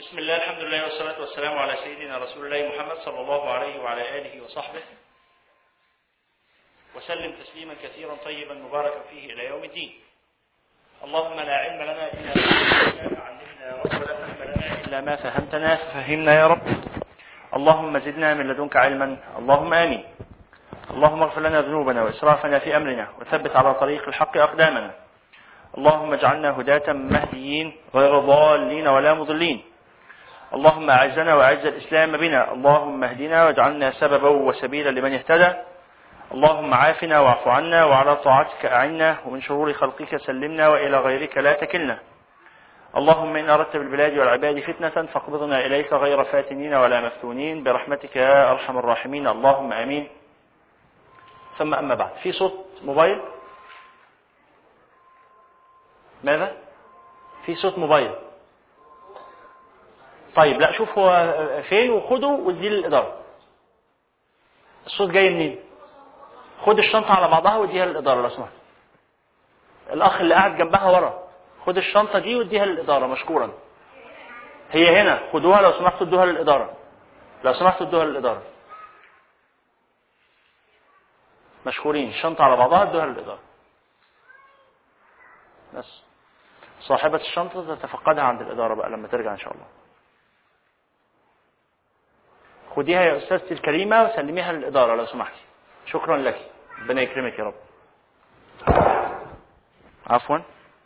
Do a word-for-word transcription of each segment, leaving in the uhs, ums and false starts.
بسم الله، الحمد لله والصلاة والسلام على سيدنا رسول الله محمد صلى الله عليه وعلى آله وصحبه وسلم تسليما كثيرا طيبا مباركا فيه إلى يوم الدين. اللهم لا علم لنا إلا ما علمنا يا رب، ولا فهم لنا إلا ما فهمتنا ففهمنا يا رب. اللهم زدنا من لدنك علما، اللهم آمين. اللهم اغفر لنا ذنوبنا وإسرافنا في أمرنا وثبت على طريق الحق أقدامنا. اللهم اجعلنا هداة مهديين غير ضالين ولا مضلين. اللهم أعزنا وأعز الإسلام بنا. اللهم اهدنا واجعلنا سببا وسبيلا لمن اهتدى. اللهم عافنا واعف عنا، وعلى طاعتك أعنا، ومن شرور خلقك سلمنا، وإلى غيرك لا تكلنا. اللهم إن أردت بالبلاد والعباد فتنة فاقبضنا إليك غير فاتنين ولا مفتونين برحمتك يا أرحم الراحمين، اللهم آمين. ثم أما بعد، في صوت موبايل؟ ماذا؟ في صوت موبايل. طيب لا، شوف هو فين وخده واديه للإدارة. الصوت جاي منين؟ خد الشنطة على بعضها واديها للإدارة لو سمحت. الأخ اللي قاعد جنبها ورا، خد الشنطة دي واديها للإدارة مشكورا. هي هنا، خدوها لو سمحتوا ادوها للإدارة. لو سمحتوا ادوها للإدارة. مشكورين. الشنطة على بعضها ادوها للإدارة. بس صاحبة الشنطة تتفقدها عند الإدارة بقى لما ترجع إن شاء الله. خديها يا أستاذتي الكريمة وسلميها للإدارة لو سمحتي. شكرا لك، ربنا يكرمك يا رب. عفوا.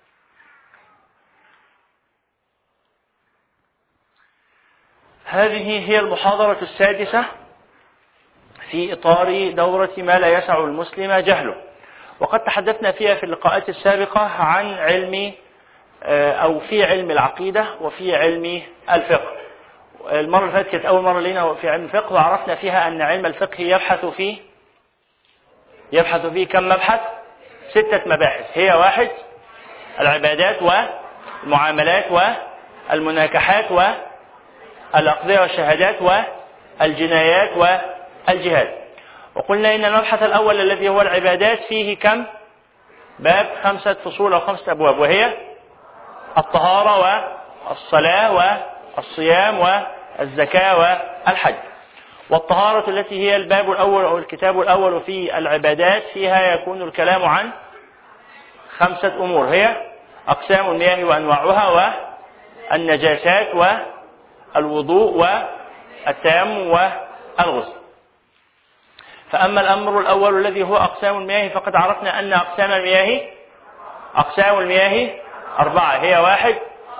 هذه هي المحاضرة السادسة في إطار دورة ما لا يسع المسلم جهله، وقد تحدثنا فيها في اللقاءات السابقة عن علم أو في علم العقيدة وفي علم الفقه. المرة اللي فاتت كانت أول مرة لنا في علم الفقه، وعرفنا فيها أن علم الفقه يبحث فيه يبحث فيه كم مبحث؟ ستة مباحث. هي واحد: العبادات والمعاملات والمناكحات والأقضية والشهادات والجنايات والجهاد. وقلنا إن المبحث الأول الذي هو العبادات فيه كم باب؟ خمسة فصول أو خمسة أبواب، وهي الطهارة والصلاة والصيام والزكاة والحج. والطهارة التي هي الباب الأول أو الكتاب الأول في العبادات فيها يكون الكلام عن خمسة أمور، هي أقسام المياه وأنواعها والنجاسات والوضوء والتيمم والغسل. فأما الأمر الأول الذي هو أقسام المياه فقد عرفنا أن أقسام المياه أقسام المياه أربعة، هي واحد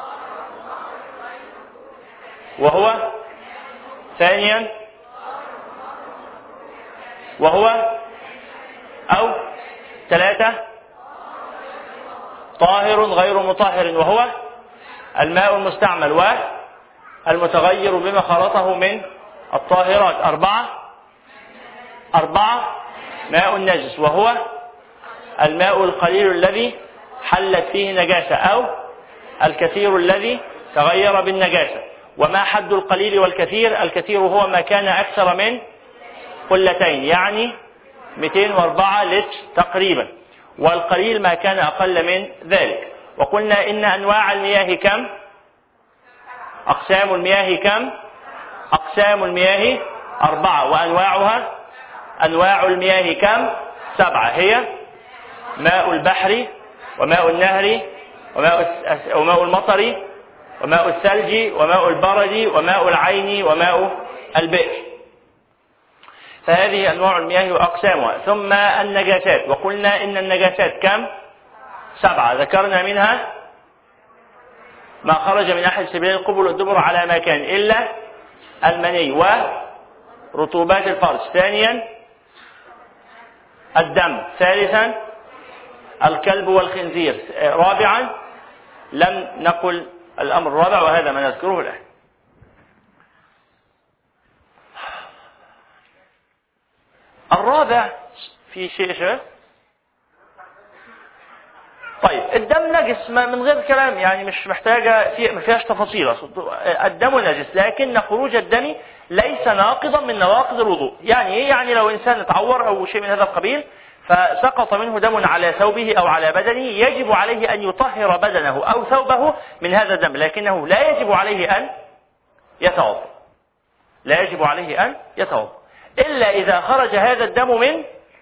وهو ثانيا وهو أو ثلاثة طاهر غير مطهر وهو الماء المستعمل والمتغير بما خلطه من الطاهرات. أربعة أربعة ماء النجس وهو الماء القليل الذي حلت فيه نجاسة أو الكثير الذي تغير بالنجاسة. وما حد القليل والكثير؟ الكثير هو ما كان أكثر من قلتين، يعني مئتين وأربعة لتر تقريبا، والقليل ما كان أقل من ذلك. وقلنا إن أنواع المياه كم؟ أقسام المياه كم؟ أقسام المياه أربعة، وأنواعها أنواع المياه كم؟ سبعة، هي ماء البحر وماء النهر وماء, وماء المطر وماء الثلج وماء البرد وماء العين وماء البئر. فهذه أنواع المياه وأقسامها. ثم النجاسات، وقلنا إن النجاسات كم؟ سبعة، ذكرنا منها ما خرج من أحد سبيل القبل والدبر على ما كان إلا المني ورطوبات الفرج. ثانيا الدم. ثالثا الكلب والخنزير. رابعا لم نقل الأمر الرابع، وهذا ما نذكره الآن. الرابع في شيء شيء طيب الدم نجس من غير كلام، يعني مش محتاجة في ما فيهاش تفاصيل. الدم نجس، لكن خروج الدم ليس ناقضا من نواقض الوضوء. يعني ايه؟ يعني لو انسان اتعور او شيء من هذا القبيل فسقط منه دم على ثوبه او على بدنه، يجب عليه ان يطهر بدنه او ثوبه من هذا الدم، لكنه لا يجب عليه ان يتوضأ، لا يجب عليه أن يتوضأ إلا إذا خرج هذا الدم من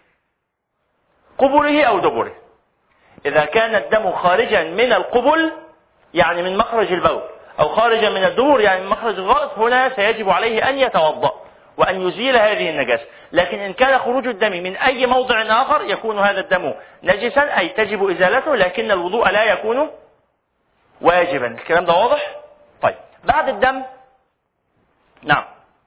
قبله أو دبره. إذا كان الدم خارجا من القبل يعني من مخرج البول، أو خارجا من الدبر يعني من مخرج الغائط، هنا سيجب عليه أن يتوضأ وأن يزيل هذه النجاسة. لكن إن كان خروج الدم من أي موضع آخر يكون هذا الدم نجسا، أي تجب إزالته، لكن الوضوء لا يكون واجبا. الكلام ده واضح؟ طيب بعد الدم، نعم،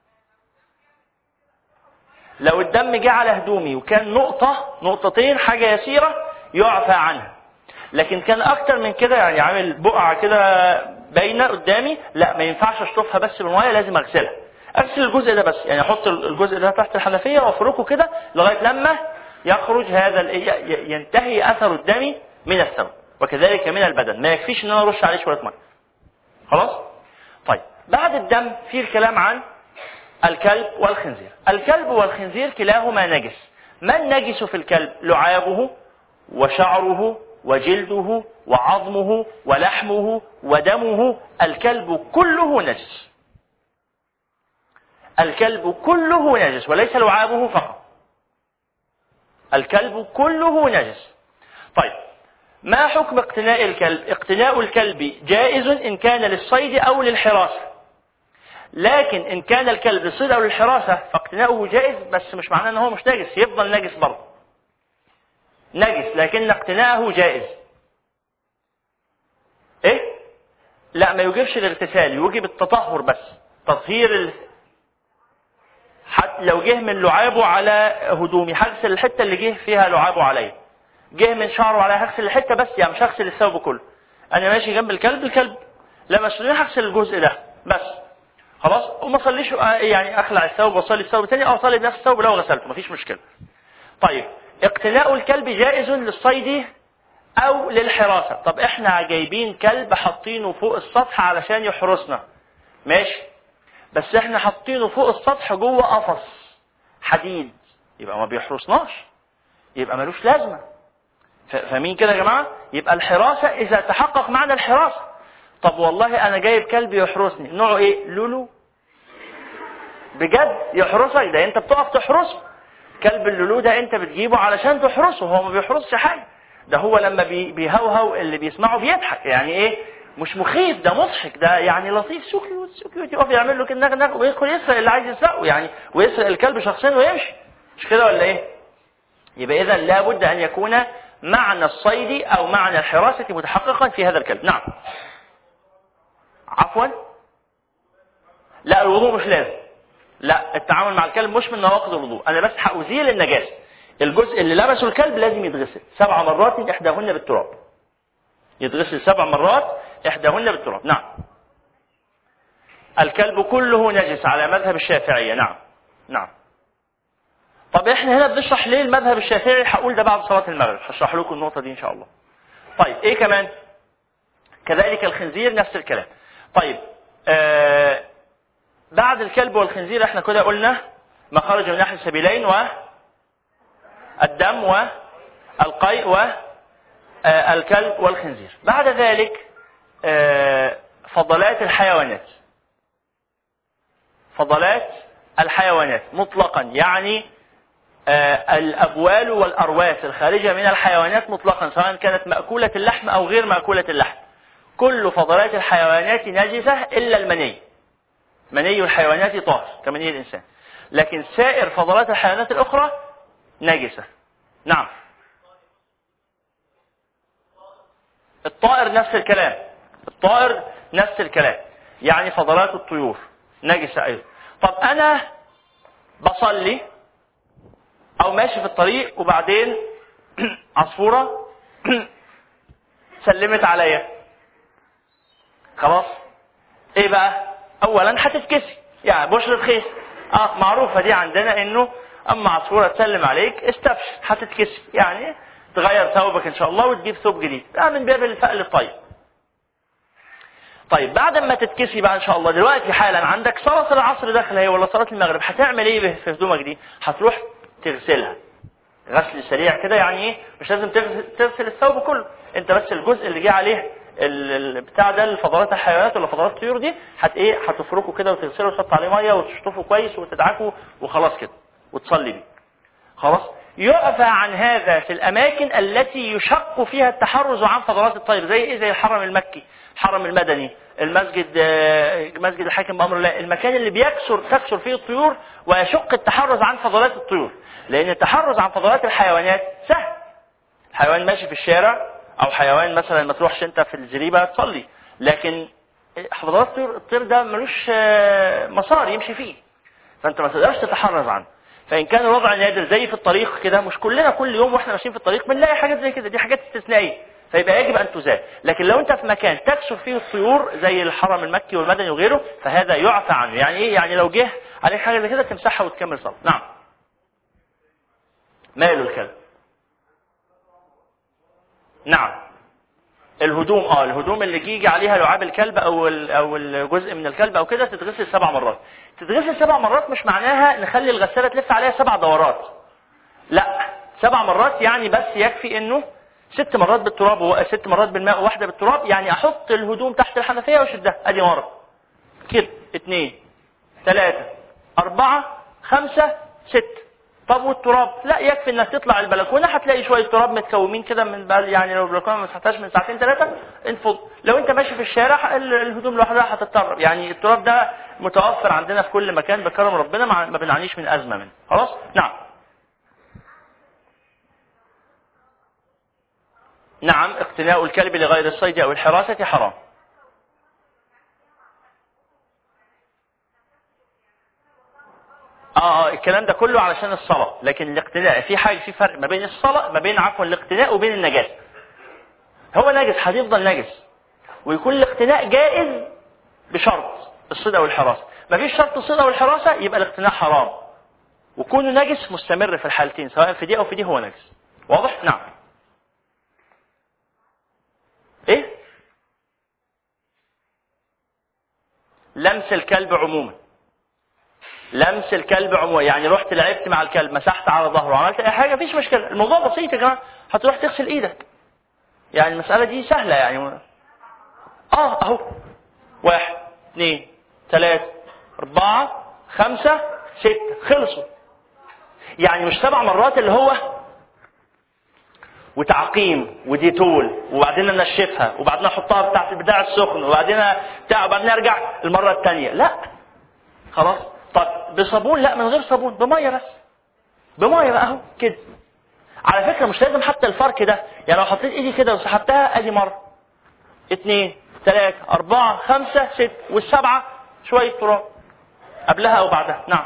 لو الدم جه على هدومي وكان نقطة نقطتين حاجة يسيرة يعفى عنها، لكن كان أكتر من كده يعني عامل بقعة كده باينة قدامي، لا ما ينفعش أشطفها بس بالمية، لازم أغسلها. أغسل الجزء ده بس، يعني أحط الجزء ده تحت الحنفية وأفركه كده لغاية لما يخرج هذا ينتهي أثر الدم من الثوب، وكذلك من البدن. ما يكفيش إن أنا أرش عليه شوية مية. خلاص؟ طيب بعد الدم في الكلام عن الكلب والخنزير. الكلب والخنزير كلاهما نجس. ما النجس في الكلب؟ لعابه وشعره وجلده وعظمه ولحمه ودمه. الكلب كله نجس. الكلب كله نجس وليس لعابه فقط. الكلب كله نجس. طيب ما حكم اقتناء الكلب؟ اقتناء الكلب جائز إن كان للصيد أو للحراسة، لكن إن كان الكلب للصيد أو للحراسة فاقتناؤه جائز، بس مش معناه أنه مش نجس، يفضل نجس برضه، نجس لكن اقتناؤه جائز. إيه؟ لا ما يوجبش الاغتسال، يوجب التطهر بس، تطهير ال... حتى لو جه من لعابه على هدومي هغسل الحتة اللي جه فيها لعابه عليه، جه من شعره على هغسل الحتة بس، يعني مش هغسل الثوب كله. أنا ماشي جنب الكلب، الكلب لما اشتريه هغسل الجزء ده بس، خلاص، وما صليش يعني اخلع الثوب واصلي الثوب الثاني او اصلي بنفس الثوب لو غسلته، مفيش مشكله. طيب اقتناء الكلب جائز للصيد او للحراسه. طب احنا جايبين كلب حاطينه فوق السطح علشان يحرسنا، ماشي، بس احنا حاطينه فوق السطح جوه قفص حديد، يبقى ما بيحرسناش، يبقى ملوش لازمه. فاهمين كده يا جماعه؟ يبقى الحراسه اذا تحقق معنى الحراسه. طب والله انا جايب كلب يحرسني، نوعه ايه؟ لولو؟ بجد يحرسك؟ ده انت بتقف تحرسه. كلب اللولو ده انت بتجيبه علشان تحرسه، هو ما بيحرسش حاجه، ده هو لما بي بيهوهو اللي بيسمعه بيضحك، يعني ايه؟ مش مخيف، ده مضحك، ده يعني لطيف، سكيوت سكيوت، يقف يعمل له كده نغ ويدخل يسرق اللي عايز يسرقه، يعني ويسرق الكلب شخصيا ويمشي، مش كده ولا ايه؟ يبقى اذا لابد ان يكون معنى الصيد او معنى الحراسه متحققا في هذا الكلب. نعم. عفوا؟ لا الوضوء مش لازم، لا التعامل مع الكلب مش من نواقض الوضوء، انا بس هأزيل النجاسه. الجزء اللي لبسه الكلب لازم يتغسل سبع مرات احداهن بالتراب، يتغسل سبع مرات احداهن بالتراب. نعم. الكلب كله نجس على مذهب الشافعيه. نعم نعم. طب احنا هنا بنشرح ليه المذهب الشافعي، هقول ده بعد صلاه المغرب، هشرح لكم النقطه دي ان شاء الله. طيب ايه كمان؟ كذلك الخنزير نفس الكلام. طيب آه بعد الكلب والخنزير احنا كده قلنا ما خرج من احد السبيلين والدم والقيء والكلب والخنزير. بعد ذلك آه فضلات الحيوانات. فضلات الحيوانات مطلقا، يعني آه الأبوال والأرواث الخارجة من الحيوانات مطلقا، سواء كانت مأكولة اللحم أو غير مأكولة اللحم. كل فضلات الحيوانات نجسة إلا المني. مني الحيوانات طاهر كمني الإنسان، لكن سائر فضلات الحيوانات الأخرى نجسة. نعم. الطائر نفس الكلام، الطائر نفس الكلام، يعني فضلات الطيور نجسة أيضا. طب أنا بصلي أو ماشي في الطريق وبعدين عصفورة سلمت عليا، خلاص ايه بقى؟ اولا هتتكسي، يعني بشرة خير، اه معروفة دي عندنا، انه اما عصفورة تسلم عليك استبشر، هتتكسي، يعني تغير ثوبك ان شاء الله وتجيب ثوب جديد، ده من باب الفأل الطيب. طيب بعد ما تتكسي بقى ان شاء الله، دلوقتي حالا عندك صلاة العصر داخله هي ولا صلاة المغرب، هتعمل ايه في هدومك دي؟ هتروح تغسلها غسل سريع كده، يعني ايه؟ مش لازم تغسل الثوب كله، انت بس الجزء اللي جه عليه البتاع ده الفضلات الحيوانات ولا فضلات الطيور دي هت ايه هتفركوا كده وتغسلوا وتحطوا عليه ميه وتشطفوا كويس وتدعكوا وخلاص كده وتصلي بيه. خلاص. يعفى عن هذا في الاماكن التي يشق فيها التحرز عن فضلات الطير، زي ايه؟ زي الحرم المكي، الحرم المدني، المسجد، مسجد الحاكم بامر الله، المكان اللي بيكسر تكسر فيه الطيور ويشق التحرز عن فضلات الطيور. لان التحرز عن فضلات الحيوانات سهل، حيوان ماشي في الشارع او حيوان مثلا ما تروحش انت في الزريبه تصلي، لكن فضلات الطير الطير ده ملوش مسار يمشي فيه، فانت ما تقدرش تتحرز عنه. فان كان الوضع نادر زي في الطريق كده، مش كلنا كل يوم واحنا ماشيين في الطريق بنلاقي حاجات زي كده، دي حاجات استثنائيه فيبقى يجب ان تزال. لكن لو انت في مكان تكسر فيه الطيور زي الحرم المكي والمدني وغيره فهذا يعفى عنه. يعني ايه؟ يعني لو جه عليك حاجه زي كده تمسحها وتكمل صلاه. نعم. ماله الكلب؟ نعم. الهدوم اه الهدوم اللي يجي عليها لعاب الكلب او او الجزء من الكلب او كده تتغسل سبع مرات. تتغسل سبع مرات مش معناها نخلي الغساله تلف عليها سبع دورات، لا، سبع مرات يعني بس يكفي انه ست مرات بالتراب وست مرات بالماء وواحده بالتراب. يعني احط الهدوم تحت الحنفيه واشدها، ادي مره كده، اثنين، ثلاثه، اربعه، خمسه، ست. طب والتراب؟ لا، يكفي انك تطلع البلكونه هتلاقي شويه تراب متكومين كده من بال، يعني لو البلكونه ما مسحتهاش من ساعتين ثلاثه انفض. لو انت ماشي في الشارع الهدوم لوحدها هتتطرب. يعني التراب ده متوفر عندنا في كل مكان بكرم ربنا، ما بنعانيش من ازمه منه. خلاص. نعم. نعم. اقتناء الكلب لغير الصيد او الحراسه حرام. اه اه الكلام ده كله علشان الصلاة، لكن الاقتناء في حاجة، في فرق ما بين الصلاة، ما بين عفوا الاقتناء وبين النجاسة. هو نجس هيفضل نجس، ويكون الاقتناء جائز بشرط الصيد او الحراسة. ما فيش شرط الصيد او الحراسة يبقى الاقتناء حرام، وكونه نجس مستمر في الحالتين سواء في دي او في دي هو نجس. واضح؟ نعم. ايه؟ لمس الكلب عموما. لمس الكلب عموما يعني رحت لعبت مع الكلب، مسحت على ظهره، عملت اي حاجه، مفيش مشكله، الموضوع بسيط يا جماعه، هتروح تغسل ايدك، يعني المساله دي سهله يعني. اه اهو واحد اثنين ثلاثه اربعه خمسه سته خلصوا. يعني مش سبع مرات اللي هو وتعقيم وديتول وبعدين ننشفها وبعدين احطها بتاعت البتاع السخن وبعدين بتاع وبعدين ارجع المره الثانيه، لا خلاص. طب بصابون؟ لا، من غير صابون، بميه بس، بميه بقى اهو كده. على فكره مش لازم حتى الفرك ده، يعني لو حطيت ايدي كده وسحبتها ادي مره اثنين ثلاثه اربعه خمسه ست، والسبعه شويه تراب قبلها او بعدها. نعم.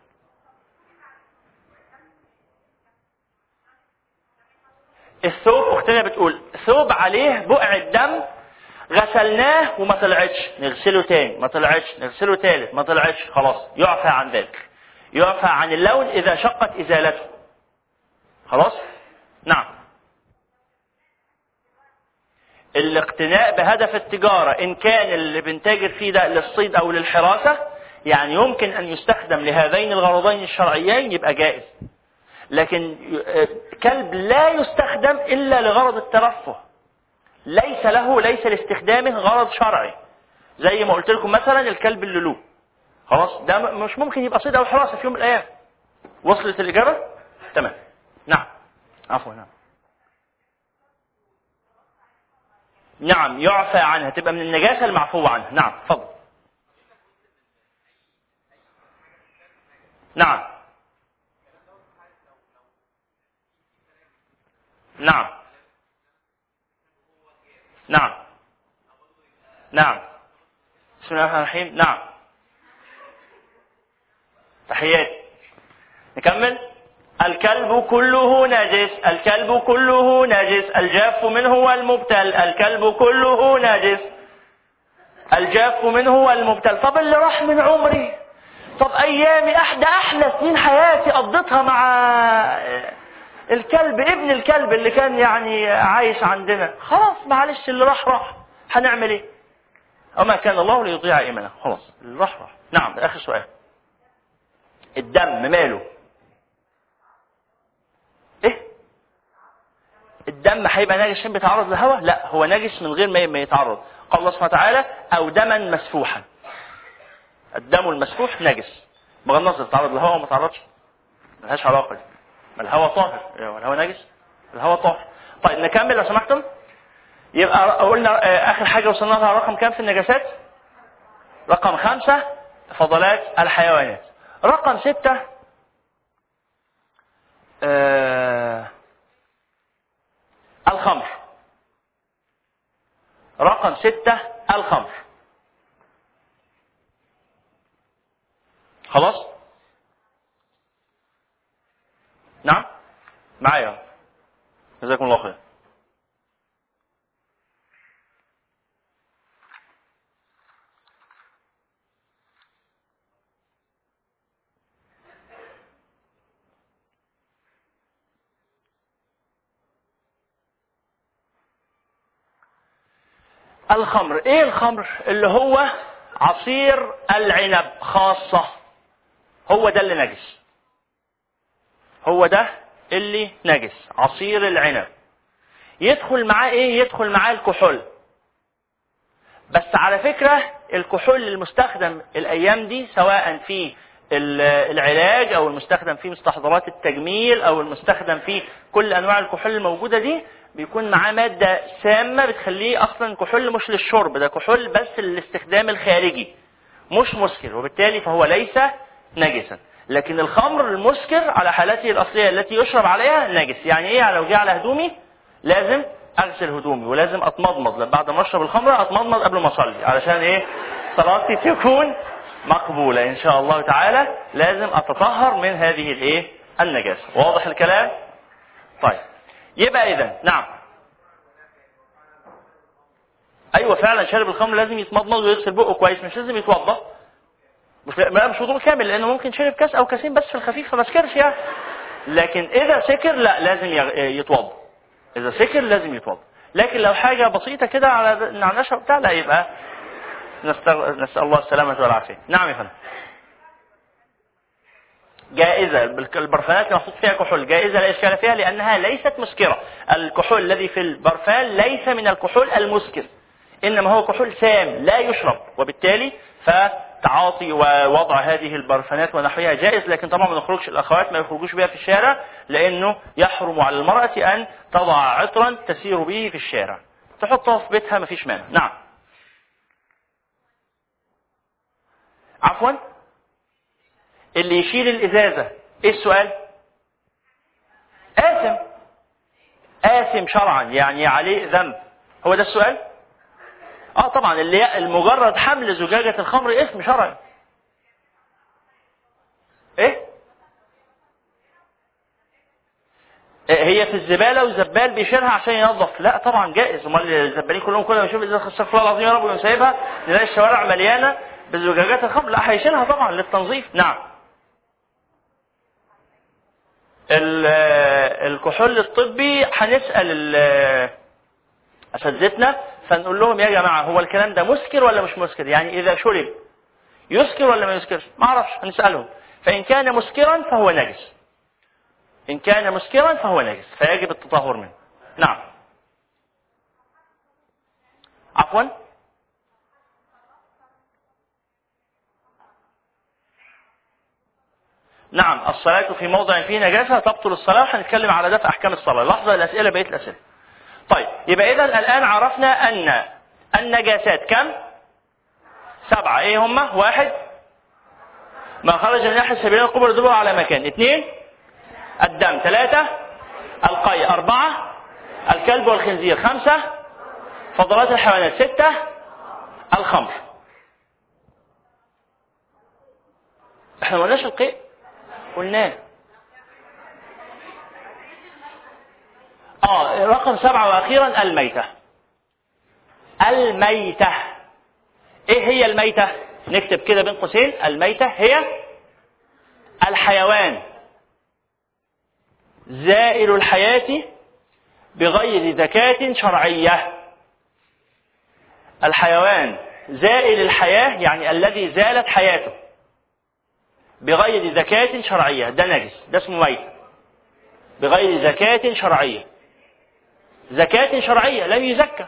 الثوب، اختنا بتقول ثوب عليه بقع الدم غسلناه وما طلعتش نغسله تاني، ما طلعتش نغسله تالت، ما طلعتش، خلاص يعفى عن ذلك. يعفى عن اللون اذا شقت ازالته. خلاص. نعم. الاقتناء بهدف التجارة ان كان اللي بنتاجر فيه ده للصيد او للحراسة، يعني يمكن ان يستخدم لهذين الغرضين الشرعيين يبقى جائز. لكن كلب لا يستخدم الا لغرض الترفه، ليس له ليس لاستخدامه غرض شرعي، زي ما قلت لكم مثلا الكلب اللولو، خلاص ده مش ممكن يبقى صيد او حراسه في يوم من الايام. وصلت الاجابه؟ تمام. نعم. عفوا. نعم. نعم يعفى عنها، تبقى من النجاسه المعفو عنها. نعم تفضل. نعم. نعم. نعم. نعم. بسم الله الرحمن الرحيم. نعم. تحيات. نكمل. الكلب كله نجس، الكلب كله نجس، الجاف منه والمبتل، الكلب كله نجس، الجاف منه والمبتل. طب اللي راح من عمري، طب ايامي احدى احلى سنين حياتي قضيتها مع الكلب، ابن الكلب اللي كان يعني عايش عندنا، خلاص معلش اللي راح راح، هنعمل ايه؟ وما كان الله ليضيع ايمانه، خلاص اللي راح راح. نعم. اخر سؤال. الدم ماله؟ ايه؟ الدم الدم هيبقى نجس عشان بيتعرض للهواء؟ لا، هو نجس من غير ما يتعرض. قال الله سبحانه وتعالى او دما مسفوحا. الدم المسفوح نجس بغض النظر تعرض للهواء وما تعرضش، ملهاش علاقه دي. ما الهواء طاهر، الهواء نجس، الهواء طاهر. طيب نكمل لو سمحتم. يبقى قلنا اخر حاجه وصلنا لها رقم كام في النجاسات؟ رقم خمسة فضلات الحيوانات. رقم ستة آه الخمر. رقم ستة الخمر. خلاص؟ نعم معايا، جزاكم الله خير. الخمر. ايه الخمر؟ اللي هو عصير العنب خاصة، هو ده اللي نجس، هو ده اللي نجس، عصير العنب. يدخل معاه ايه؟ يدخل معاه الكحول. بس على فكرة الكحول المستخدم الايام دي سواء في العلاج او المستخدم في مستحضرات التجميل او المستخدم في كل انواع الكحول الموجودة دي بيكون معاه مادة سامة بتخليه اصلا كحول مش للشرب، ده كحول بس للاستخدام الخارجي، مش مسكر، وبالتالي فهو ليس نجسا. لكن الخمر المسكر على حالته الاصلية التي يشرب عليها نجس. يعني ايه؟ لو جه على هدومي لازم اغسل هدومي، ولازم اتمضمض بعد ما اشرب الخمر، اتمضمض قبل ما اصلي علشان ايه؟ صلاتي تكون مقبولة ان شاء الله تعالى. لازم اتطهر من هذه الايه؟ النجاسة. واضح الكلام؟ طيب يبقى اذا نعم ايوه فعلا شارب الخمر لازم يتمضمض ويغسل بقه كويس، مش لازم يتوضا، مش مش وضوء كامل، لانه ممكن شرب كاس او كاسين بس في الخفيف فما سكرش يعني. لكن اذا سكر لا، لازم يتوضا. اذا سكر لازم يتوضا. لكن لو حاجه بسيطه كده على نعنشه وبتاع لا، يبقى نسال نسال الله السلامه والعافيه. نعم يا فندم. جائزة. البرفانات محطوط فيها كحول جائزة لا إشكال فيها لأنها ليست مسكرة. الكحول الذي في البرفان ليس من الكحول المسكر، إنما هو كحول سام لا يشرب، وبالتالي فتعاطي ووضع هذه البرفانات ونحوها جائز. لكن طبعا ما نخرجش، الأخوات ما يخرجوش بها في الشارع، لأنه يحرم على المرأة أن تضع عطرا تسير به في الشارع، تحطها في بيتها ما فيش مانع. نعم عفوا. اللي يشيل الإزازة ايه السؤال؟ آثم. آثم شرعا، يعني عليه ذنب، هو ده السؤال؟ اه طبعا اللي المجرد حمل زجاجة الخمر اسم شرعي. ايه؟ هي في الزبالة وزبال بيشيلها عشان ينظف، لا طبعا جائز. امال الزبالين كلهم كل ما يشوف ازازة استغفر الله العظيم يا رب ويسيبها نلاقي الشوارع مليانة بزجاجات الخمر، لا هيشيلها طبعا للتنظيف. نعم. الكحول الطبي هنسأل أساتذتنا فنقول لهم يا جماعة هو الكلام ده مسكر ولا مش مسكر؟ يعني إذا شرب يسكر ولا ما يسكرش؟ ما أعرفش، هنسألهم. فإن كان مسكرا فهو نجس، إن كان مسكرا فهو نجس فيجب التطهر منه. نعم عفوا. نعم الصلاة في موضع فيه نجاسة تبطل الصلاة، هنتكلم على ده في أحكام الصلاة. لحظة الأسئلة بقيت الأسئلة. طيب يبقى إذا الآن عرفنا أن النجاسات كم؟ سبعة. إيه هم؟ واحد ما خرج من ناحية السبيلين القبر يدل على مكان. اثنين الدم. ثلاثة القيء. أربعة الكلب والخنزير. خمسة فضلات الحيوانات. ستة الخمر. احنا ما قلناش القيء؟ قلناه. اه رقم سبعة واخيرا الميتة. الميتة ايه هي الميتة؟ نكتب كده بين قوسين، الميتة هي الحيوان زائل الحياة بغير زكاة شرعية. الحيوان زائل الحياة يعني الذي زالت حياته بغير زكاة شرعية، ده نجس، ده اسمه ميت بغير زكاة شرعية. زكاة شرعية لم يزكى.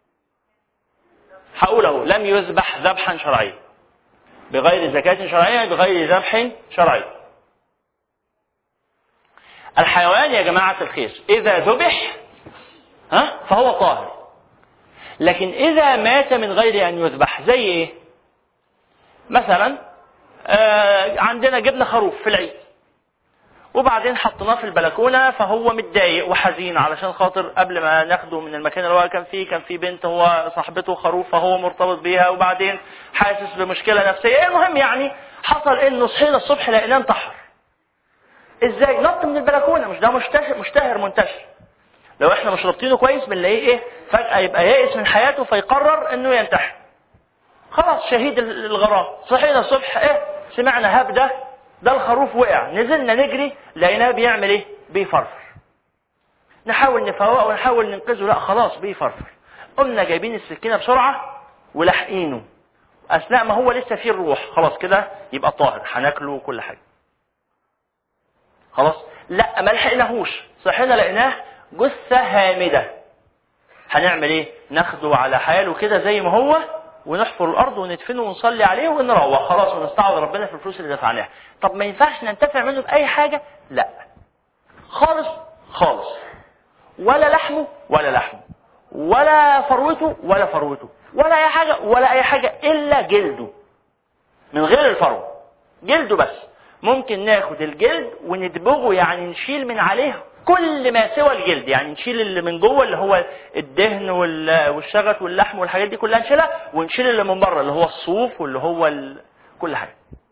هقوله لم يذبح ذبحا شرعيا، بغير زكاة شرعية، بغير ذبح شرعي. الحيوان يا جماعة الخير إذا ذبح ها فهو طاهر، لكن إذا مات من غير أن يذبح زي إيه؟ مثلا آه عندنا جبنا خروف في العيد وبعدين حطيناه في البلكونة، فهو متضايق وحزين علشان خاطر قبل ما ناخده من المكان اللي هو كان فيه كان فيه بنت هو صاحبته خروف فهو مرتبط بيها، وبعدين حاسس بمشكلة نفسية. المهم يعني حصل انه صحينا الصبح لقيناه انتحر. ازاي؟ نط من البلكونة. مش ده مشتهر مشتهر منتشر؟ لو احنا مش رابطينه كويس بنلاقيه ايه فجأة يبقى يائس من حياته فيقرر انه ينتحر. خلاص شهيد الغرام. صحينا الصبح ايه سمعنا هب ده ده الخروف وقع، نزلنا نجري لقيناه بيعمل ايه؟ بيفرفر. نحاول نفوقه ونحاول ننقذه، لا خلاص بيفرفر. قمنا جايبين السكينة بسرعة ولحقينه اثناء ما هو لسه فيه الروح. خلاص كده يبقى طاهر، هناكله وكل حاجة. خلاص لا ما لحقناهوش، صحينا لقيناه جثة هامدة. هنعمل ايه؟ ناخده على حاله كده زي ما هو ونحفر الارض وندفنه ونصلي عليه ونروح خلاص ونستعوض ربنا في الفلوس اللي دفعناها. طب ما ينفعش ننتفع منه باي حاجة؟ لا خالص خالص، ولا لحمه ولا لحمه، ولا فروته ولا فروته، ولا اي حاجة ولا اي حاجة الا جلده من غير الفروه. جلده بس. ممكن ناخد الجلد وندبغه، يعني نشيل من عليه كل ما سوى الجلد، يعني نشيل اللي من جوه اللي هو الدهن والشغط واللحم والحاجات دي كلها نشيلها، ونشيل اللي من بره اللي هو الصوف واللي هو ال... كل حاجه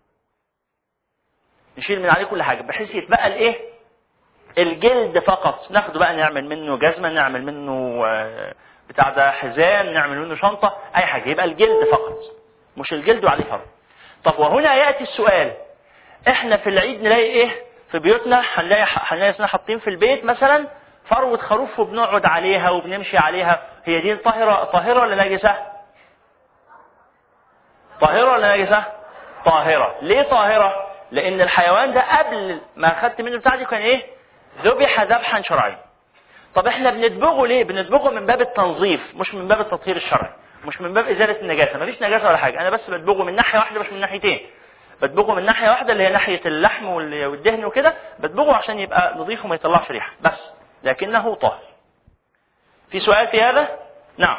نشيل من عليه كل حاجه بحيث يتبقى الايه؟ الجلد فقط. ناخده بقى نعمل منه جزمه، نعمل منه بتاع ده حزام، نعمل منه شنطه، اي حاجه، يبقى الجلد فقط مش الجلد وعليه فرو. طب وهنا ياتي السؤال، احنا في العيد نلاقي ايه في بيوتنا؟ هنلاقي هنلاقي احنا حاطين في البيت مثلا فروه خروف وبنقعد عليها وبنمشي عليها. هي دي طاهره طاهره ولا نجسه؟ طاهره ولا نجسه؟ طاهره. ليه طاهره؟ لان الحيوان ده قبل ما اخدت منه بتاعتي كان ايه؟ ذبح ذبحا شرعيا. طب احنا بندبغه ليه؟ بندبغه من باب التنظيف مش من باب التطهير الشرعي، مش من باب ازاله النجاسه. مفيش نجاسه ولا حاجه، انا بس بدبغه من ناحيه واحده مش من ناحيتين. بدبغه من ناحيه واحده اللي هي ناحيه اللحم والدهن وكده، بدبغه عشان يبقى نظيف وما يطلعش ريحه بس، لكنه طاهر. في سؤال في هذا؟ نعم.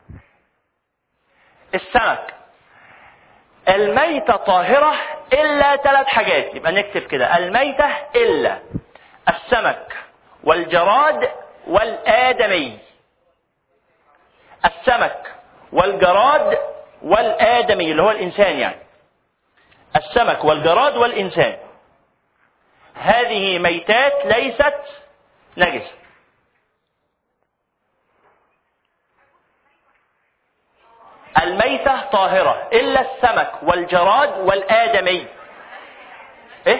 السمك الميتة طاهرة إلا ثلاث حاجات، يبقى نكتب كده الميتة إلا السمك والجراد والآدمي. السمك والجراد والآدمي اللي هو الإنسان، يعني السمك والجراد والإنسان، هذه ميتات ليست نجسة. الميتة طاهرة إلا السمك والجراد والآدمي. إيه؟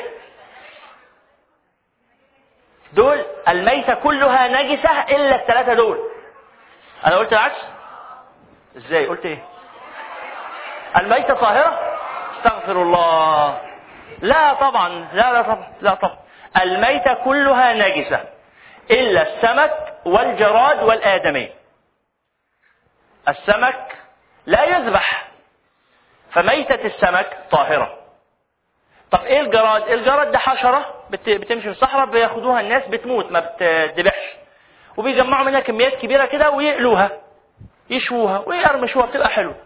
دول الميتة كلها نجسة إلا الثلاثة دول. أنا قلت العكس؟ إزاي؟ قلت إيه؟ الميتة طاهرة؟ استغفر الله. لا طبعا، لا لا طبعا، لا طبعا. الميتة كلها نجسة إلا السمك والجراد والآدمي. السمك لا يذبح، فميتة السمك طاهرة. طب ايه الجراد؟ الجراد ده حشرة بتمشي في الصحراء، بياخدوها الناس بتموت ما بتذبحش، وبيجمعوا منها كميات كبيرة كده ويقلوها يشوها ويقرمشوها، بتبقى حلوة.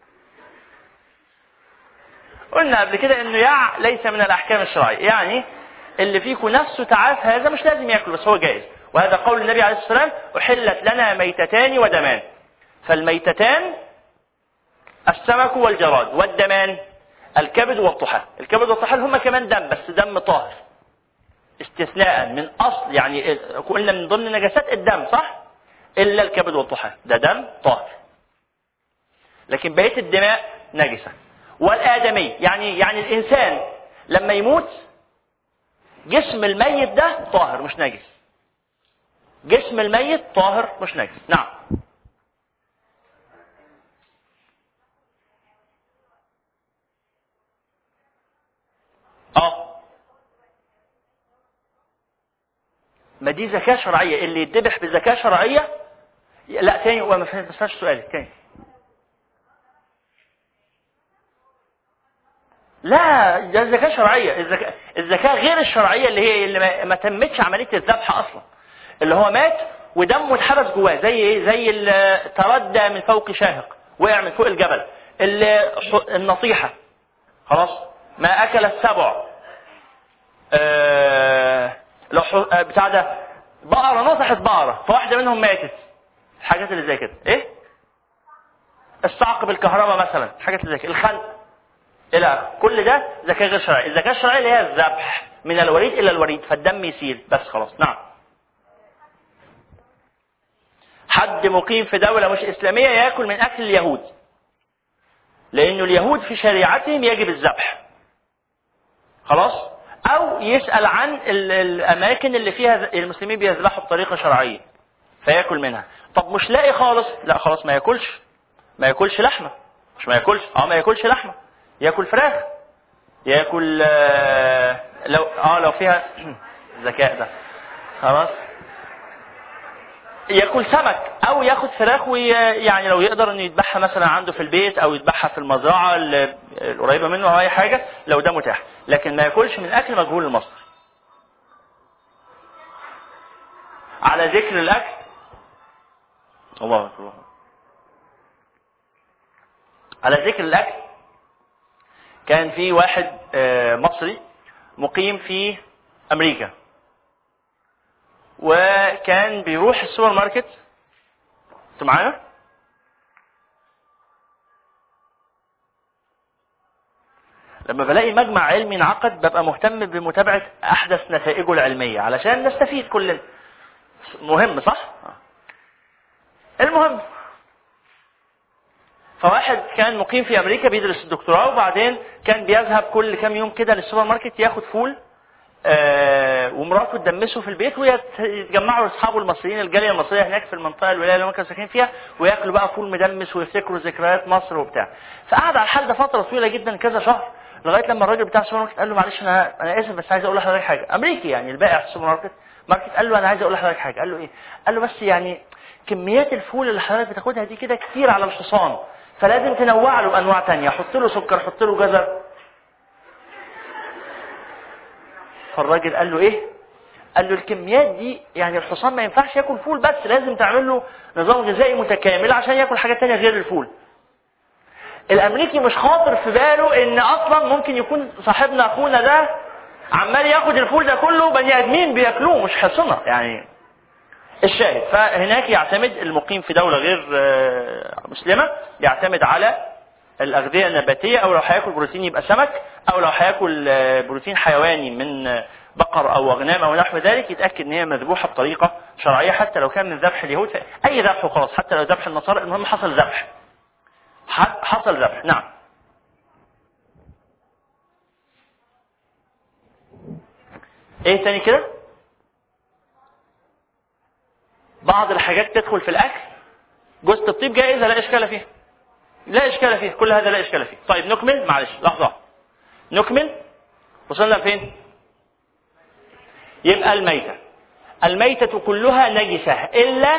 قلنا قبل كده انه يع ليس من الاحكام الشرعية، يعني اللي فيكم نفسه تعاف هذا مش لازم ياكله، بس هو جائز. وهذا قول النبي عليه الصلاة والسلام: احلت لنا ميتتان ودمان. فالميتتان السمك والجراد، والدمان الكبد والطحال. الكبد والطحال هم كمان دم، بس دم طاهر استثناء من اصل، يعني قلنا من ضمن نجاسات الدم صح؟ الا الكبد والطحال ده دم طاهر، لكن بقيه الدماء نجسه. والآدمي يعني يعني الانسان لما يموت جسم الميت ده طاهر مش نجس. جسم الميت طاهر مش نجس. نعم. اه ما دي زكاة شرعية، اللي يتذبح بزكاة شرعية لا تاني وما فهمتش سؤالك تاني. لا ده الزكاة شرعية. الزكاة الزكاة غير الشرعية اللي هي اللي ما, ما تمتش عملية الذبح أصلا، اللي هو مات ودمه اتحبس جواه، زي ايه؟ زي اللي تردى من فوق شاهق، وقع من فوق الجبل، اللي النصيحة خلاص ما أكل السبع، آه لو بتاع ده بقرة نصحت بقرة فواحدة منهم ماتت، الحاجات اللي زي كده ايه؟ الصعق بالكهرباء مثلا، الحاجات اللي زي كده، الخنق الى كل ده زكاة غير شرعية. الزكاة الشرعية اللي هي الذبح من الوريد الى الوريد فالدم يسيل بس خلاص. نعم. حد مقيم في دولة مش إسلامية يأكل من أكل اليهود، لأنه اليهود في شريعتهم يجب الذبح خلاص، أو يسأل عن الأماكن اللي فيها المسلمين بيذبحوا بطريقة شرعية فيأكل منها. طب مش لاقي خالص، لا خلاص ما يأكلش، ما يأكلش لحمة، مش ما يأكلش اه ما يأكلش لحمة، يأكل فراخ، يأكل آه لو اه لو فيها ذكاء ده خلاص، ياكل سمك او ياخد فراخ، ويعني لو يقدر انه يذبحها مثلا عنده في البيت او يذبحها في المزرعه القريبه منه او اي حاجه لو ده متاح، لكن ما ياكلش من اكل مجهول المصدر. على ذكر الاكل، الله اكبر، على ذكر الاكل، كان في واحد مصري مقيم في امريكا، وكان بيروح السوبر ماركت. انتوا معايا؟ لما بلاقي مجمع علمي انعقد ببقى مهتم بمتابعة احدث نتائجه العلمية علشان نستفيد كلنا. مهم صح؟ المهم، فواحد كان مقيم في امريكا بيدرس الدكتوراه، وبعدين كان بيذهب كل كام يوم كده للسوبر ماركت ياخد فول، آه ومراته تدمسه في البيت، ويتجمعوا اصحابه المصريين الجاليه المصريه هناك في المنطقه الولايه اللي هم كانوا ساكنين فيها، وياكلوا بقى فول مدمس ويفتكروا ذكريات مصر وبتاع. فقعد على الحال ده فتره طويله جدا، كذا شهر، لغايه لما الراجل بتاع السوبر ماركت قال له معلش انا انا اسف بس عايز اقول لحضرتك حاجه. امريكي يعني البائع في السوبر ماركت ماركت قال له انا عايز اقول لحضرتك حاجه. قال له ايه؟ قال له بس يعني كميات الفول اللي حضرتك بتاخدها دي كده كتير على الحصان، فلازم تنوع له بانواع ثانيه، حط له سكر، حط له جزر. فالراجل قال له ايه؟ قال له الكميات دي يعني الحصان ما ينفعش ياكل فول بس، لازم تعمل له نظام غذائي متكامل عشان ياكل حاجات تانية غير الفول. الامريكي مش خاطر في باله ان اصلا ممكن يكون صاحبنا اخونا ده عمال ياخد الفول ده كله بني ادمين بياكلوه مش حصنه يعني. الشاهد، فهناك يعتمد المقيم في دولة غير مسلمة يعتمد على الأغذية النباتية، أو لو هياكل بروتين يبقى سمك، أو لو هياكل بروتين حيواني من بقر أو أغنام أو نحو ذلك يتأكد إن هي مذبوحة بطريقة شرعية، حتى لو كان من ذبح اليهود، أي ذبح وخلاص، حتى لو ذبح النصارى، المهم حصل ذبح، حصل ذبح. نعم. إيه تاني كده؟ بعض الحاجات تدخل في الأكل، جوزة الطيب جائزة لا إشكال فيها، لا إشكال فيه، كل هذا لا إشكال فيه. طيب نكمل، معلش لحظة نكمل، وصلنا فين؟ يبقى الميتة، الميتة كلها نجسة إلا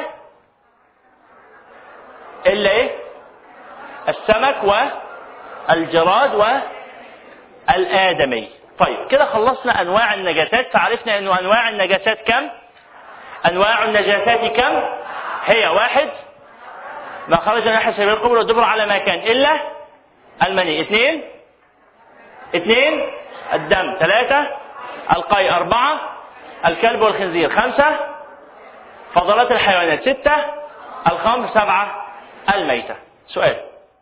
إلا إيه؟ السمك والجراد والآدمي. طيب كده خلصنا أنواع النجاسات، فعرفنا أنه أنواع النجاسات كم؟ أنواع النجاسات كم؟ هي واحد ما خرج ناحية سبيل القبر والدبر على ما كان إلا المني. اثنين اثنين الدم. ثلاثة القيء. أربعة الكلب والخنزير. خمسة فضلات الحيوانات. ستة الخمر. سبعة الميتة. سؤال،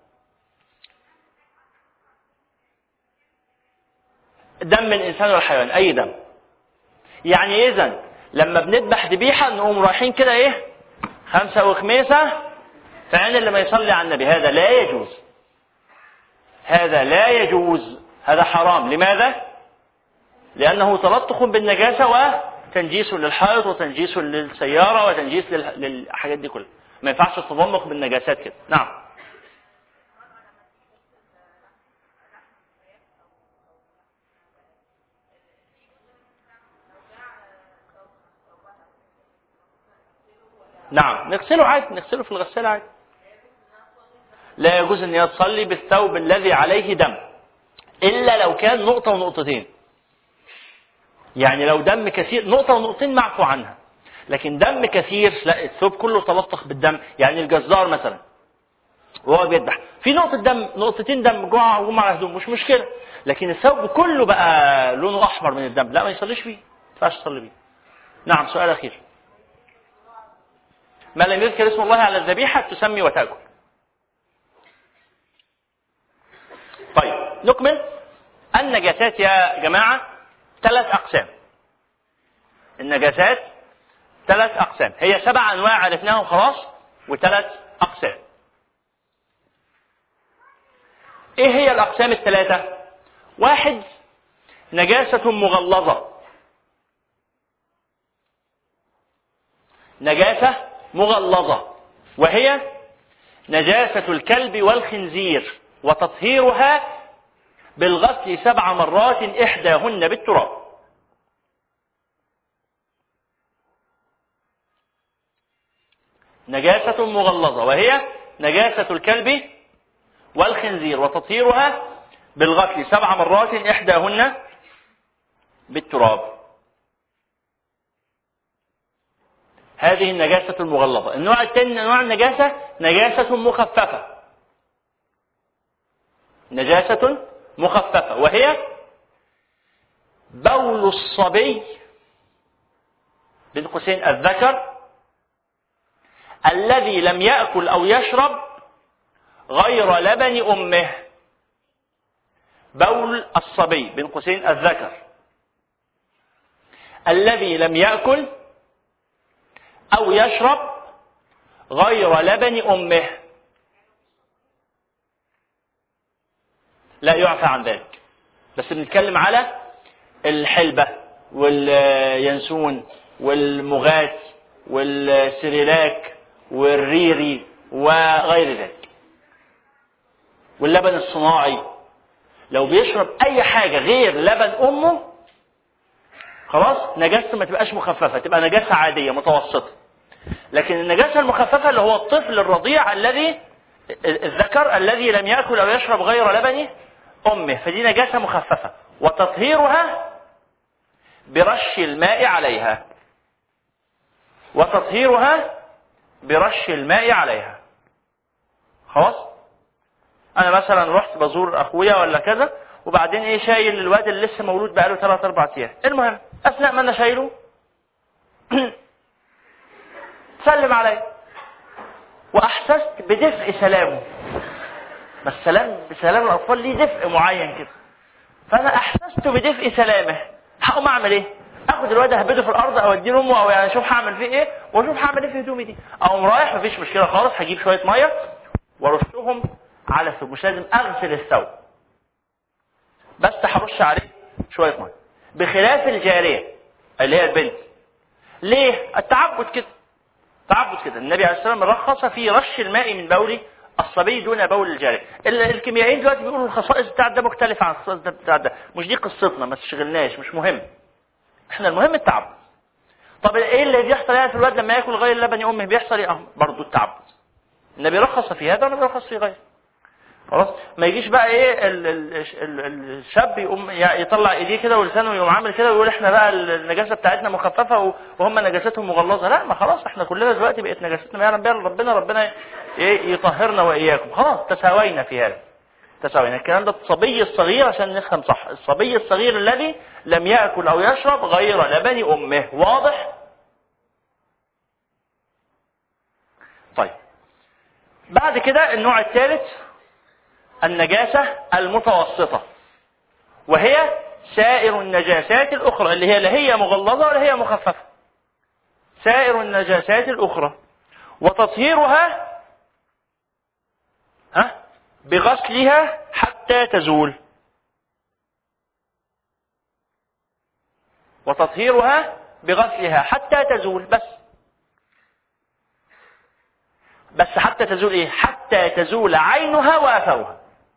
دم الإنسان والحيوان أي دم، يعني إذن لما بنذبح ذبيحة نقوم رايحين كده إيه خمسة وخميسة فعين اللي ما يصلي على النبي، هذا لا يجوز، هذا لا يجوز، هذا حرام. لماذا؟ لأنه تلطخ بالنجاسة وتنجيس للحائط وتنجيس للسيارة وتنجيس للحاجات دي كلها، ما ينفعش التضمخ بالنجاسات كده. نعم. نعم نغسله عادي، نغسله في الغسالة عادي. لا يجوز ان هي تصلي بالثوب الذي عليه دم الا لو كان نقطة ونقطتين. يعني لو دم كثير نقطة ونقطتين معفو عنها، لكن دم كثير لا، الثوب كله تلطخ بالدم. يعني الجزار مثلا وهو بيذبح في نقطة دم، نقطتين دم جوع وجم على هدوم مش مشكلة، لكن الثوب كله بقى لونه أحمر من الدم لا، ما يصليش فيه، ما ينفعش يصلي بيه. نعم سؤال أخير. ما لم يذكر اسم الله على الذبيحة تسمي وتأكل. طيب نكمل. النجاسات يا جماعة ثلاث أقسام. النجاسات ثلاث أقسام، هي سبع أنواع عرفناهم خلاص، وثلاث أقسام. إيه هي الأقسام الثلاثة؟ واحد نجاسة مغلظة. نجاسة مغلظة وهي نجاسة الكلب والخنزير وتطهيرها بالغسل سبع مرات إحداهن بالتراب. نجاسة مغلظة وهي نجاسة الكلب والخنزير وتطهيرها بالغسل سبع مرات إحداهن بالتراب. هذه النجاسة المغلظة. النوع الثاني أنواع النجاسة نجاسة مخففة. نجاسة مخففة وهي بول الصبي بين قوسين الذكر الذي لم يأكل أو يشرب غير لبن أمه. بول الصبي بين قوسين الذكر الذي لم يأكل أو يشرب غير لبن أمه. لا يعفى عن ذلك، بس بنتكلم على الحلبة واليانسون والمغات والسريلاك والريري وغير ذلك واللبن الصناعي. لو بيشرب أي حاجة غير لبن أمه خلاص نجاسة ما تبقاش مخففة، تبقى نجاسة عادية متوسطة. لكن النجاسة المخففة اللي هو الطفل الرضيع الذي الذكر الذي لم يأكل أو يشرب غير لبن أمه، فدي نجاسة مخففة. وتطهيرها برش الماء عليها. وتطهيرها برش الماء عليها. خلاص. أنا مثلا رحت بزور أخويا ولا كذا، وبعدين إيه شايل الواد اللي لسه مولود بقاله ثلاث أربع أيام. المهم أثناء ما أنا شايله سلم علي وأحسست بدفء سلامه. بس سلام بسلام الأطفال ليه دفء معين كده، فأنا أحسست بدفء سلامه. هقوم أعمل إيه؟ أخد الواد أهبده في الأرض أو أديه لأمه أو يعني أشوف هعمل فيه إيه وأشوف هعمل إيه في هدومي دي. أقوم رايح مفيش مشكلة خالص، هجيب شوية مية وأرشهم على الثوب. مش لازم أغسل الثوب، بس هرش عليه شوية مية، بخلاف الجارية اللي هي البنت. ليه؟ التعبد كده، تعبد كده. النبي عليه الصلاة والسلام رخص في رش الماء من بول الصبي دون بول الجارية. الكيميائيين دلوقتي بيقولوا الخصائص بتاع ده مختلفة عن الخصائص بتاع ده، مش دي قصتنا، ما تشغلناش، مش مهم. احنا المهم التعبد. طب ايه اللي بيحصل يعني في الواد لما ياكل غير لبن امه؟ بيحصل ايه؟ برضه التعبد. النبي رخص في هذا والنبي رخص في غيره. خلاص. ما يجيش بقى ايه ال ال ال الشاب يقوم يطلع ايديه كده ولسانه يقوم عامل كده ويقول احنا بقى النجاسه بتاعتنا مخففه وهم نجاستهم مغلظه. لا، ما خلاص احنا كلنا دلوقتي بقت نجاستنا ما يعلم بها ربنا، ربنا ايه يطهرنا واياكم. خلاص تساوينا في هذا، تساوينا. الكلام ده الصبي الصغير عشان نفهم صح، الصبي الصغير الذي لم ياكل او يشرب غير لبن امه. واضح؟ طيب بعد كده النوع الثالث النجاسة المتوسطة، وهي سائر النجاسات الأخرى اللي هي لا هي مغلظة ولا هي مخففة. سائر النجاسات الأخرى وتطهيرها ها بغسلها حتى تزول. وتطهيرها بغسلها حتى تزول. بس بس حتى تزول ايه؟ حتى تزول عينها وأثرها.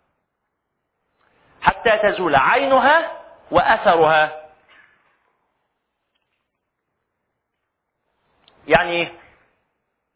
حتى تزول عينها وأثرها. يعني ايه؟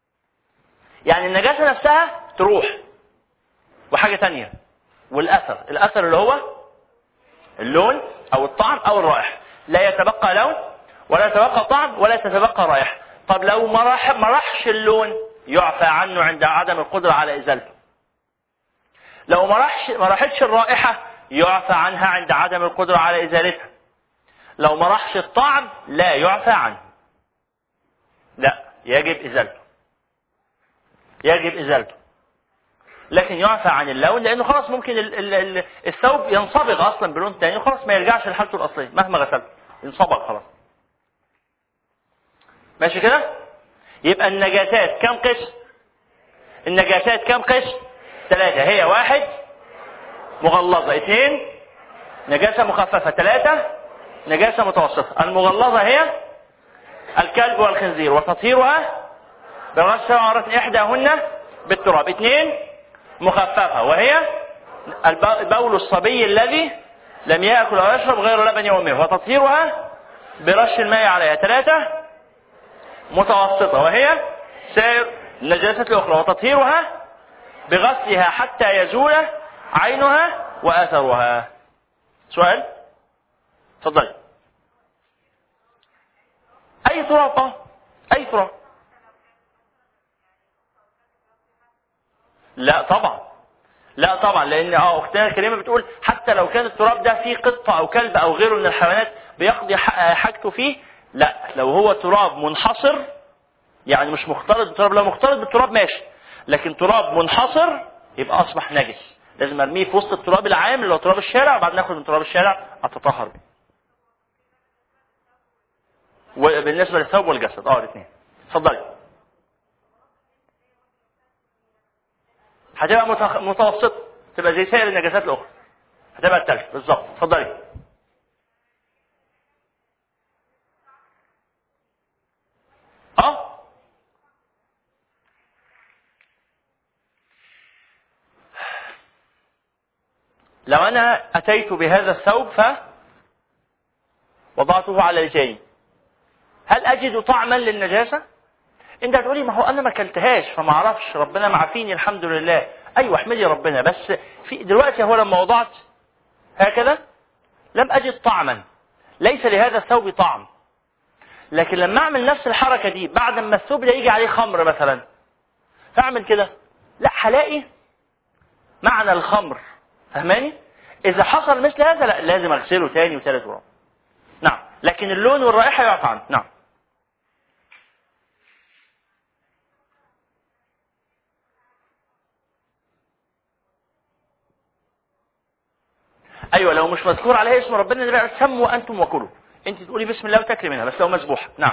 يعني النجاسة نفسها تروح، وحاجة تانية، والأثر، الأثر اللي هو اللون أو الطعم أو الرائحة، لا يتبقى لون ولا يتبقى طعم ولا تتبقى رائحة. طب لو ما راح ما راحش اللون يعفى عنه عند عدم القدرة على إزالته. لو ما راحش ما راحتش الرائحة يعفى عنها عند عدم القدرة على إزالتها. لو ما راحش الطعم لا يعفى عنه، لا يجب إزالته، يجب إزالته. لكن يعفى عن اللون لأنه خلاص ممكن ال ال الثوب ينصبغ أصلا بلون تاني وخلاص ما يرجعش لحالته الأصلية مهما غسلته، ينصبغ خلاص. ماشي كده؟ يبقى النجاسات كم قسم؟ النجاسات كم قسم؟ ثلاثة. هي واحد مغلظة، اثنين نجاسة مخففة، ثلاثة نجاسة متوسطة. المغلظة هي الكلب والخنزير وتطهيرها بغسل سبع مرات إحداهن بالتراب. اثنين مخففة وهي البول الصبي الذي لم يأكل أو يشرب غير لبن أمه وتطهيرها برش الماء عليها. ثلاثة متوسطة وهي سائر النجاسات الأخرى وتطهيرها بغسلها حتى يزول عينها وأثرها. سؤال؟ تفضل. أي تراب؟ أي تراب؟ لا طبعا، لا طبعا، لأن اه أختنا الكريمة بتقول حتى لو كان التراب ده فيه قطة أو كلب أو غيره من الحيوانات بيقضي حاجته فيه، لا، لو هو تراب منحصر يعني مش مختلط بالتراب، لو مختلط بالتراب ماشي، لكن تراب منحصر يبقى أصبح نجس، لازم أرميه في وسط التراب العام اللي هو تراب الشارع وبعد ناخد من تراب الشارع أتطهر بيه. وبالنسبة للثوب والجسد اه الاثنين. اتفضلي. هتبقى متوسطة، تبقى زي سائر النجاسات الأخرى، هتبقى التلج بالظبط. اتفضلي. اه لو أنا أتيت بهذا الثوب فوضعته على لساني هل أجد طعما للنجاسة؟ أنت هتقولي ما هو أنا ما أكلتهاش فما أعرفش، ربنا معافيني الحمد لله. أيوة احمدي ربنا، بس في دلوقتي هو لما وضعت هكذا لم أجد طعما، ليس لهذا الثوب طعم. لكن لما أعمل نفس الحركة دي بعد ما الثوب ده يجي عليه خمر مثلا فأعمل كده، لا هلاقي معنى الخمر. فهماني؟ إذا حصل مثل هذا لا لازم أغسله تاني وثالث ورابع. نعم، لكن اللون والرائحة يعفى عنه. نعم. أيوة لو مش مذكور عليها اسم ربنا يبقى سموا أنتم وكلوا، أنت تقولي بسم الله وتاكلي منها، بس لو مذبوحة. نعم.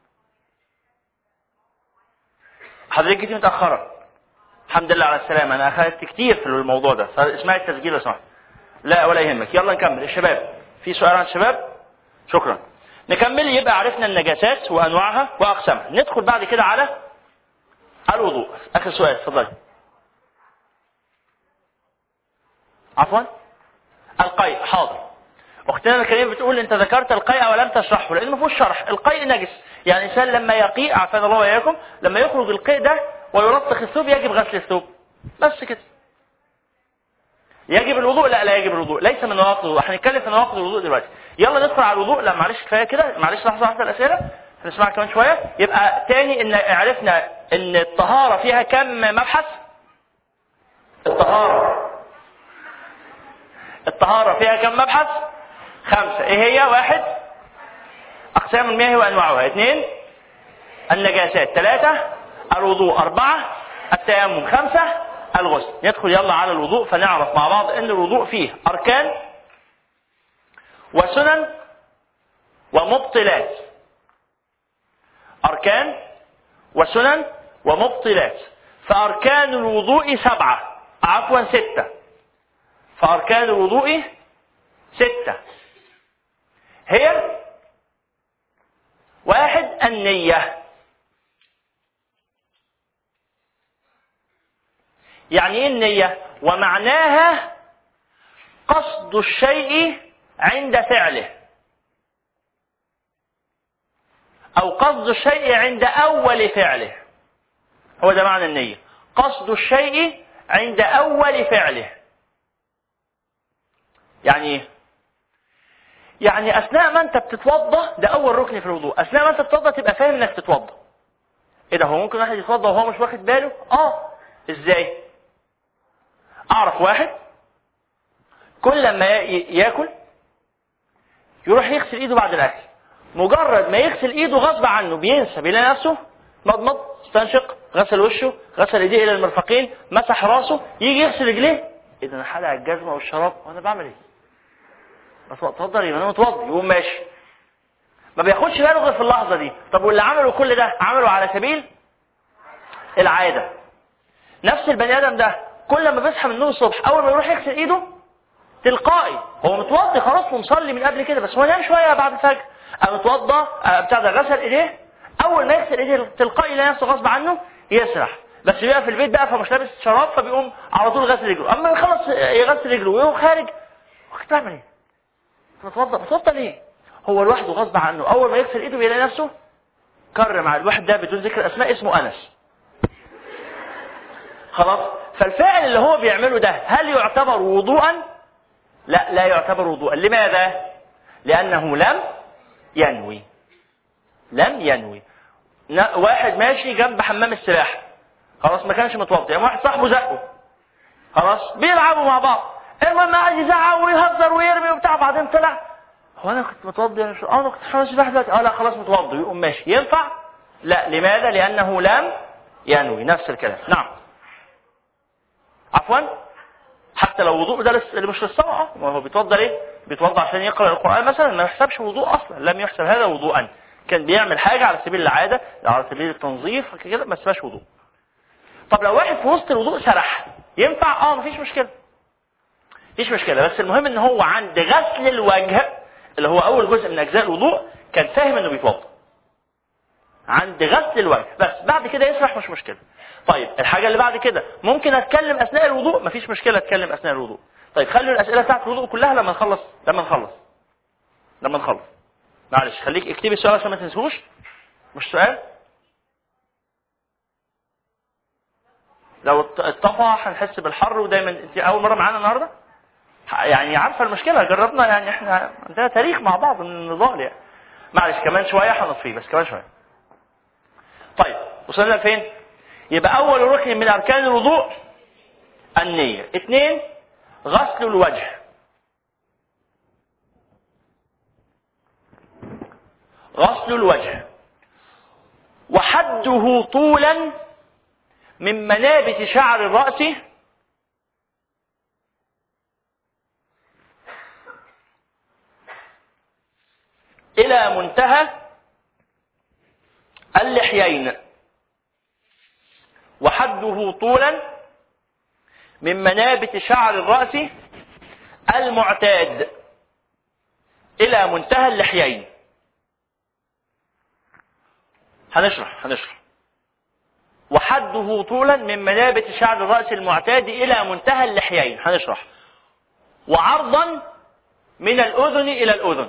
حضرتك جيتي متأخرة، الحمد لله على السلامة، أنا أخذت كتير في الموضوع ده فاسمعي التسجيل لو سمحت. لا ولا يهمك، يلا نكمل. الشباب في سؤال عن الشباب؟ شكرا. نكمل. يبقى عرفنا النجاسات وأنواعها وأقسامها، ندخل بعد كده على الوضوء. آخر سؤال اتفضلي. عفوا القيء. حاضر. اختنا الكريمه بتقول انت ذكرت القيء ولم تشرحه لان ما فيهوش شرح. القيء نجس، يعني الانسان لما يقيء عافانا الله واياكم لما يخرج القيء ده ويلطخ الثوب يجب غسل الثوب، بس كده. يجب الوضوء؟ لا لا يجب الوضوء، ليس من نواقض الوضوء. هنتكلم في نواقض الوضوء دلوقتي. يلا ندخل على الوضوء. لا معلش كفايه كده، معلش لحظه واحده الاسئله هنسمعها كمان شويه. يبقى تاني ان عرفنا ان الطهاره فيها كم مبحث؟ الطهاره الطهاره فيها كم مبحث؟ خمسة. ايه هي؟ واحد اقسام المياه وانواعها، اثنين النجاسات، ثلاثة الوضوء، أربعة التيمم، خمسة الغسل. ندخل يلا على الوضوء فنعرف مع بعض ان الوضوء فيه اركان وسنن ومبطلات. اركان وسنن ومبطلات. فاركان الوضوء سبعة، عفوا ستة. فاركان الوضوء ستة. هي واحد النية. يعني ايه النية؟ ومعناها قصد الشيء عند فعله او قصد الشيء عند اول فعله هو ده معنى النية، قصد الشيء عند أول فعله. يعني ايه؟ يعني أثناء ما أنت بتتوضأ، ده أول ركن في الوضوء، أثناء ما أنت بتتوضأ تبقى فاهم إنك تتوضأ. إيه ده، هو ممكن واحد يتوضأ وهو مش واخد باله؟ آه. إزاي؟ أعرف واحد كل لما ياكل يروح يغسل إيده بعد الأكل، مجرد ما يغسل إيده غصب عنه بينسى، بيلاقي نفسه مضمض، استنشق، غسل وشه، غسل إيديه إلى المرفقين، مسح راسه، يجي يغسل رجليه. إيه ده، أنا حلق الجزمة والشراب وأنا بعمل إيه؟ بس اتفضل يبقى انا متوضي، يقوم ماشي، ما بياخدش باله غير في اللحظه دي. طب واللي عملوا كل ده عملوا على سبيل العاده. نفس البني ادم ده كل ما بيصحى من النوم الصبح اول ما يروح يغسل ايده تلقائي هو متوضي خلاص ومصلي من قبل كده، بس هو نام شويه بعد الفجر، قام متوضى بتاع ده غسل ايديه، اول ما يغسل ايديه تلقائي يلاقي نفسه غصب عنه يسرح، بس بيبقى في البيت بقى فمش لابس شراب فبيقوم على طول غسل رجله، اما يخلص يغسل رجله ويقوم خارج كنت بعمل ايه؟ متوضى متوضى ليه؟ هو لوحده غصب عنه اول ما يغسل ايده بيلاقي نفسه كرر مع الواحد ده بدون ذكر اسماء اسمه انس. خلاص، فالفعل اللي هو بيعمله ده هل يعتبر وضوءا؟ لا، لا يعتبر وضوءا. لماذا؟ لانه لم ينوي. لم ينوي. واحد ماشي جنب حمام السباحه، خلاص ما كانش متوضي، يعني واحد صاحبه زقه، خلاص بيلعبوا مع بعض، المهم قاعد يزعق ويهزر ويرمي وبتاع، بعدين طلع هو انا كنت متوضي، اه انا كنت حمام السباحه دلوقتي، اه لا خلاص متوضي، يقوم ماشي. ينفع؟ لا. لماذا؟ لانه لم ينوي. نفس الكلام. نعم. عفوا، حتى لو وضوء ده اللي مش للصلاه، ما هو بيتوضى ليه؟ بيتوضى عشان يقرأ القرآن مثلا، ما يحسبش وضوء اصلا، لم يحسب هذا وضوءا، كان بيعمل حاجه على سبيل العاده، على سبيل التنظيف كده، ما اسمهاش وضوء. طب لو واحد في وسط الوضوء سرح، ينفع؟ اه مفيش مشكله، مفيش مشكله، بس المهم ان هو عند غسل الوجه اللي هو اول جزء من اجزاء الوضوء كان فاهم انه بيتوضا عند غسل الوجه، بس بعد كده يسرح مش مشكله. طيب الحاجه اللي بعد كده، ممكن اتكلم اثناء الوضوء؟ مفيش مشكله اتكلم اثناء الوضوء. طيب خلوا الاسئله بتاعت الوضوء كلها لما نخلص لما نخلص لما نخلص معلش خليك اكتبي السؤال عشان ما تنسوش. مش سؤال، لو اتطفى هنحس بالحر، ودايما انت اول مره معانا النهارده يعني عارفه المشكله، جربنا يعني، احنا عندنا تاريخ مع بعض من النضال يعني. معلش كمان شويه هنطفيه، بس كمان شويه. طيب وصلنا لفين؟ يبقى اول ركن من اركان الوضوء النيه. اثنين، غسل الوجه. غسل الوجه وحده طولا من منابت شعر الرأس إلى منتهى اللحيين. وحده طولا من منابت شعر الرأس المعتاد إلى منتهى اللحيين. هنشرح هنشرح وحده طولا من منابت شعر الرأس المعتاد إلى منتهى اللحيين. هنشرح. وعرضا من الأذن إلى الأذن.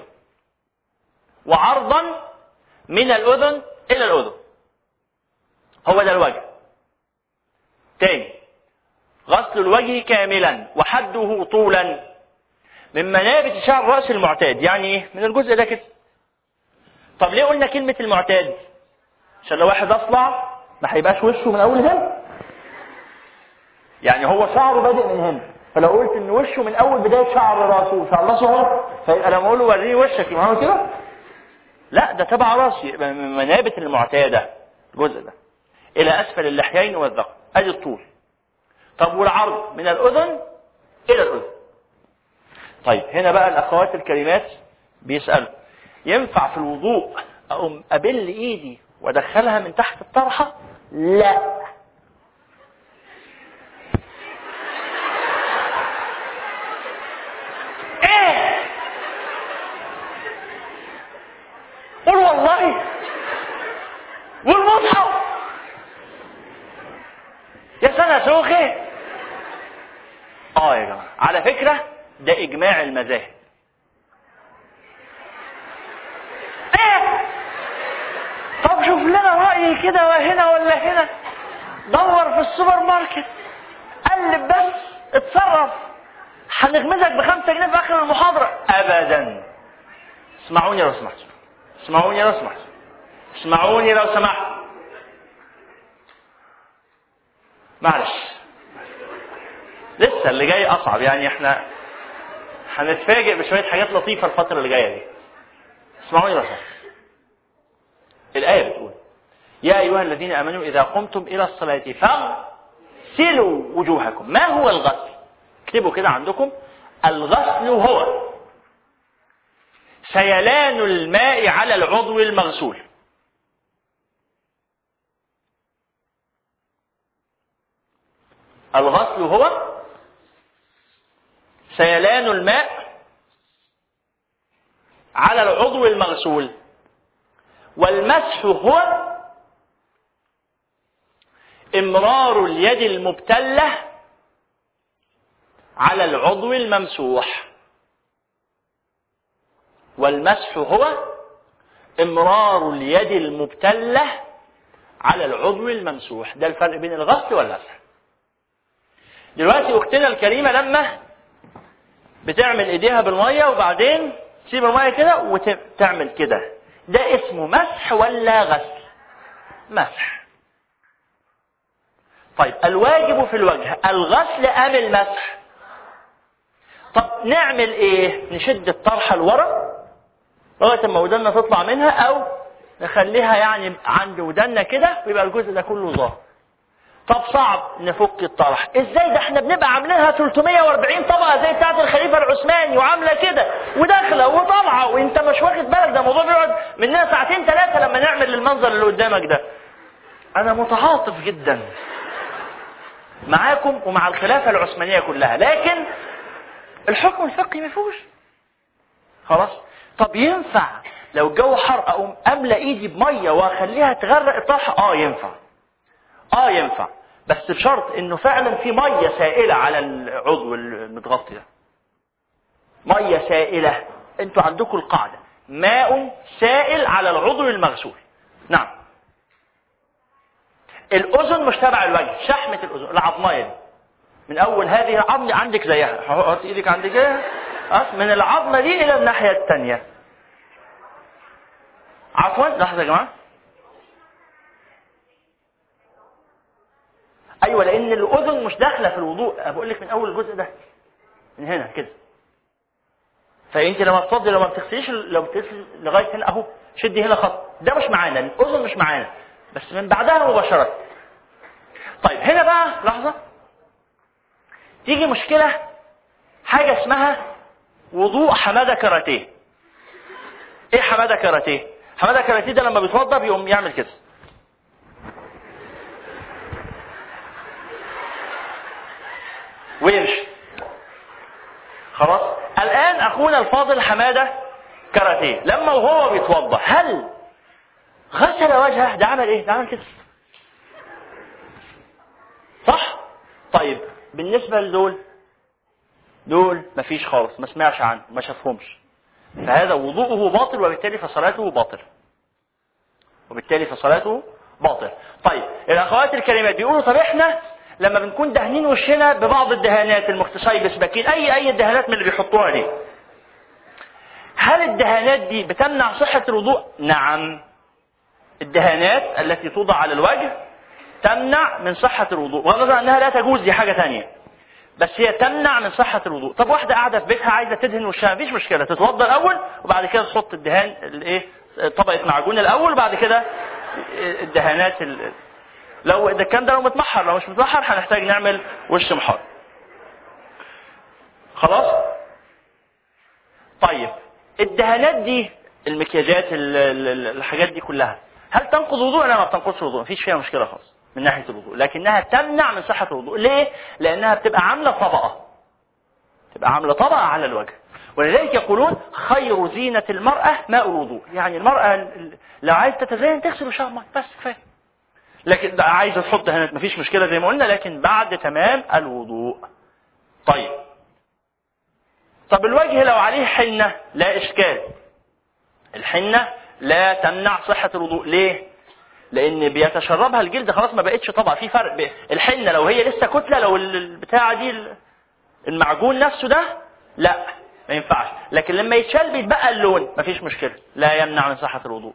وعرضا من الأذن إلى الأذن. هو ده الوجه. تاني، غسل الوجه كاملا وحده طولا من منابت شعر الرأس المعتاد. يعني ايه؟ من الجزء ده كده. طب ليه قلنا كلمة المعتاد؟ عشان لو واحد أصلع ما هيبقاش وشه من أول هنا، يعني هو شعره بادئ من هنا، فلو قلت إن وشه من أول بداية شعر راسه شعر راسه اهو، فيبقى لما أقول له وريني وشك يبقى هو كده؟ لا، ده تبع راسي، يبقى من منابت المعتادة الجزء ده إلى أسفل اللحيين والذقن. أدي الطول. طب والعرض من الأذن إلى الأذن. طيب هنا بقى الأخوات الكريمات بيسألوا، ينفع في الوضوء أقوم أبل إيدي وأدخلها من تحت الطرحة؟ لا. إيه؟ قول والله. والمصحف يا سنة سوخي. اه يا جماعة، على فكرة ده إجماع المذاهب. ايه؟ طب شوف لنا رأي كده وهنا ولا هنا. دور في السوبر ماركت، قلب بس، اتصرف، هنغمزك بخمسة جنيه في اخر المحاضرة. ابدا. اسمعوني لو سمحتوا، اسمعوني لو سمحتوا، اسمعوني لو سمحتوا. معلش لسه اللي جاي اصعب، يعني احنا هنتفاجئ بشوية حاجات لطيفة الفترة اللي جاية دي. اسمعوني لو سمحتوا. الآية بتقول يا أيها الذين آمنوا إذا قمتم إلى الصلاة فاغسلوا وجوهكم. ما هو الغسل؟ اكتبوا كده عندكم. الغسل هو سيلان الماء على العضو المغسول. الغسل هو سيلان الماء على العضو المغسول. والمسح هو امرار اليد المبتلة على العضو الممسوح. والمسح هو امرار اليد المبتلة على العضو الممسوح. ده الفرق بين الغسل والمسح. دلوقتي اختنا الكريمة لما بتعمل ايديها بالمية وبعدين تسيب المية كده وتعمل كده، ده اسمه مسح ولا غسل؟ مسح. طيب الواجب في الوجه الغسل ام المسح؟ طب نعمل ايه؟ نشد الطرحه لورا لغايه ما ودنا تطلع منها، او نخليها يعني عند ودنا كده ويبقى الجزء ده كله ظاهر. طب صعب نفك الطرح ازاي؟ ده احنا بنبقى عاملينها ثلاثمية وأربعين طبقه زي بتاعه الخليفه العثماني، وعامله كده وداخله وطالعه وانت مش واخد بالك. ده الموضوع بيقعد مننا ساعتين ثلاثه لما نعمل المنظر اللي قدامك ده. انا متعاطف جدا معاكم ومع الخلافه العثمانيه كلها، لكن الحكم الفقهي ما فيهوش. خلاص. طب ينفع لو الجو حر اقوم املى ايدي بميه واخليها تغرق الطرحه؟ اه ينفع. اه ينفع، بس بشرط انه فعلا في ميه سائله على العضو المتغطي ده. ميه سائله. انتوا عندكم القاعده ماء سائل على العضو المغسول. نعم. الاذن مش تبع الوجه، شحمه الاذن العظميه دي من اول هذه العظمه عندك زيها، حط ايدك عندك كده من العظمه دي الى الناحيه الثانيه. عفوا لحظه يا جماعه. ايوه لان الاذن مش داخله في الوضوء، بقول لك من اول الجزء ده من هنا كده. فانت لما تفضلي لو ما بتغسليش لو بتغسلي لغايه هنا اهو شدي هنا خط، ده مش معانا، الاذن مش معانا، بس من بعدها مباشره. طيب هنا بقى لحظه تيجي مشكله، حاجه اسمها وضوء حماده كاراتيه. ايه حماده كاراتيه؟ حماده كاراتيه ده لما بيتوضا بيقوم يعمل كده ويمشي. خلاص. الان اخونا الفاضل حماده كاراتيه لما وهو بيتوضا هل غسل وجهه؟ ده عمل ايه؟ ده عمل كده صح؟ طيب بالنسبه لدول دول مفيش خالص، ما سمعش عنه ما شافهمش، فهذا وضوءه باطل وبالتالي فصلاته باطل وبالتالي فصلاته باطل. طيب الاخوات الكريمات بيقولوا طب احنا لما بنكون دهنين وشنا ببعض الدهانات المختصايه بسباكين اي اي الدهانات من اللي بيحطوها دي، هل الدهانات دي بتمنع صحه الوضوء؟ نعم. الدهانات التي توضع على الوجه تمنع من صحه الوضوء، بغض النظر انها لا تجوز دي حاجه ثانيه، بس هي تمنع من صحه الوضوء. طب واحده قاعده في بيتها عايزه تدهن وشها مفيش مشكله، تتوضا الاول وبعد كده تحط الدهان الايه طبقه معجون الاول وبعد كده الدهانات ال... لو ده كان ده لو متمحر، لو مش متمحر هنحتاج نعمل وش محار. خلاص. طيب الدهانات دي المكياجات الحاجات دي كلها هل تنقض وضوء؟ لا ما بتنقضش وضوء، مفيش فيها مشكله خالص من ناحيه الوضوء، لكنها تمنع من صحه الوضوء. ليه؟ لانها بتبقى عامله طبقه تبقى عامله طبقه على الوجه، ولذلك يقولون خير زينه المراه ماء الوضوء. يعني المراه لو عايز تتزين تغسل وشها بماء بس كفايه، لكن عايزه تحط دهانات مفيش مشكله زي ما قلنا، لكن بعد تمام الوضوء. طيب طب الوجه لو عليه حنه لا اشكال، الحنه لا تمنع صحه الوضوء. ليه؟ لان بيتشربها الجلد خلاص ما بقتش طبقه. في فرق الحنه لو هي لسه كتله، لو البتاعه دي المعجون نفسه ده لا ما ينفعش، لكن لما يتشال بيتبقى اللون مفيش مشكله، لا يمنع من صحه الوضوء.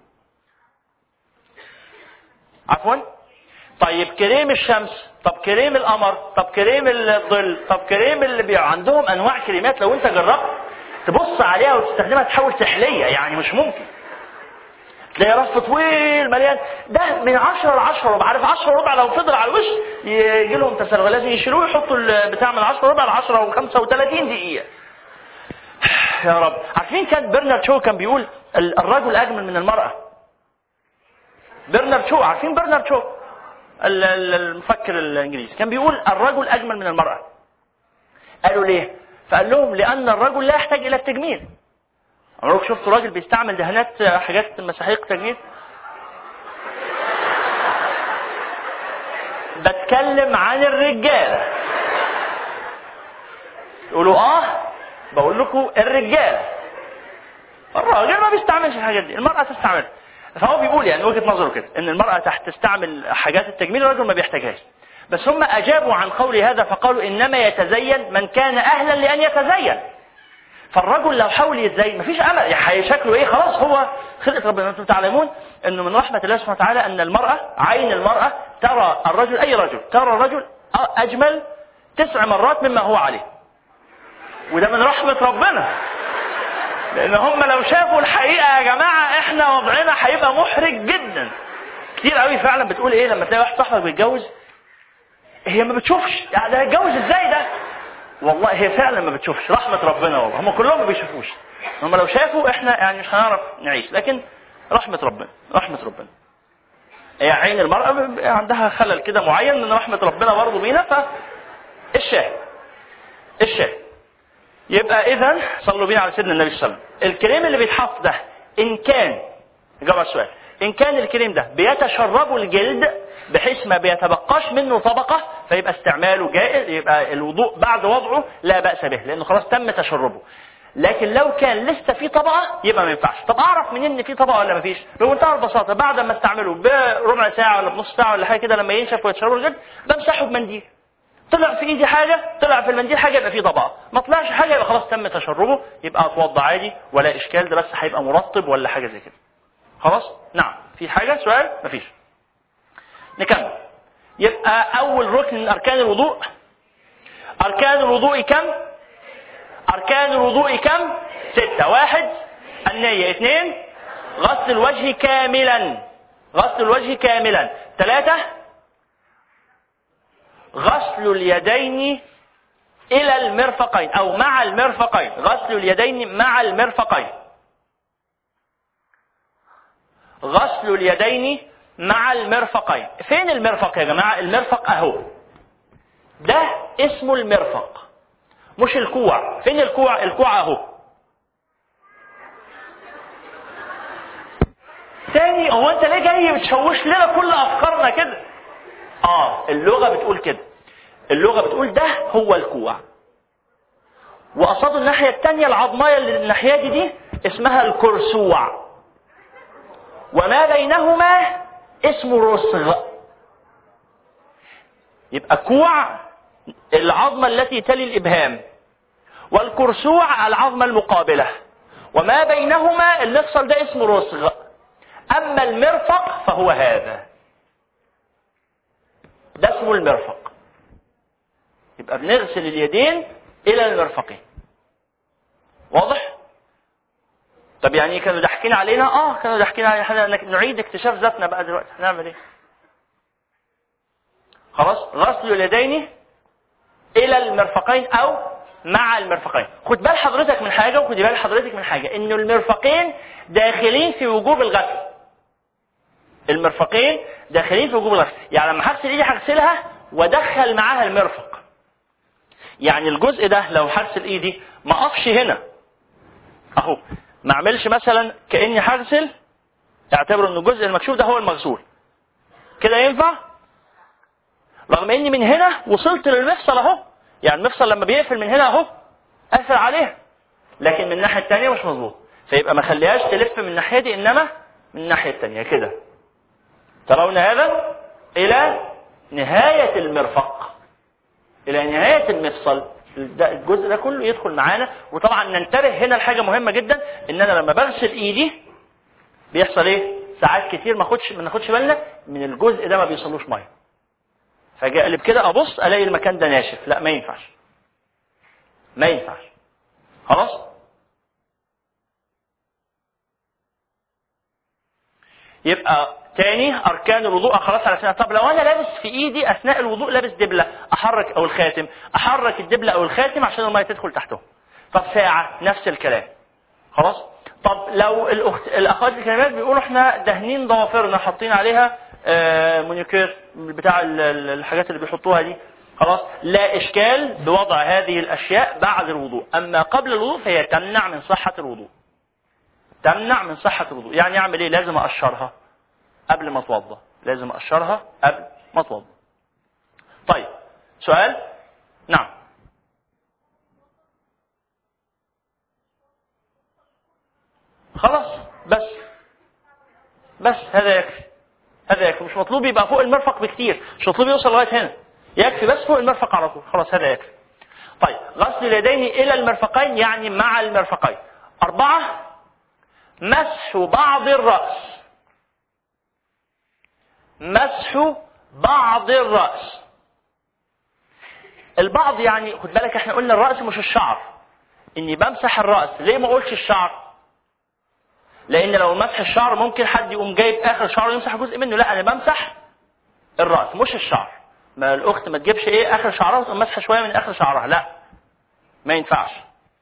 عفوا. طيب كريم الشمس، طب كريم القمر، طب كريم الظل، طب كريم اللي بي... عندهم انواع كريمات لو انت جربت تبص عليها وتستخدمها تحاول تحليه، يعني مش ممكن تلاقي رف طويل مليان ده من عشرة لعشرة ربع، عارف عشرة ربع لو فضل على الوش يجي لهم تسرغ، لازم يشيلوه يحطوا البتاع من عشرة ربع لعشرة وخمسة وثلاثين دقيقة. يا رب. عارفين كان برنارد شو كان بيقول الرجل اجمل من المرأة. برنارد شو، عارفين برنارد شو المفكر الانجليزي، كان بيقول الرجل اجمل من المرأة. قالوا ليه؟ فقال لهم لان الرجل لا يحتاج الى التجميل. عمرك شفتوا راجل بيستعمل دهانات حاجات مساحيق تجميل؟ بتكلم عن الرجاله. يقولوا اه بقول لكم الرجاله، الراجل ما بيستعملش الحاجات دي، المرأة تستعملها. فهو بيقول يعني وجهة نظره كده ان المرأة تحت تستعمل حاجات التجميل، الرجل ما بيحتاجهاش. بس هم اجابوا عن قول هذا فقالوا انما يتزين من كان اهلا لان يتزين. فالرجل لو حاول يتزين مفيش امل، يعني شكله ايه خلاص هو خلقة ربنا. انتم تعلمون انه من رحمة الله سبحانه وتعالى ان المرأة عين المرأة ترى الرجل، اي رجل ترى الرجل اجمل تسع مرات مما هو عليه، وده من رحمة ربنا. لان هم لو شافوا الحقيقة يا جماعة احنا وضعنا هيبقى محرج جدا. كتير قوي فعلا بتقول ايه لما تلاقي واحد صاحبك بيتجوز، هي ما بتشوفش يعني ده هيتجوز ازاي ده، والله هي فعلا ما بتشوفش. رحمة ربنا والله، هم كلهم ما بيشوفوش. هم لو شافوا احنا يعني مش هنعرف نعيش، لكن رحمة ربنا رحمة ربنا. هي عين المرأة عندها خلل كده معين من رحمة ربنا برضه بينا. فالشاهد الشاهد يبقى اذا صلوا بينا على سيدنا النبي صلى الله عليه وسلم. الكريم اللي بيتحط ده ان كان، جاوب على السؤال، ان كان الكريم ده بيتشربه الجلد بحيث ما بيتبقاش منه طبقة فيبقى استعماله جائز، يبقى الوضوء بعد وضعه لا بأس به لانه خلاص تم تشربه. لكن لو كان لسه في طبقة يبقى ما ينفعش. طب اعرف منين ان في طبقة ولا ما فيش؟ بمنتهى البساطة بعد ما استعمله بربع ساعة ولا بنص ساعة ولا حاجة كده لما ينشف ويتشربه الجلد بمسحه بمنديل. طلع في ايدي حاجة، طلع في المنديل حاجة يبقى فيه طبقة، ما طلعش حاجة يبقى خلاص تم تشربه، يبقى اتوضى عادي ولا اشكال، ده بس هيبقى مرطب ولا حاجة زي كده. خلاص؟ نعم. في حاجة سؤال؟ مفيش. نكمل. يبقى اول ركن من اركان الوضوء. اركان الوضوء كم؟ اركان الوضوء كم؟ ستة. واحد النية. اثنين غسل الوجه كاملا، غسل الوجه كاملا. ثلاثة غسل اليدين الى المرفقين او مع المرفقين، غسل اليدين مع المرفقين. غسل اليدين مع المرفقين. فين المرفق يا جماعة؟ المرفق اهو، ده اسمه المرفق مش الكوع. فين الكوع؟ الكوع اهو. تاني، هو انت ليه جاي بتشوش لنا كل افكارنا كده؟ اه اللغة بتقول كده، اللغة بتقول ده هو الكوع، وقصاده الناحية التانية العظمية اللي الناحية دي دي اسمها الكرسوع، وما بينهما اسمه رسغ. يبقى كوع العظمة التي تلي الإبهام، والكرسوع العظمة المقابلة، وما بينهما المفصل ده اسمه رسغ. أما المرفق فهو هذا، ده اسمه المرفق. يبقى بنغسل اليدين إلى المرفقين. واضح؟ طب يعني كانوا ضحكين علينا؟ اه كانوا ضحكين علينا. احنا نعيد اكتشاف ذاتنا بقى دلوقتي، هنعمل ايه؟ خلاص. غسل اليدين الى المرفقين او مع المرفقين. خد بال حضرتك من حاجه وخد بال حضرتك من حاجه، انه المرفقين داخلين في وجوب الغسل. المرفقين داخلين في وجوب الغسل، يعني لما هغسل ايدي هغسلها وادخل معاها المرفق. يعني الجزء ده لو هغسل ايدي ما اقفش هنا اهو، ما اعملش مثلا كاني هغسل، اعتبر ان الجزء المكشوف ده هو المغسول كده، ينفع؟ رغم اني من هنا وصلت للمفصل اهو، يعني المفصل لما بيقفل من هنا اهو قفل عليها، لكن من الناحيه الثانيه مش مظبوط، فيبقى ما خليهاش تلف من الناحيه دي انما من الناحيه الثانيه كده. ترون هذا إلى نهاية المرفق، إلى نهاية المفصل، الجزء ده كله يدخل معانا. وطبعا ننتبه هنا لحاجة مهمة جدا، إن أنا لما بغسل إيدي بيحصل إيه؟ ساعات كتير ما خدش ما ناخدش بالنا من الجزء ده ما بيوصلوش مية، فاجي اقلب كده ابص الاقي المكان ده ناشف. لا، ما ينفعش، ما ينفعش. خلاص. يبقى تاني اركان الوضوء خلاص على سنة. طب لو انا لابس في ايدي اثناء الوضوء لابس دبلة، احرك او الخاتم، احرك الدبلة او الخاتم عشان المية تدخل تحته. طب ساعة نفس الكلام. خلاص. طب لو الاخت الاخوات الكلمات بيقولوا احنا دهنين ضوافرنا حاطين عليها آه مونيكير بتاع الحاجات اللي بيحطوها دي، خلاص، لا اشكال بوضع هذه الاشياء بعد الوضوء. اما قبل الوضوء فهي تمنع من صحة الوضوء، تمنع من صحة الوضوء. يعني اعمل ايه؟ لازم اقشرها قبل ما اتوضى، لازم اقشرها قبل ما اتوضى. طيب سؤال. نعم. خلاص بس بس هذا يكفي، هذا يكفي. مش مطلوب يبقى فوق المرفق بكتير، مش مطلوب يوصل لغايه هنا، يكفي بس فوق المرفق على طول. خلاص هذا يكفي. طيب غسل اليدين الى المرفقين يعني مع المرفقين. أربعة، مسح بعض الرأس، مسح بعض الرأس. البعض يعني خد بالك احنا قلنا الرأس مش الشعر، اني بمسح الرأس. ليه ما قلتش الشعر؟ لان لو مسح الشعر ممكن حد يقوم جايب اخر شعر ويمسح جزء منه. لا، انا بمسح الرأس مش الشعر. ما الاخت ما تجيبش ايه اخر شعرها وتقوم مسحه شويه من اخر شعرها، لا ما ينفعش.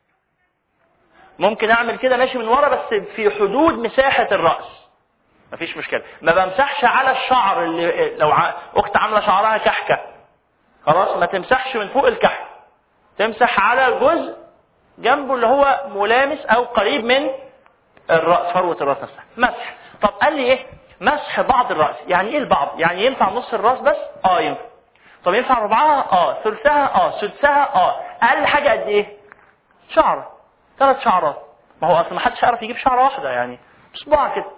ممكن اعمل كده ماشي من ورا بس في حدود مساحه الرأس، مفيش مشكله. ما بمسحش على الشعر. اللي لو اخت عامله شعرها كحكه، خلاص ما تمسحش من فوق الكحك، تمسح على الجزء جنبه اللي هو ملامس او قريب من الرأس، فروة الرأس نفسها. مسح. طب قال لي ايه؟ مسح بعض الرأس. يعني ايه البعض؟ يعني ينفع نص الرأس بس؟ اه ينفع. طب ينفع ربعها؟ اه. ثلثها؟ اه. سدسها؟ اه. اقل حاجة قد ايه؟ شعرة، ثلاث شعرات. ما هو اصلا ما حدش يعرف يجيب شعرة واحدة، يعني صباع كده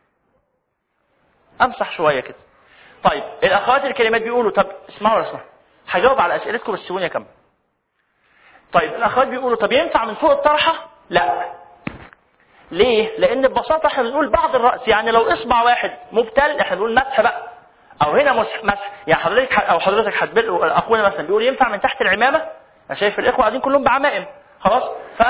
امسح شوية كده. طيب الاخوات الكلمات بيقولوا، طب اسمعوا ولا اسمعوا، هجاوب على اسئلتكم بس سيبوني اكمل. طيب الاخوات بيقولوا طب ينفع من فوق الطرحة؟ لا. ليه؟ لان ببساطة احنا بنقول بعض الرأس، يعني لو اصبع واحد مبتل احنا بنقول مسح بقى، او هنا مسح مسح. يعني حضرتك او حضرتك هتبل، اخونا مثلا بيقول ينفع من تحت العمامة. انا شايف الاخوة قاعدين كلهم بعمائم، خلاص. ف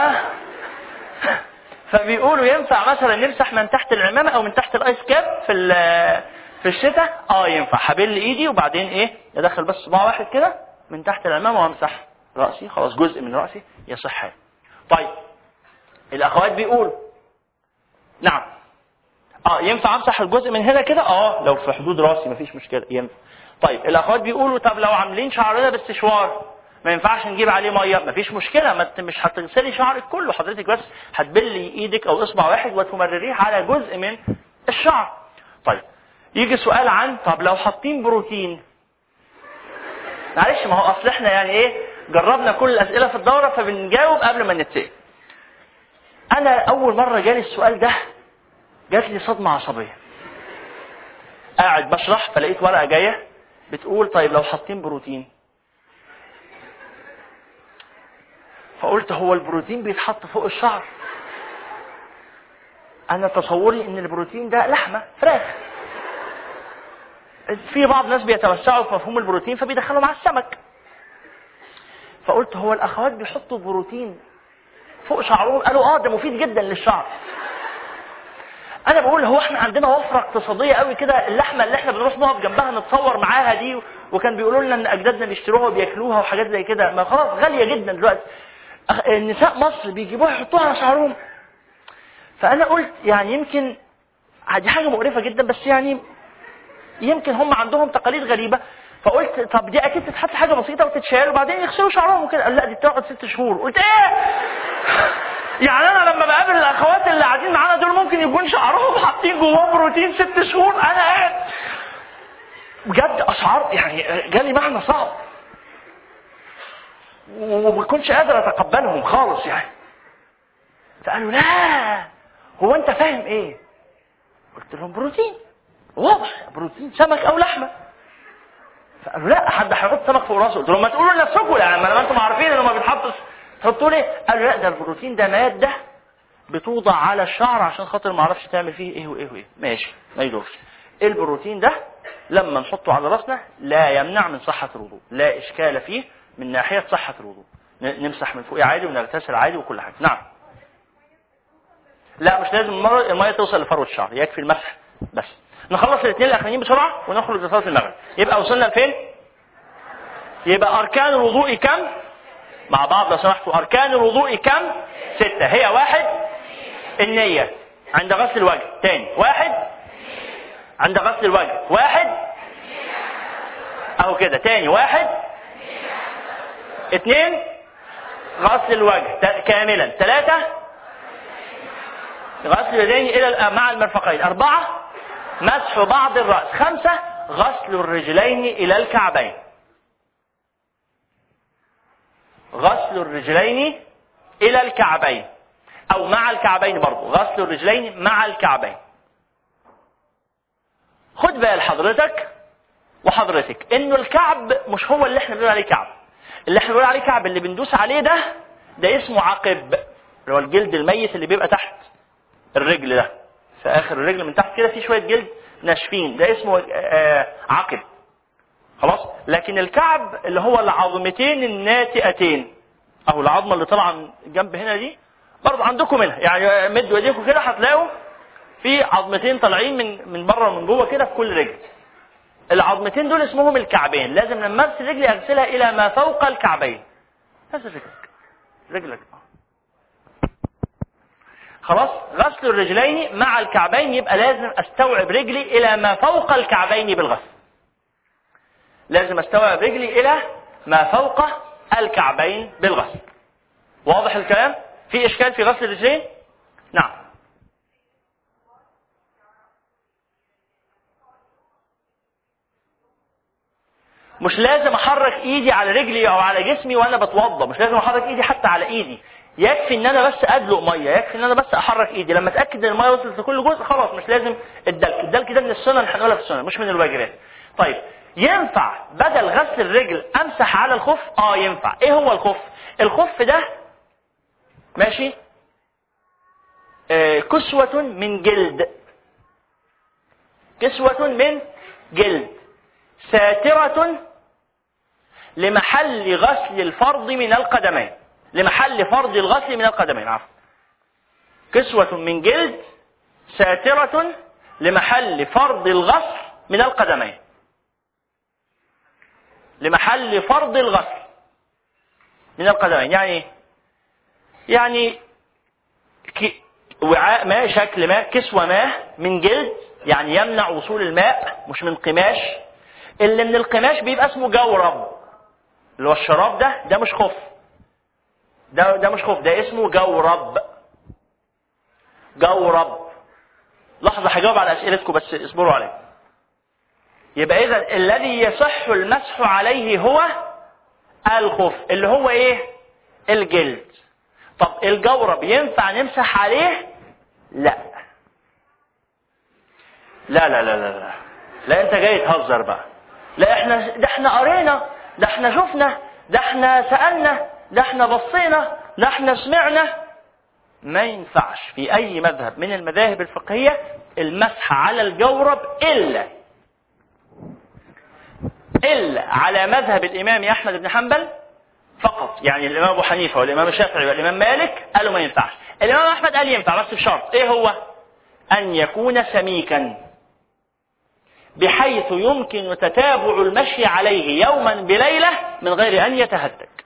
فبيقولوا ينفع مثلا نمسح من تحت العمامة او من تحت الايس كاب في في الشتاء. اه ينفع. هبل ايدي وبعدين ايه، ادخل بس صباع واحد كده من تحت العمامة وامسح رأسي، خلاص جزء من رأسي يصح. طيب الاخوات بيقولوا نعم اه ينفع امسح الجزء من هنا كده، اه لو في حدود راسي مفيش مشكله ينفع. طيب الاخوات بيقولوا طب لو عاملين شعرنا باستشوار ما ينفعش نجيب عليه ميه؟ مفيش مشكله، ما مش هتغسلي شعرك كله، حضرتك بس هتبلي ايدك او اصبع واحد وتمرريه على جزء من الشعر. طيب يجي سؤال عن طب لو حاطين بروتين. معلش ما هو اصل احنا يعني ايه جربنا كل الاسئله في الدوره فبنجاوب قبل ما نتسال. انا اول مره جالي السؤال ده جات لي صدمة عصبية. قاعد بشرح فلقيت ورقة جاية بتقول طيب لو حاطين بروتين. فقلت هو البروتين بيتحط فوق الشعر؟ انا تصوري ان البروتين ده لحمة فراخ. في بعض الناس بيتوسعوا في مفهوم البروتين فبيدخلوا مع السمك. فقلت هو الاخوات بيحطوا بروتين فوق شعرهم؟ قالوا اه ده مفيد جدا للشعر. انا بقول هو احنا عندنا وفره اقتصاديه قوي كده، اللحمه اللي احنا بنروح نقف جنبها نتصور معاها دي، وكان بيقولوا لنا ان اجدادنا بيشتروها وبياكلوها وحاجات زي كده، ما خلاص غاليه جدا دلوقتي. النساء مصر بيجيبوها يحطوها على شعرهم. فانا قلت يعني يمكن دي حاجه مقرفه جدا، بس يعني يمكن هم عندهم تقاليد غريبه. فقلت طب دي اكيد تتحط حاجه بسيطه وتتشال وبعدين يغسلوا شعرهم وكده. قال لا دي بتقعد ست شهور. قلت ايه يعني انا لما بقابل الاخوات اللي قاعدين معانا دول ممكن يكون شعرهم حاطين جواه بروتين ست شهور؟ انا قاعد بجد اشعار يعني جالي معنى صعب وما كنتش قادر اتقبلهم خالص يعني. فقالوا لا هو انت فاهم ايه؟ قلت لهم بروتين. واضح بروتين سمك او لحمه. فقالوا لا حد هيحط سمك فوق راسه. قلت لهم ما تقولوا لنفسكم، يعني ما انتم عارفين انه ما بيتحطش، تحطوا ليه؟ قالوا لا ده البروتين ده ماده بتوضع على الشعر عشان خاطر ما اعرفش تعمل فيه ايه وايه وايه. ماشي ما يدورش. البروتين ده لما نحطه على راسنا لا يمنع من صحه الوضوء، لا اشكال فيه من ناحيه صحه الوضوء، نمسح من فوق عادي ونغتسل عادي وكل حاجه. نعم لا مش لازم الميه توصل لفروه الشعر، يكفي المسح بس. نخلص الاثنين الاخرين بسرعه ونخرج لصلاه المغرب. يبقى وصلنا لفين؟ يبقى اركان الوضوء كم مع بعض لو سمحتوا؟ اركان الوضوء كم؟ سته. هي واحد النيه عند غسل الوجه، ثاني واحد عند غسل الوجه، واحد اهو كده، ثاني واحد، اثنين غسل الوجه كاملا، ثلاثه غسل اليدين الى مع المرفقين، اربعه مسح بعض الراس، خمسه غسل الرجلين الى الكعبين. غسل الرجلين الى الكعبين او مع الكعبين برضو، غسل الرجلين مع الكعبين. خد بال حضرتك وحضرتك انه الكعب مش هو اللي احنا بنقول عليه كعب. اللي احنا بنقول عليه كعب اللي بندوس عليه ده ده اسمه عقب، اللي هو الجلد الميت اللي بيبقى تحت الرجل ده، في اخر الرجل من تحت كده في شويه جلد ناشفين، ده اسمه آه عقب. خلاص. لكن الكعب اللي هو العظمتين الناتئتين، اهو العظمه اللي طالعه جنب هنا دي برضه عندكم منها، يعني مدوا ايديكم كده هتلاقوا في عظمتين طالعين من من بره ومن جوه كده في كل رجل. العظمتين دول اسمهم الكعبين. لازم لما اغسل رجلي اغسلها الى ما فوق الكعبين. غسل رجلك رجلك خلاص. غسل الرجلين مع الكعبين يبقى لازم استوعب رجلي الى ما فوق الكعبين بالغسل. لازم استوعب رجلي الى ما فوق الكعبين بالغسل. واضح الكلام؟ في اشكال في غسل الرجلين؟ نعم. مش لازم احرك ايدي على رجلي او على جسمي وانا بتوضى، مش لازم احرك ايدي حتى على ايدي، يكفي ان انا بس ادلق ميه، يكفي ان انا بس احرك ايدي. لما اتاكد ان الميه وصلت لكل جزء خلاص مش لازم الدلك. الدلك ده من السنن، هنقولها في السنن مش من الواجبات. طيب ينفع بدل غسل الرجل امسح على الخف؟ اه ينفع. ايه هو الخف؟ الخف ده ماشي آه كسوة من جلد، كسوة من جلد ساترة لمحل غسل الفرض من القدمين، لمحل فرض الغسل من القدمين. عفوا. كسوة من جلد ساترة لمحل فرض الغسل من القدمين، لمحل فرض الغسل من القدمين. يعني يعني وعاء ماء، شكل ماء، كسوة ماء من جلد، يعني يمنع وصول الماء، مش من قماش. اللي من القماش بيبقى اسمه جورب، اللي هو الشراب ده ده مش خف، ده ده مش خف، ده اسمه جورب. جورب. لحظة هجاوب على أسئلتكم بس اصبروا عليه. يبقى إذا الذي يصح المسح عليه هو الخف، اللي هو إيه؟ الجلد. طب الجورب ينفع نمسح عليه؟ لا لا لا لا لا لا, لا أنت جاي تهزر بقى. لا احنا ده احنا قرينا، ده احنا شفنا، ده احنا سألنا، ده احنا بصينا، ده احنا سمعنا. ما ينفعش في أي مذهب من المذاهب الفقهية المسح على الجورب إلا إلا على مذهب الإمام أحمد بن حنبل فقط. يعني الإمام أبو حنيفة والإمام الشافعي والإمام مالك قالوا ما ينفعش. الإمام أحمد قال ينفع بس بشرط. إيه هو؟ أن يكون سميكا بحيث يمكن تتابع المشي عليه يوما بليلة من غير أن يتهتك.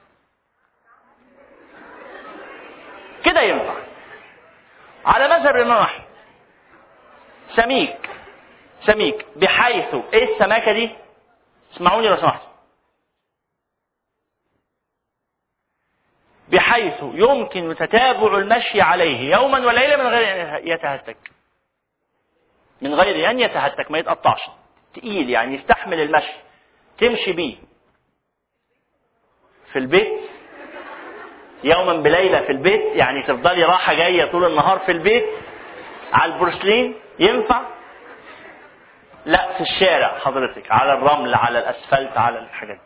كده ينفع على مذهب الإمام أحمد. سميك سميك بحيث إيه السماكة دي؟ اسمعوني لو سمحتوا. بحيث يمكن تتابع المشي عليه يوما وليلة من غير أن يتهتك، من غير أن يتهتك، ما يتقطعش، تقيل يعني يستحمل المشي، تمشي بيه في البيت يوما بليلة في البيت، يعني تفضلي راحة جاية طول النهار في البيت على البورسلين. ينفع لا في الشارع حضرتك، على الرمل، على الاسفلت، على الحاجات.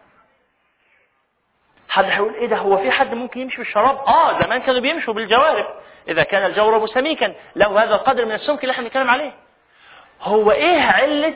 حد هيقول ايه ده، هو في حد ممكن يمشي بالشراب؟ اه زمان كانوا بيمشوا بالجوارب اذا كان الجورب سميكا له هذا القدر من السمك اللي احنا بنتكلم عليه. هو ايه علة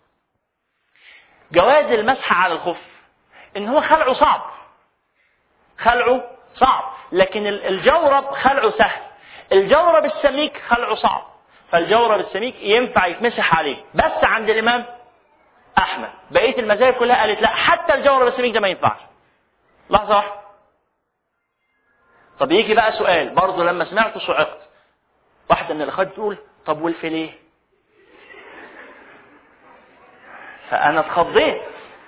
جواز المسح على الخف؟ ان هو خلعه صعب، خلعه صعب، لكن الجورب خلعه سهل. الجورب السميك خلعه صعب، فالجورب السميك ينفع يتمسح عليه، بس عند الامام احمد. بقيه المذاهب كلها قالت لا، حتى الجورب السميك ده ما ينفعش. لحظه واحده. طب يجي بقى سؤال برضه لما سمعته صعقت. واحده من الاخوات تقول طب والفيليه؟ فانا اتخضيت.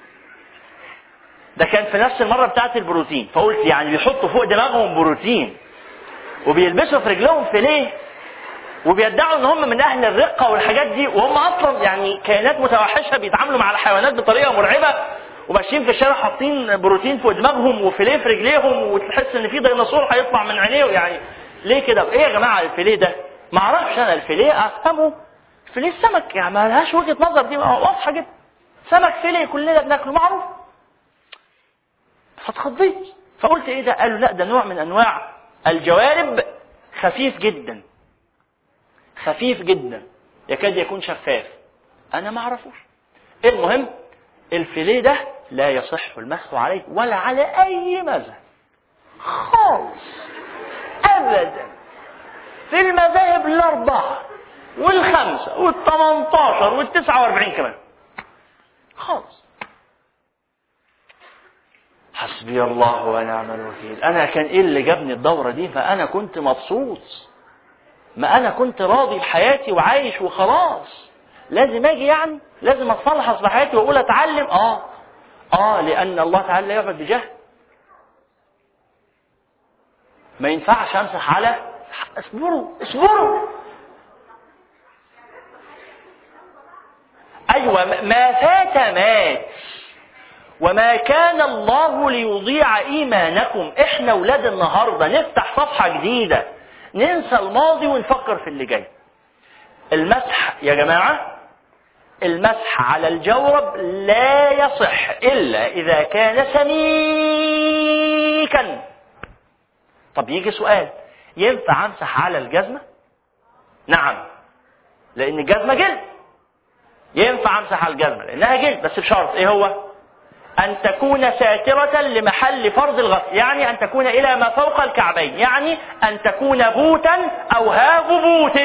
ده كان في نفس المره بتاعت البروتين، فقلت يعني بيحطوا فوق دماغهم بروتين وبيلبسوا في رجلهم فيليه وبيدعوا ان هم من اهل الرقه والحاجات دي، وهم اصلا يعني كائنات متوحشه بيتعاملوا مع الحيوانات بطريقه مرعبه، وماشيين في الشارع حاطين بروتين فوق دماغهم وفيليه في رجليهم، وتحس ان في ديناصور هيطلع من عينيه. يعني ليه كده؟ ايه يا جماعه الفيليه ده؟ ما اعرفش انا الفيليه افهمه. الفيليه السمك يعني ما لهاش وجهه نظر، دي واضحه جدا، سمك فيليه كلنا بناكله معروف. فاتخضيت فقلت ايه ده؟ قالوا لا ده نوع من انواع الجوارب، خفيف جدا خفيف جدا يكاد يكون شفاف، انا ما اعرفوش. المهم الفيليه ده لا يصح المسح عليه ولا على اي مذهب خالص ابدا، في المذاهب الاربعه والخمسه والثمانتاشر والتسعه واربعين كمان خالص. حسبي الله ونعم الوكيل. انا كان ايه اللي جابني الدوره دي؟ فانا كنت مبسوط، ما انا كنت راضي بحياتي وعايش وخلاص. لازم اجي يعني لازم اتفلحص بحياتي واقول اتعلم. اه اه لان الله تعالى لا يعبد بجهل. ما ينفعش امسح على اصبروا اصبروا ايوه ما فات مات، وما كان الله ليضيع ايمانكم. احنا ولاد النهارده نفتح صفحه جديده، ننسى الماضي ونفكر في اللي جاي. المسح يا جماعه، المسح على الجورب لا يصح الا اذا كان سميكا. طب يجي سؤال، ينفع امسح على الجزمه؟ نعم، لان الجزمه جلد. ينفع امسح على الجزمه لانها جلد، بس بشرط ايه هو؟ ان تكون ساتره لمحل فرض الغسل، يعني ان تكون الى ما فوق الكعبين، يعني ان تكون بوتا او هاف بوت.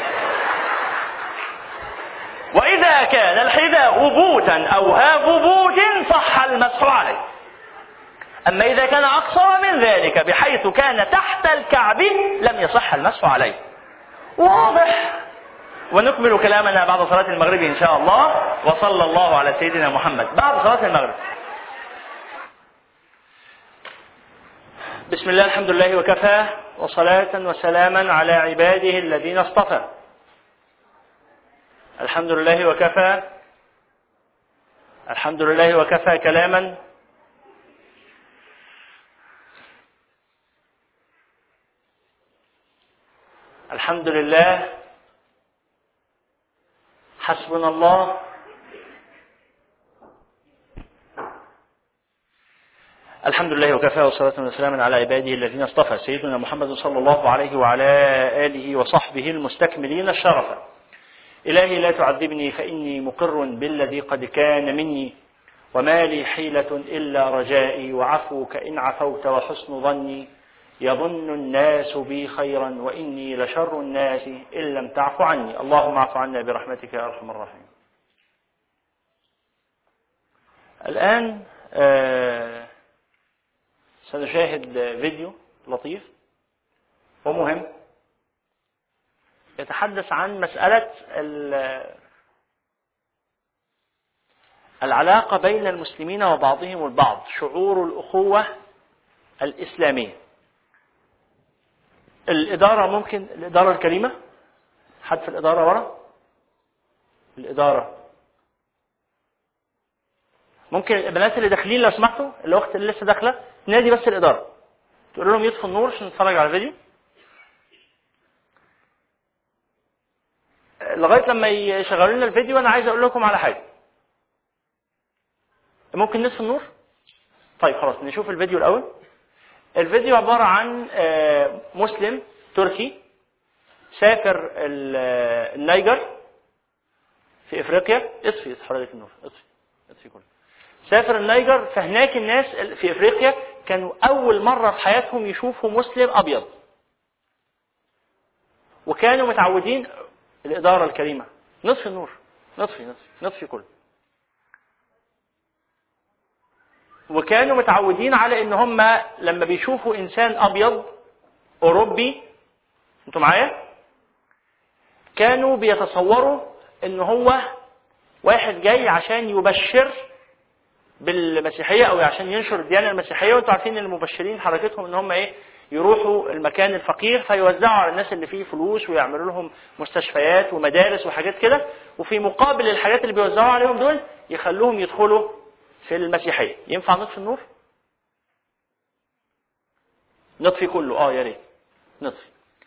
واذا كان الحذاء بوتا او هاف بوت صح المسح عليه. اما اذا كان اقصر من ذلك بحيث كان تحت الكعب لم يصح المسح عليه. واضح؟ ونكمل كلامنا بعد صلاة المغرب إن شاء الله. وصلى الله على سيدنا محمد. بعد صلاة المغرب بسم الله الحمد لله وكفى، وصلاة وسلاما على عباده الذين اصطفى. الحمد لله وكفى، الحمد لله وكفى كلاما الحمد لله، حسبنا الله، الحمد لله وكفى، وصلاة وسلاما على عباده الذين اصطفى. سيدنا محمد صلى الله عليه وعلى آله وصحبه المستكملين الشرف. إلهي لا تعذبني فإني مقر بالذي قد كان مني، وما لي حيلة إلا رجائي وعفوك إن عفوت وحسن ظني. يظن الناس بي خيرا وإني لشر الناس إن لم تعف عني. اللهم اعف عنا برحمتك يا أرحم الراحمين. الآن آه سنشاهد فيديو لطيف ومهم يتحدث عن مسألة العلاقة بين المسلمين وبعضهم البعض، شعور الأخوة الإسلامية. الإدارة ممكن، الإدارة الكريمة، حد في الإدارة ورا؟ الإدارة ممكن البنات اللي داخلين لو سمحتوا، الأخت اللي لسه داخلة نادي بس الإدارة، تقول لهم يطفوا النور عشان نتفرج على الفيديو. لغايه لما يشغلوا لنا الفيديو انا عايز اقول لكم على حاجه. ممكن نصف النور؟ طيب خلاص نشوف الفيديو الاول. الفيديو عباره عن مسلم تركي سافر النيجر في افريقيا. اطفي حراره النور، اطفي اطفي كله. سافر النيجر، فهناك الناس في افريقيا كانوا اول مره في حياتهم يشوفوا مسلم ابيض، وكانوا متعودين. الاداره الكريمه نطفي النور، نطفي نطفي نطفي كله. وكانوا متعودين على ان هم لما بيشوفوا انسان ابيض اوروبي، انتوا معايا، كانوا بيتصوروا ان هو واحد جاي عشان يبشر بالمسيحيه او عشان ينشر الديانه المسيحيه. وانتوا عارفين ان المبشرين حركتهم ان هم ايه، يروحوا المكان الفقير فيوزعوا على الناس اللي فيه فلوس ويعملوا لهم مستشفيات ومدارس وحاجات كده، وفي مقابل الحاجات اللي بيوزعوا عليهم دول يخلوهم يدخلوا في المسيحيه. ينفع نطفي النور؟ نطفي كله، اه يا ريت نطفي.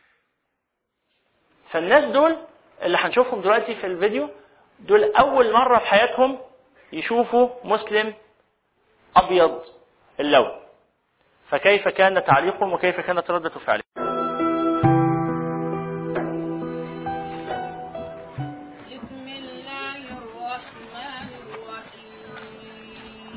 فالناس دول اللي هنشوفهم دلوقتي في الفيديو دول اول مره في حياتهم يشوفوا مسلم ابيض اللون. فكيف كان تعليقهم وكيف كانت ردة فعلهم؟ بسم الله الرحمن الرحيم.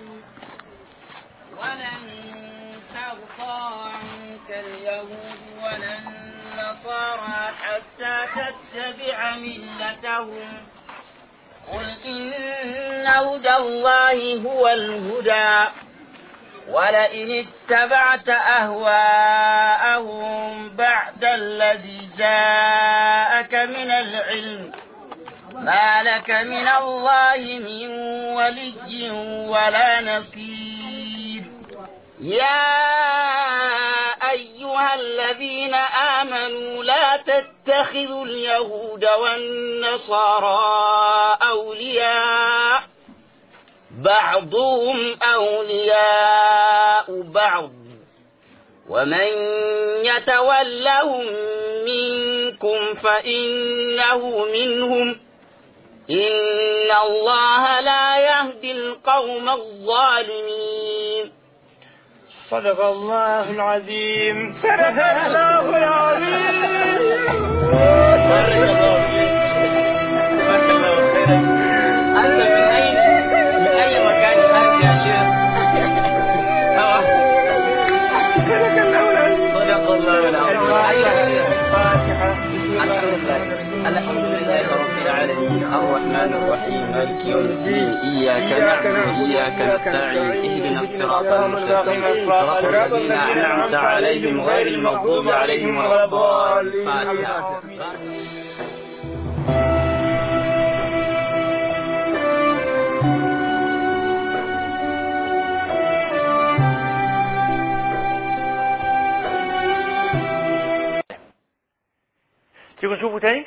ولن ترضى عنك اليهود ولا النصارى حتى تتبع ملتهم قل إن هدى الله هو الهدى ولئن اتبعت أهواءهم بعد الذي جاءك من العلم ما لك من الله من ولي ولا نصير. يا أيها الذين آمنوا لا تتخذوا اليهود والنصارى أولياء بعضهم أولياء بعض ومن يتولهم منكم فإنه منهم إن الله لا يهدي القوم الظالمين. صدق الله العظيم. صدق الله العظيم. بارك الله فيك. جزاك الله خيرا. أنت من أين من أي مكان أنت يا شيخ؟ صدق الله العظيم. صدق الله العظيم. أيها الشيخ. الفاتحة. الحمد لله. الحمد لله رب العالمين الرحمن الرحيم مالك يوم الدين إياك نعبد وإياك نستعين اهدنا الصراط المستقيم صراط الذين أنعمت عليهم غير المغضوب عليهم ولا الضالين. تيجوا نشوفه تاني؟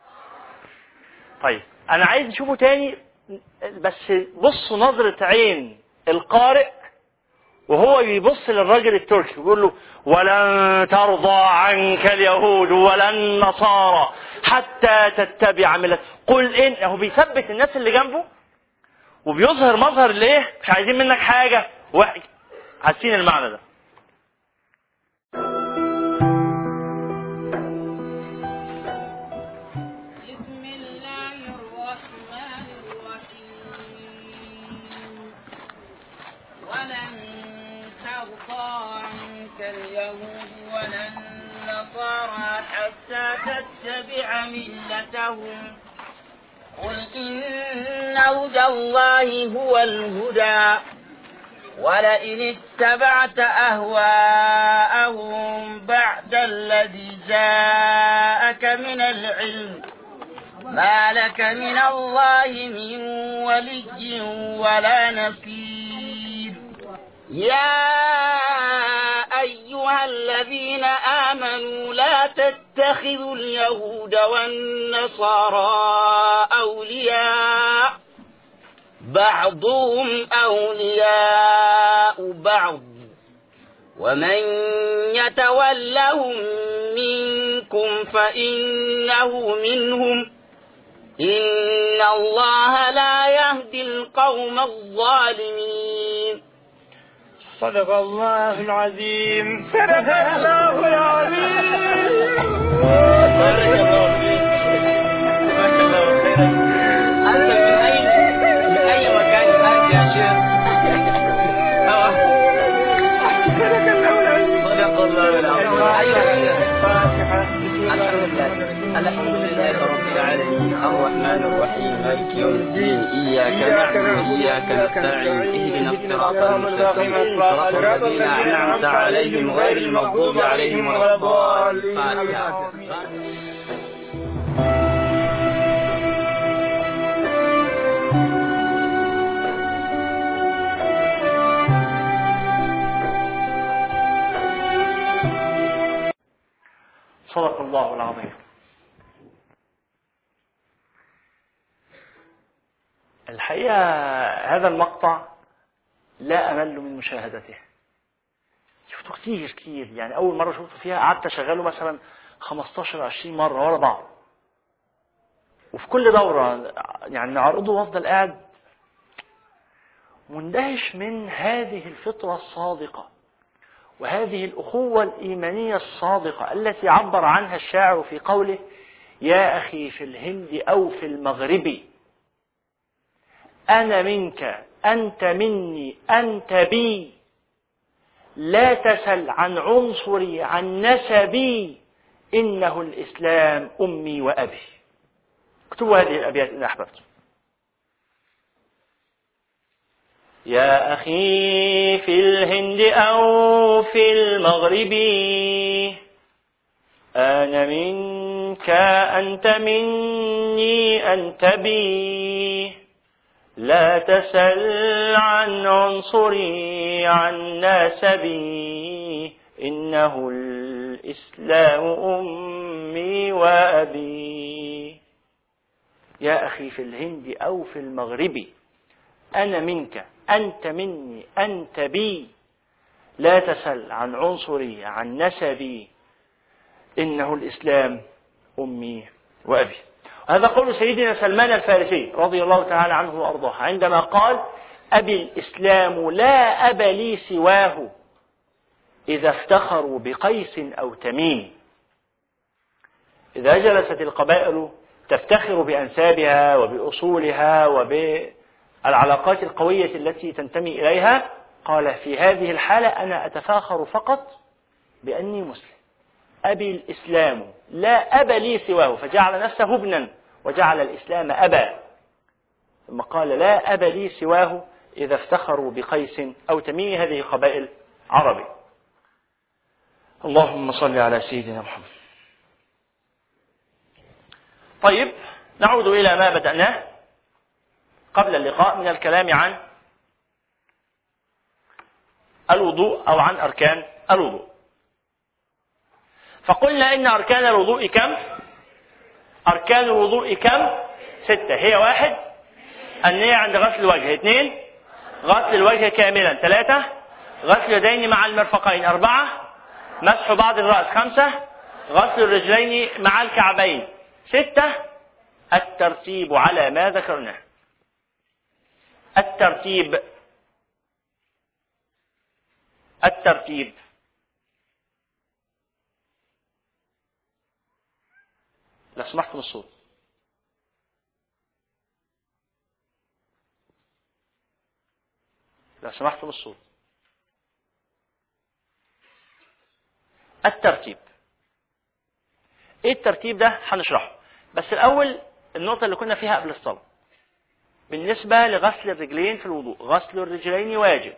طيب انا عايز نشوفه تاني، بس بصوا نظرة عين القارئ وهو بيبص للراجل التركي ويقول له ولن ترضى عنك اليهود ولا النصارى حتى تتبع ملة. قل ان هو بيثبت الناس اللي جنبه وبيظهر مظهر ليه مش عايزين منك حاجة. واحد حاسين المعنى ده. اليهود ولا النصارى حتى تتبع ملتهم قل إن هدى الله هو الهدى ولئن اتبعت أهواءهم بعد الذي جاءك من العلم ما لك من الله من ولي ولا نصير. يا أيها الذين آمنوا لا تتخذوا اليهود والنصارى أولياء بعضهم أولياء بعض ومن يتولهم منكم فإنه منهم إن الله لا يهدي القوم الظالمين. صدق الله العظيم. صدق الله العظيم. بارك الله فيك. جزاك الله خيرا. أنت من أي من أي مكان أنت يا شيخ؟ صدق الله العظيم. الفاتحة. الحمد لله الحمد لله رب العالمين الرحمن الرحيم مالك يوم الدين إياك نعبد وإياك نستعين اهدنا الصراط المستقيم صراط الذين أنعمت عليهم غير المغضوب عليهم ولا الضالين. صدق الله العظيم. الحقيقة هذا المقطع لا أمل من مشاهدته. شفته كتير كتير، يعني أول مرة شفته فيها قعدت أشغله مثلا خمستاشر عشرين مرة ورا بعض، وفي كل دورة يعني نعرضه وأفضل قاعد مندهش من هذه الفطرة الصادقة وهذه الأخوة الإيمانية الصادقة التي عبر عنها الشاعر في قوله: يا أخي في الهند أو في المغرب أنا منك أنت مني أنت بي، لا تسل عن عنصري عن نسبي، إنه الإسلام أمي وأبي. اكتبوا هذه الأبيات إن أحببتم. يا أخي في الهند أو في المغرب أنا منك أنت مني أنت بي، لا تسل عن عنصري عن نسبي، إنه الإسلام أمي وأبي. يا أخي في الهند أو في المغرب أنا منك أنت مني أنت بي، لا تسل عن عنصري عن نسبي، إنه الإسلام أمي وأبي. هذا قول سيدنا سلمان الفارسي رضي الله تعالى عنه وأرضاه عندما قال: أبي الإسلام لا أب لي سواه، إذا افتخروا بقيس أو تميم. إذا جلست القبائل تفتخر بأنسابها وبأصولها وبالعلاقات القوية التي تنتمي إليها، قال: في هذه الحالة أنا أتفاخر فقط بأني مسلم. أبي الإسلام لا أب لي سواه، فجعل نفسه ابنا وجعل الإسلام أبا، ثم قال: لا أب لي سواه إذا افتخروا بقيس أو تميم. هذه قبائل عربي. اللهم صل على سيدنا محمد. طيب، نعود إلى ما بدأناه قبل اللقاء من الكلام عن الوضوء أو عن أركان الوضوء. فقلنا إن أركان الوضوء كم؟ أركان الوضوء كم؟ ستة. هي: واحد، النية عند غسل الوجه. اثنين، غسل الوجه كاملا. ثلاثة، غسل اليدين مع المرفقين. أربعة، مسح بعض الرأس. خمسة، غسل الرجلين مع الكعبين. ستة، الترتيب على ما ذكرناه. الترتيب الترتيب لا سمحتم الصوت. لا سمحتم الصوت. الترتيب. ايه الترتيب ده؟ هنشرحه، بس الاول النقطة اللي كنا فيها قبل الصلاة بالنسبة لغسل الرجلين في الوضوء. غسل الرجلين واجب.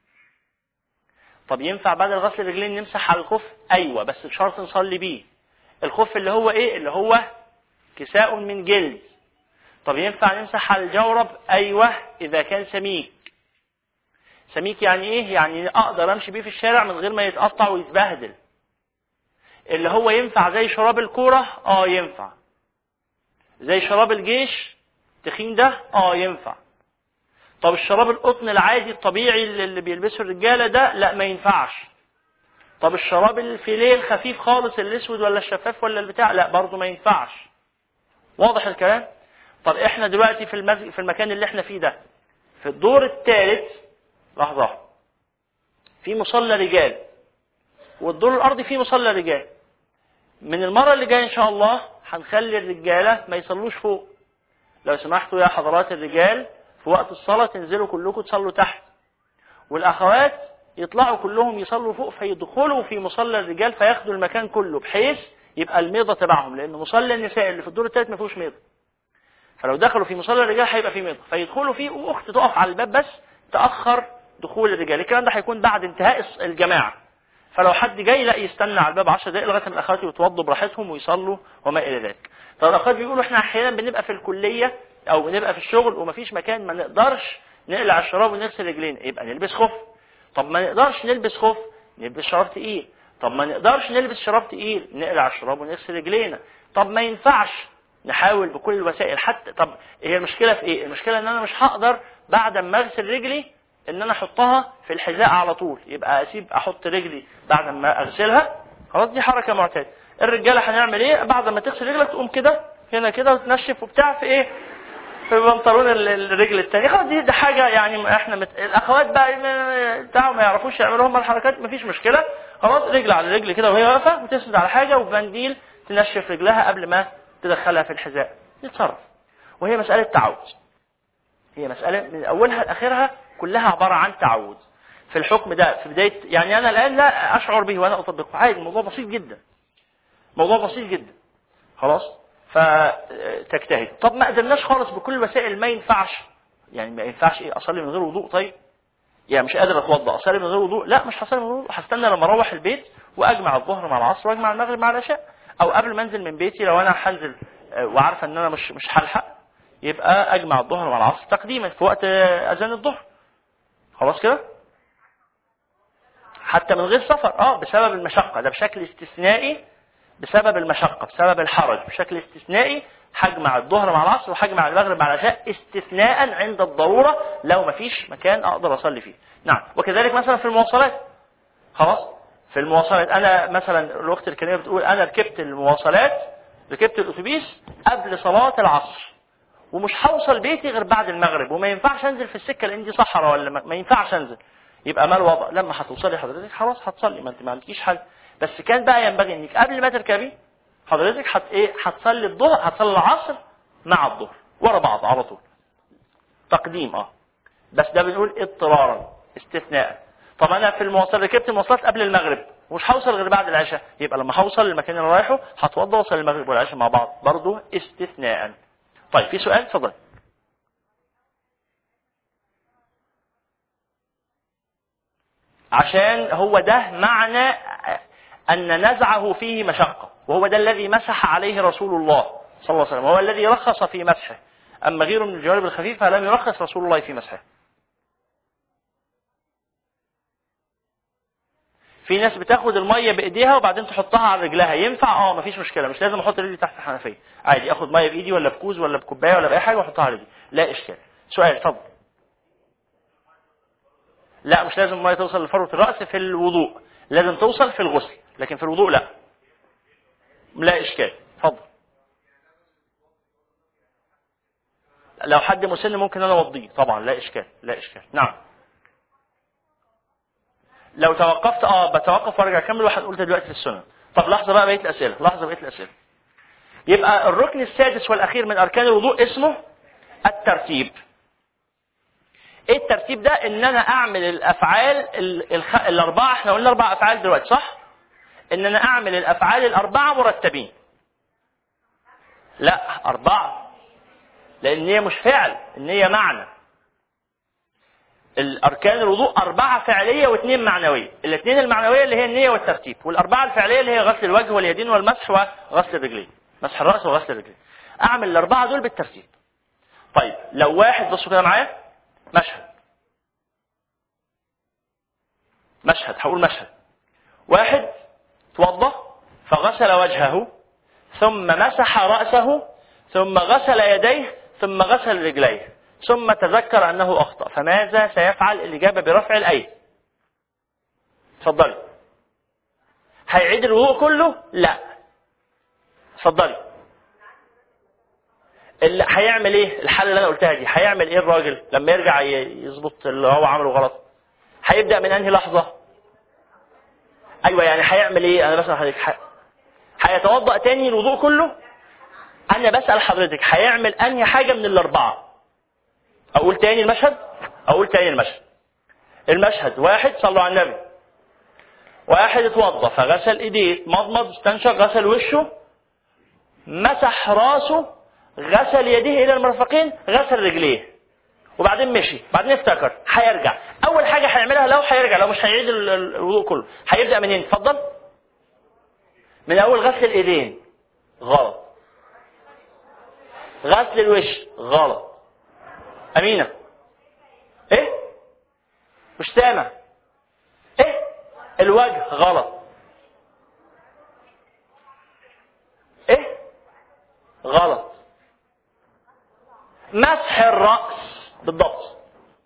طب ينفع بعد غسل الرجلين نمسح على الخف؟ ايوه، بس بشرط نصلي بيه. الخف اللي هو ايه؟ اللي هو كساء من جلد. طب ينفع نمسح على الجورب؟ ايوه، اذا كان سميك. سميك يعني ايه؟ يعني اقدر امشي بيه في الشارع من غير ما يتقطع ويتبهدل. اللي هو ينفع زي شراب الكورة؟ اه ينفع. زي شراب الجيش تخين ده؟ اه ينفع. طب الشراب القطن العادي الطبيعي اللي بيلبسه الرجالة ده؟ لا ما ينفعش. طب الشراب الفيليه الخفيف خالص الاسود ولا الشفاف ولا البتاع؟ لا برضه ما ينفعش. واضح الكلام؟ طب احنا دلوقتي في المز... في المكان اللي احنا فيه ده في الدور الثالث، لحظة، في مصلى رجال والدور الارضي فيه مصلى رجال. من المرة اللي جاية ان شاء الله هنخلي الرجالة ما يصلوش فوق. لو سمحتوا يا حضرات الرجال في وقت الصلاة تنزلوا كلكم تصلوا تحت، والاخوات يطلعوا كلهم يصلوا فوق، فيدخلوا في مصلى الرجال فياخدوا المكان كله، بحيث يبقى الميضة تبعهم، لان مصلى النساء اللي في الدور الثالث ما فيهوش ميضة. فلو دخلوا في مصلى الرجال هيبقى في ميضة، فيدخلوا فيه، واخت تقف على الباب بس تأخر دخول الرجال. الكلام ده هيكون بعد انتهاء الجماعة، فلو حد جاي لا يستنى على الباب عشر دقائق لغايه ما الاخوات يتوضوا براحتهم ويصلوا وما الى ذلك. طب الاخوات بيقولوا احنا احيانا بنبقى في الكليه او بنبقى في الشغل ومفيش مكان، ما نقدرش نقلع الشراب ونغسل رجلينا، يبقى نلبس خف. طب ما نقدرش نلبس خف، نلبس شراب تقيل. طب ما نقدرش نلبس شراب تقيل، نقلع الشراب ونغسل رجلينا. طب ما ينفعش، نحاول بكل الوسائل. حتى طب هي المشكله في ايه؟ المشكله ان انا مش هقدر بعد ما اغسل رجلي ان انا احطها في الحذاء على طول، يبقى اسيب احط رجلي بعد ما اغسلها، خلاص دي حركه معتاده. الرجاله هنعمل ايه؟ بعد ما تغسل رجلك تقوم كده هنا كده وتنشف وبتاع في ايه، في بنطلون الرجل الثاني، خلاص دي, دي حاجه يعني احنا مت... الاخوات بقى بتاعهم ما يعرفوش يعملوا هم الحركات، مفيش مشكله، خلاص رجل على رجل كده وهي واقفه وتسند على حاجه وبنديل تنشف رجلها قبل ما تدخلها في الحذاء، تتصرف. وهي مساله تعود، هي مساله من اولها لاخرها كلها عباره عن تعود. في الحكم ده في بدايه يعني انا الان لا اشعر به وانا اطبقه، عادي، الموضوع بسيط جدا، موضوع بسيط جدا، خلاص فتجتهد. طب ما قدرناش خالص بكل الوسائل، ما ينفعش، يعني ما ينفعش ايه اصلي من غير وضوء؟ طيب يعني مش قادر اتوضا اصلي من غير وضوء؟ لا مش هصلي من غير وضوء، هستنى لما اروح البيت واجمع الظهر مع العصر واجمع المغرب مع العشاء، او قبل ما انزل من بيتي لو انا هنزل وعارفه ان انا مش مش هلحق يبقى اجمع الظهر مع العصر تقديما في وقت اذان الظهر، خلاص كده. حتى من غير سفر اه بسبب المشقه، ده بشكل استثنائي، بسبب المشقه، بسبب الحرج، بشكل استثنائي هجمع الظهر مع العصر وهجمع المغرب مع العشاء استثناء عند الضروره لو ما فيش مكان اقدر اصلي فيه. نعم. وكذلك مثلا في المواصلات، خلاص في المواصلات انا مثلا الاخت الكريمه بتقول انا ركبت المواصلات، ركبت الاتوبيس قبل صلاه العصر ومش هوصل بيتي غير بعد المغرب، وما ينفعش انزل في السكه لان دي صحراء ولا ما ينفعش انزل، يبقى ما الوضع؟ لما هتوصلي حضرتك خلاص هتصلي، ما انت ما عندكيش حل. بس كان بقى ينبغي انك قبل ما تركبي حضرتك حت ايه هتصلي الظهر، هتصلي العصر مع الظهر ورا بعض على طول تقديم، اه بس ده بنقول اضطرارا استثناء. طب انا في المواصلات ركبت المواصلات قبل المغرب ومش هوصل غير بعد العشاء، يبقى لما هوصل للمكان اللي رايحه هتوضى واوصل المغرب والعشاء مع بعض برضه استثناء. طيب في سؤال؟ اتفضل. عشان هو ده معنى أن نزعه فيه مشقة، وهو ده الذي مسح عليه رسول الله صلى الله عليه وسلم، وهو الذي رخص في مسحه. أما غيره من الجوانب الخفيفة لم يرخص رسول الله في مسحه. في ناس بتاخد المية بإيديها وبعدين تحطها على رجلها، ينفع؟ اه مفيش مشكلة، مش لازم احط رجلي تحت الحنفية، عادي اخد مية بإيدي ولا بكوز ولا بكوباية ولا بأي حاجة واحطها على رجلي، لا إشكال. سؤال اتفضل. لا مش لازم المية توصل لفروة الرأس في الوضوء، لازم توصل في الغسل، لكن في الوضوء لا، لا إشكال. اتفضل. لو حد مسن ممكن انا اوضيه طبعا، لا اشكال، لا اشكال. نعم. لو توقفت اه بتوقف وارجع اكمل وهنقول دلوقتي في السنه. طب لحظه بقى بقيه الاسئله، لحظه بقيه الاسئله. يبقى الركن السادس والاخير من اركان الوضوء اسمه الترتيب. ايه الترتيب ده؟ ان انا اعمل الافعال الخ... الاربعه، احنا قلنا اربع افعال دلوقتي صح؟ ان انا اعمل الافعال الاربعه مرتبين. لا اربعه، لان هي مش فعل، ان هي معنى. الاركان الوضوء اربعه فعليه واثنين معنويه، الاثنين المعنويه اللي هي النيه والترتيب، والاربعه الفعليه اللي هي غسل الوجه واليدين والمسح وغسل الرجلين، مسح الراس وغسل الرجلين. اعمل الاربعه دول بالترتيب. طيب لو واحد، بصوا كده معايا، مشهد مشهد هقول مشهد واحد توضى فغسل وجهه ثم مسح رأسه ثم غسل يديه ثم غسل رجليه ثم تذكر أنه أخطأ، فماذا سيفعل؟ الإجابة برفع الأيدي. تفضلي. هيعيد الوضوء كله؟ لا. تفضلي. اللي هيعمل ايه الحل اللي انا قلتها دي؟ هيعمل ايه الراجل لما يرجع يظبط اللي هو عمله غلط؟ هيبدا من انهي لحظه؟ ايوه يعني هيعمل ايه؟ انا بسال حضرتك، هيتوضا تاني الوضوء كله؟ انا بسال حضرتك هيعمل انهي حاجه من الاربعه؟ اقول تاني المشهد؟ اقول تاني المشهد. المشهد واحد صلوا على النبي، واحد اتوضا فغسل ايديه، مضمض، استنشق، غسل وشه، مسح راسه، غسل يديه الى المرفقين، غسل رجليه، وبعدين مشي، بعدين افتكر هيرجع. اول حاجه هيعملها لو هيرجع، لو مش هيعيد الوضوء كله، هيبدا منين؟ اتفضل. من اول غسل الايدين، غلط. غسل الوش، غلط. امينه ايه؟ مش سامع ايه؟ الوجه، غلط. ايه؟ غلط. مسح الرأس، بالضبط.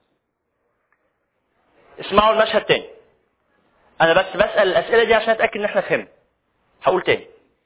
اسمعوا المشهد تاني، انا بس بسأل الاسئلة دي عشان اتأكد ان احنا فهمنا. هقول تاني،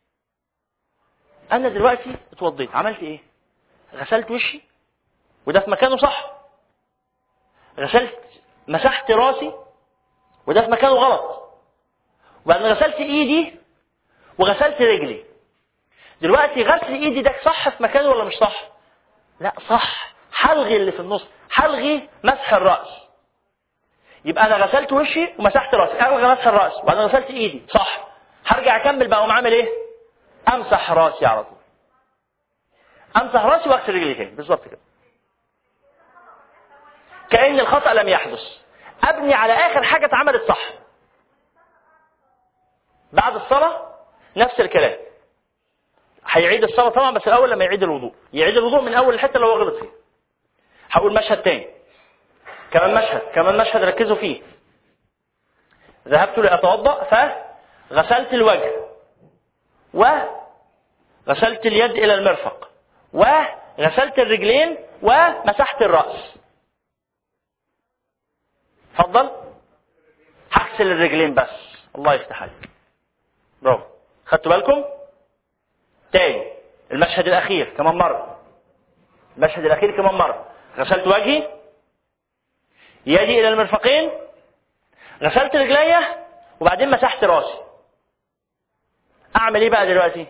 انا دلوقتي اتوضيت، عملت ايه؟ غسلت وشي وده في مكانه صح، غسلت مسحت راسي وده في مكانه غلط، وبعدين غسلت ايدي وغسلت رجلي. دلوقتي غسل ايدي ده صح في مكانه ولا مش صح؟ لا صح. هلغي اللي في النص، هلغي مسح الرأس. يبقى انا غسلت وشي ومسحت راسي، الغي مسح الرأس وبعدين غسلت ايدي، صح. هرجع اكمل بقى ومعمل ايه؟ امسح راسي على طول، امسح راسي واغسل رجلي تاني، بالظبط كده. كأن الخطأ لم يحدث. ابني على اخر حاجة اتعملت صح. بعد الصلاة نفس الكلام، هيعيد الصلاة طبعا، بس الاول لما يعيد الوضوء، يعيد الوضوء من اول الحتة اللي هو غلط فيها. هقول مشهد تاني، كمان مشهد، كمان مشهد ركزوا فيه. ذهبت لأتوضأ فغسلت الوجه وغسلت اليد إلى المرفق وغسلت الرجلين ومسحت الرأس. اتفضل. هغسل الرجلين بس، الله يفتح عليك، برافو. خدتوا بالكم؟ تاني المشهد الأخير كمان مرة، المشهد الأخير كمان مرة. غسلت وجهي، يدي إلى المرفقين، غسلت رجليا، وبعدين مسحت راسي. أعمل إيه بقى دلوقتي؟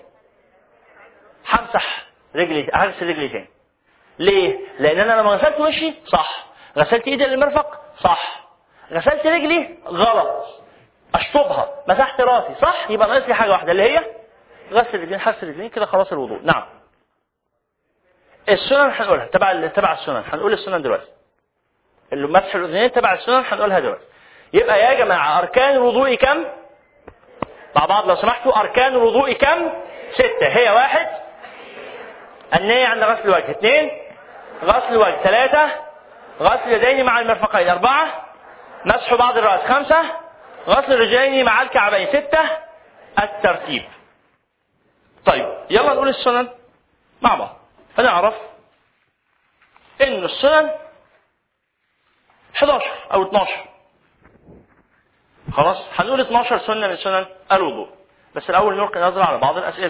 همسح رجلي، هغسل رجلي تاني. ليه؟ لأن أنا لما غسلت وشي صح، غسلت إيدي للمرفق صح، غسلت رجلي غلط، أشطبها، مسحت راسي صح، يبقى ناقص لي حاجة واحدة اللي هي غسل رجلين. هغسل رجلين كده خلاص الوضوء. نعم. السنن هنقولها تبع تبع السنن، هنقول السنن دلوقتي. اللي مسح الاذنين تبع السنن هنقولها دلوقتي. يبقى يا جماعه اركان الوضوء كم؟ مع بعض لو سمحتوا. اركان الوضوء كم؟ ستة. هي واحد النية عند غسل الوجه، اثنين غسل الوجه، ثلاثة غسل اليدين مع المرفقين، أربعة مسح بعض الرأس، خمسة غسل الرجلين مع الكعبين، ستة الترتيب. طيب يلا نقول السنن مع بعض فنعرف ان السنن احد عشر او اثناشر. خلاص هنقول اثناشر سنة من سنن الوضوء، بس الاول نلقي نظرة على بعض الاسئلة.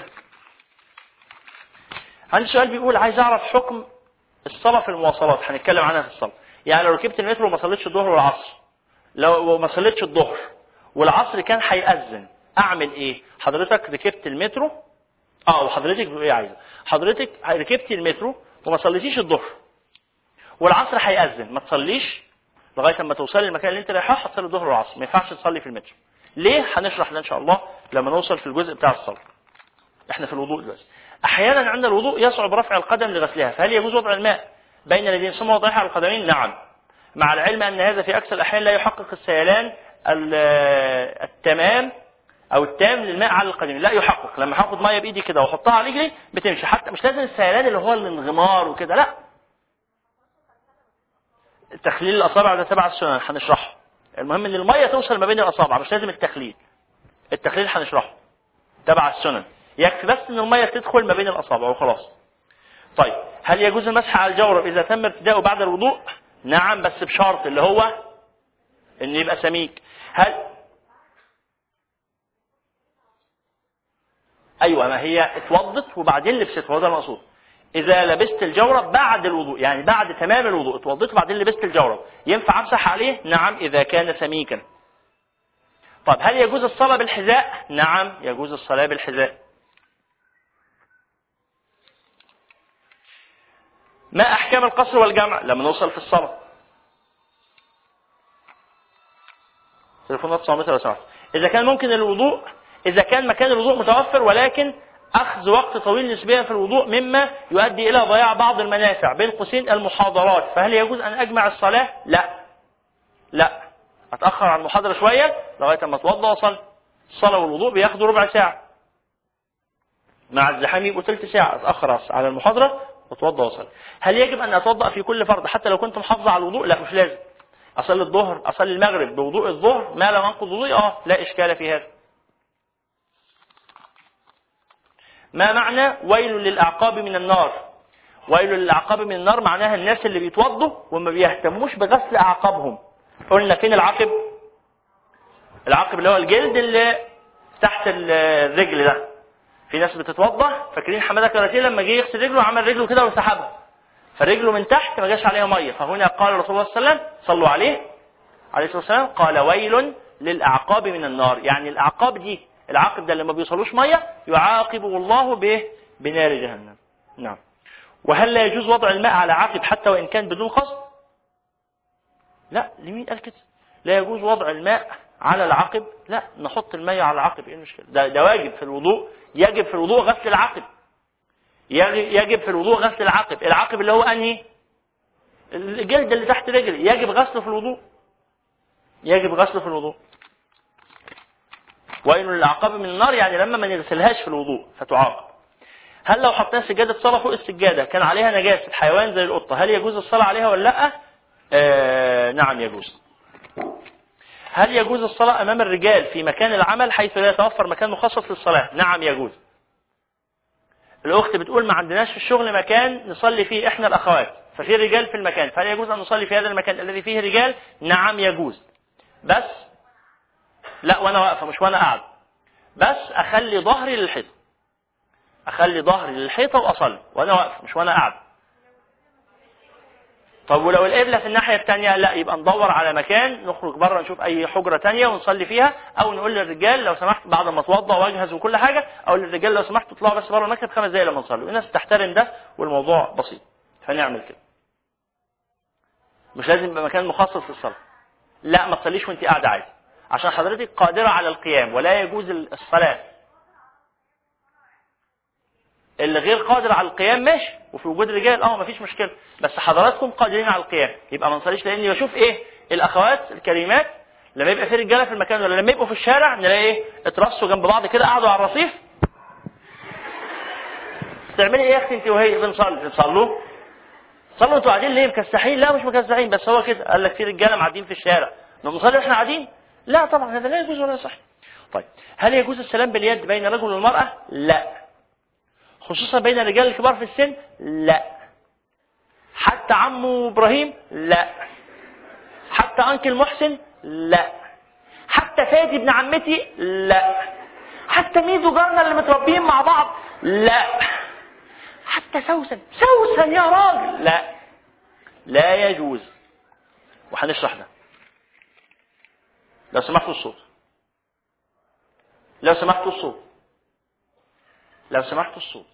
عندي سؤال بيقول عايز اعرف حكم الصلاة في المواصلات، هنتكلم عنها في الصلاة. يعني لو ركبت المترو وما صليتش الظهر والعصر، لو ما صليتش الظهر والعصر كان هيأذن، اعمل ايه؟ حضرتك ركبت المترو، اه وحضرتك ايه عايزه؟ حضرتك ركبتي المترو وما صليتيش الظهر والعصر هيأذن، ما تصليش لغايه اما توصلي المكان اللي انت رايحه، هتصلي الظهر والعصر، ما ينفعش تصلي في المترو. ليه؟ هنشرح ده ان شاء الله لما نوصل في الجزء بتاع الصلاه. احنا في الوضوء دلوقتي. احيانا عند الوضوء يصعب رفع القدم لغسلها، فهل يجوز وضع الماء بين اليدين ثم وضعها على القدمين؟ نعم، مع العلم ان هذا في اكثر الاحيان لا يحقق السيلان التمام او التام للماء على القدمين، لا يحقق. لما هاخد ميه بايدي كده واحطها على رجلي بتمشي، حتى مش لازم السيلان اللي هو الانغمار وكده، لا. تخليل الاصابع ده تبع السنن هنشرحه. المهم ان الميه توصل ما بين الاصابع، مش لازم التخليل. التخليل هنشرحه تبع السنن، يكفي بس ان الميه تدخل ما بين الاصابع وخلاص. طيب هل يجوز المسح على الجورب اذا تم ارتداؤه بعد الوضوء؟ نعم، بس بشرط اللي هو ان يبقى سميك. هل ايوه، ما هي اتوضت وبعدين لبست، هو ده المقصود. إذا لبست الجورب بعد الوضوء، يعني بعد تمام الوضوء، اتوضيت وبعدين لبست الجورب، ينفع أمسح عليه؟ نعم إذا كان سميكا. طب هل يجوز الصلاة بالحذاء؟ نعم يجوز الصلاة بالحذاء. ما أحكام القصر والجمع لما نوصل في الصلاة؟ تليفونات صامتة لو سمحت. إذا كان ممكن الوضوء، إذا كان مكان الوضوء متوفر ولكن أخذ وقت طويل نسبيا في الوضوء مما يؤدي إلى ضياع بعض المنافع بين قوسين المحاضرات، فهل يجوز أن أجمع الصلاة؟ لا لا، أتأخر عن المحاضرة شوية لغاية ما أتوضأ وأصلي. الصلاة والوضوء بياخدوا ربع ساعة، مع الزحام يبقوا ثلث ساعة، أتأخر على المحاضرة وأتوضأ وأصلي. هل يجب أن أتوضأ في كل فرض حتى لو كنت محافظة على الوضوء؟ لا مش لازم. أصلي الظهر، أصلي المغرب بوضوء الظهر ما لم أنقض وضوئي، آه لا إشكال في هذا. ما معنى ويل للأعقاب من النار؟ ويل للأعقاب من النار معناها الناس اللي بيتوضوا وما بيهتموش بغسل أعقابهم. قلنا فين العقب؟ العقب اللي هو الجلد اللي تحت الرجل ده. في ناس بتتوضا فاكرين حماده كراتيه لما جه يغسل رجله عمل رجله كده وسحبها، فرجله من تحت ما جاش عليها ميه، فهنا قال رسول الله صلى الله عليه وسلم صلوا عليه عليه الصلاه والسلام قال ويل للأعقاب من النار، يعني الأعقاب دي العاقب ده اللي ما بيوصلوش ميه يعاقبه الله به بنار جهنم. نعم. وهل لا يجوز وضع الماء على عاقب حتى وان كان بدون قصد؟ لا، لمين قال كده؟ لا يجوز وضع الماء على العقب، لا نحط الماء على العقب، ايه المشكله؟ ده, ده واجب في الوضوء، يجب في الوضوء غسل العقب، يجب في الوضوء غسل العقب. العقب اللي هو انهي؟ الجلد اللي تحت رجل، يجب غسله في الوضوء، يجب غسله في الوضوء. وإن للأعقاب من النار يعني لما ما نغسلهاش في الوضوء فتعاقب. هل لو حطينا سجادة صلاة فوق السجادة كان عليها نجاسة حيوان زي القطة هل يجوز الصلاة عليها ولا لا؟ آه نعم يجوز. هل يجوز الصلاة أمام الرجال في مكان العمل حيث لا يتوفر مكان مخصص للصلاة؟ نعم يجوز. الأخت بتقول ما عندناش في الشغل مكان نصلي فيه إحنا الأخوات، ففي رجال في المكان، فهل يجوز أن نصلي في هذا المكان الذي فيه رجال؟ نعم يجوز، بس لا وأنا واقفة مش وأنا قاعد، بس أخلي ظهري للحيطة، أخلي ظهري للحيطة وأصلي وأنا واقفة مش وأنا قاعد. طب ولو القبلة في الناحية الثانية لا، يبقى ندور على مكان نخرج بره نشوف أي حجرة تانية ونصلي فيها، أو نقول للرجال لو سمحت بعد ما اتوضى واجهز وكل حاجة، أو للرجال لو سمحت اطلعوا بس بره المكتب خمس دقايق لما نصلي، والناس تحترم ده والموضوع بسيط، فنعمل كده. مش لازم يبقى مكان مخصص للصلاة. لا ما تصليش وانت قاعدة عادي، عشان حضرتك قادرة على القيام ولا يجوز الصلاة. اللي غير قادر على القيام ماشي، وفي وجود رجال اه مفيش مشكله، بس حضراتكم قادرين على القيام يبقى ما نصليش. لاني بشوف ايه الاخوات الكريمات لما يبقى في رجاله في المكان ولا لما يبقوا في الشارع نلاقي ايه اترصوا جنب بعض كده قعدوا على الرصيف. تعملي ايه يا اختي انت وهي بنصلي؟ بتصلوا؟ صلوا انتوا قاعدين ليه مكسحين؟ لا مش مكسحين، بس هو كده قال لك في رجاله معدين في الشارع نصلي احنا قاعدين؟ لا طبعا هذا لا يجوز ولا يصح. طيب هل يجوز السلام باليد بين الرجل والمراه؟ لا، خصوصا بين الرجال الكبار في السن؟ لا. حتى عمو ابراهيم؟ لا. حتى انكل محسن؟ لا. حتى فادي ابن عمتي؟ لا. حتى ميدو جارنا اللي متربيين مع بعض؟ لا. حتى سوسن سوسن يا راجل؟ لا، لا يجوز. وهنشرح ده. لو سمحتوا الصوت، لو سمحتوا الصوت، لو سمحتوا الصوت.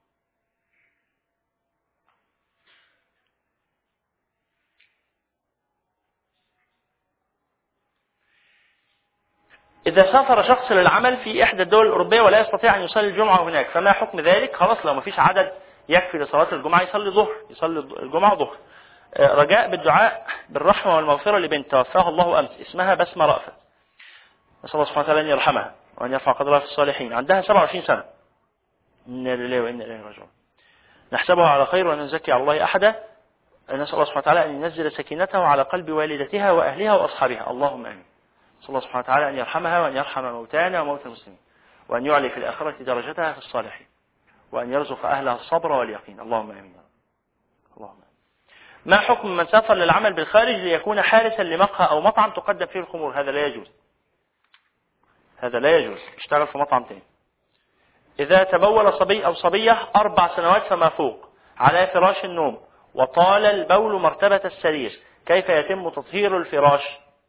إذا سافر شخص للعمل في إحدى الدول الأوروبية ولا يستطيع أن يصلي الجمعة هناك فما حكم ذلك؟ خلاص لو ما فيش عدد يكفي لصلاة الجمعة يصلي ظهر، يصلي الجمعة ظهر. رجاء بالدعاء بالرحمة والمغفرة لبنت توفاها الله أمس اسمها بسمة رأفت، نسأل الله سبحانه وتعالى أن يرحمها وأن يرفع قدرها في الصالحين، عندها سبعة وعشرين سنة. إنا لله وإنا إليه راجعون. نحسبها على خير ولا نزكي على الله أحدا. نسأل الله سبحانه وتعالى أن ينزل سكينته على قلب والدتها وأهلها وأصحابها، اللهم آمين. نسأل الله سبحانه وتعالى أن يرحمها وأن يرحم موتانا وموتى المسلمين، وأن يعلي في الآخرة درجتها في الصالحين، وأن يرزق أهلها الصبر واليقين، اللهم آمين. اللهم آمين. ما حكم من سافر للعمل بالخارج ليكون حارسا لمقهى أو مطعم تقدم فيه الخمور؟ هذا لا يجوز، هذا لا يجوز، اشتغل في مطعم تاني. إذا تبول صبي أو صبية أربع سنوات فما فوق على فراش النوم وطال البول مرتبة السرير، كيف يتم تطهير الفراش؟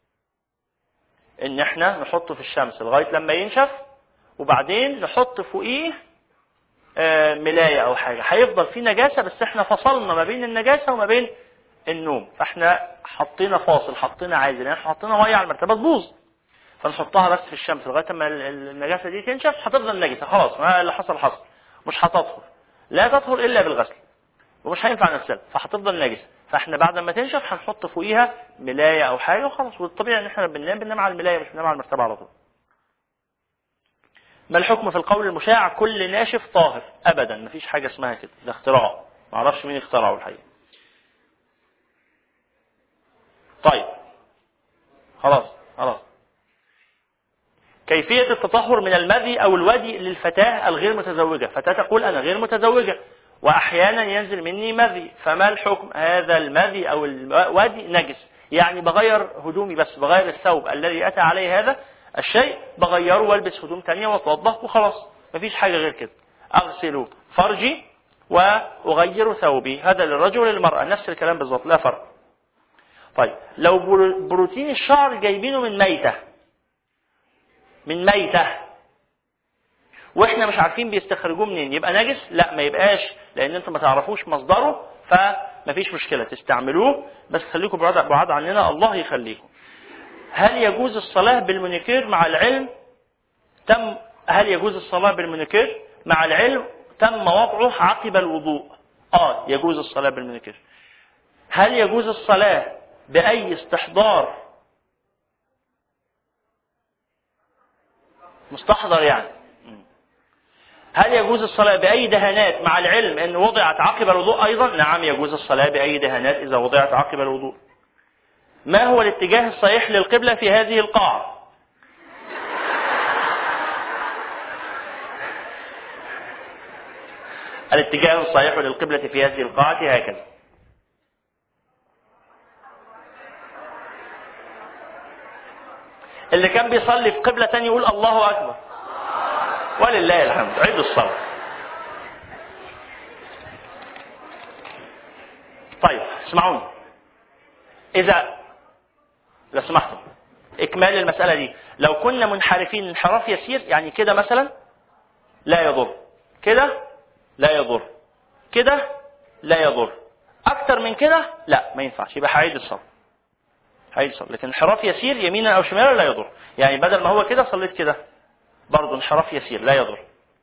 ان احنا نحطه في الشمس لغاية لما ينشف، وبعدين نحط فوقيه ملاية او حاجة، هيفضل فيه نجاسة بس احنا فصلنا ما بين النجاسة وما بين النوم، فاحنا حطينا فاصل، حطينا عازل، يعني احنا حطينا مية على المرتبة تبوظ، فنحطها بس في الشمس لغاية ما النجاسة دي تنشف، هتفضل نجسة خلاص، ما اللي حصل حصل، مش هتطهر، لا تطهر الا بالغسل ومش هينفع نغسلها، فهتفضل نجسة، فاحنا بعد ما تنشف هنحط فوقيها ملاية او حاجة وخلاص. والطبيعي ان احنا بننام بننام على الملاية مش بننام على المرتبة على طول. ما الحكم في القول المشاع كل ناشف طاهر؟ ابدا، مفيش حاجة اسمها كده، ده اختراع، معرفش مين اخترعه الحقيقة. طيب خلاص خلاص. كيفية التطهر من المذي او الودي للفتاة الغير متزوجة؟ فتاة تقول انا غير متزوجة واحيانا ينزل مني مذي، فما الحكم؟ هذا المذي او الودي نجس، يعني بغير هدومي بس، بغير الثوب الذي اتى عليه هذا الشيء بغيره والبس هدوم تانية واتوضا وخلاص، مفيش حاجة غير كده. اغسل فرجي واغير ثوبي، هذا للرجل وللمرأة نفس الكلام بالضبط، لا فرق. طيب لو بروتين الشعر جايبينه من ميتة، من ميتة واحنا مش عارفين بيستخرجوه منين، يبقى نجس؟ لا ما يبقاش، لان انتم ما تعرفوش مصدره، فمفيش مشكلة تستعملوه، بس خليكم بعاد بعاد عننا، الله يخليكم. هل يجوز الصلاة بالمونيكير مع العلم تم هل يجوز الصلاة بالمونيكير مع العلم تم وضعه عقب الوضوء؟ اه يجوز الصلاة بالمونيكير. هل يجوز الصلاة بأي استحضار مستحضر يعني؟ هل يجوز الصلاة بأي دهانات مع العلم أن وضعت عقب الوضوء أيضا؟ نعم يجوز الصلاة بأي دهانات إذا وضعت عقب الوضوء. ما هو الاتجاه الصحيح للقبلة في هذه القاعة؟ الاتجاه الصحيح للقبلة في هذه القاعة هكذا. اللي كان بيصلي في قبلة تاني يقول الله أكبر ولله الحمد. عيد الصلاة. طيب اسمعوني، إذا لو سمحتم إكمال المسألة دي، لو كنا منحرفين انحراف يسير يعني كده مثلا لا يضر، كده لا يضر، كده لا يضر، أكتر من كده لا ما ينفعش، يبقى هعيد الصلاة هعيد الصلاة. لكن انحراف يسير يمينا أو شمالا لا يضر، يعني بدل ما هو كده صليت كده برضو انحراف يسير لا يضر.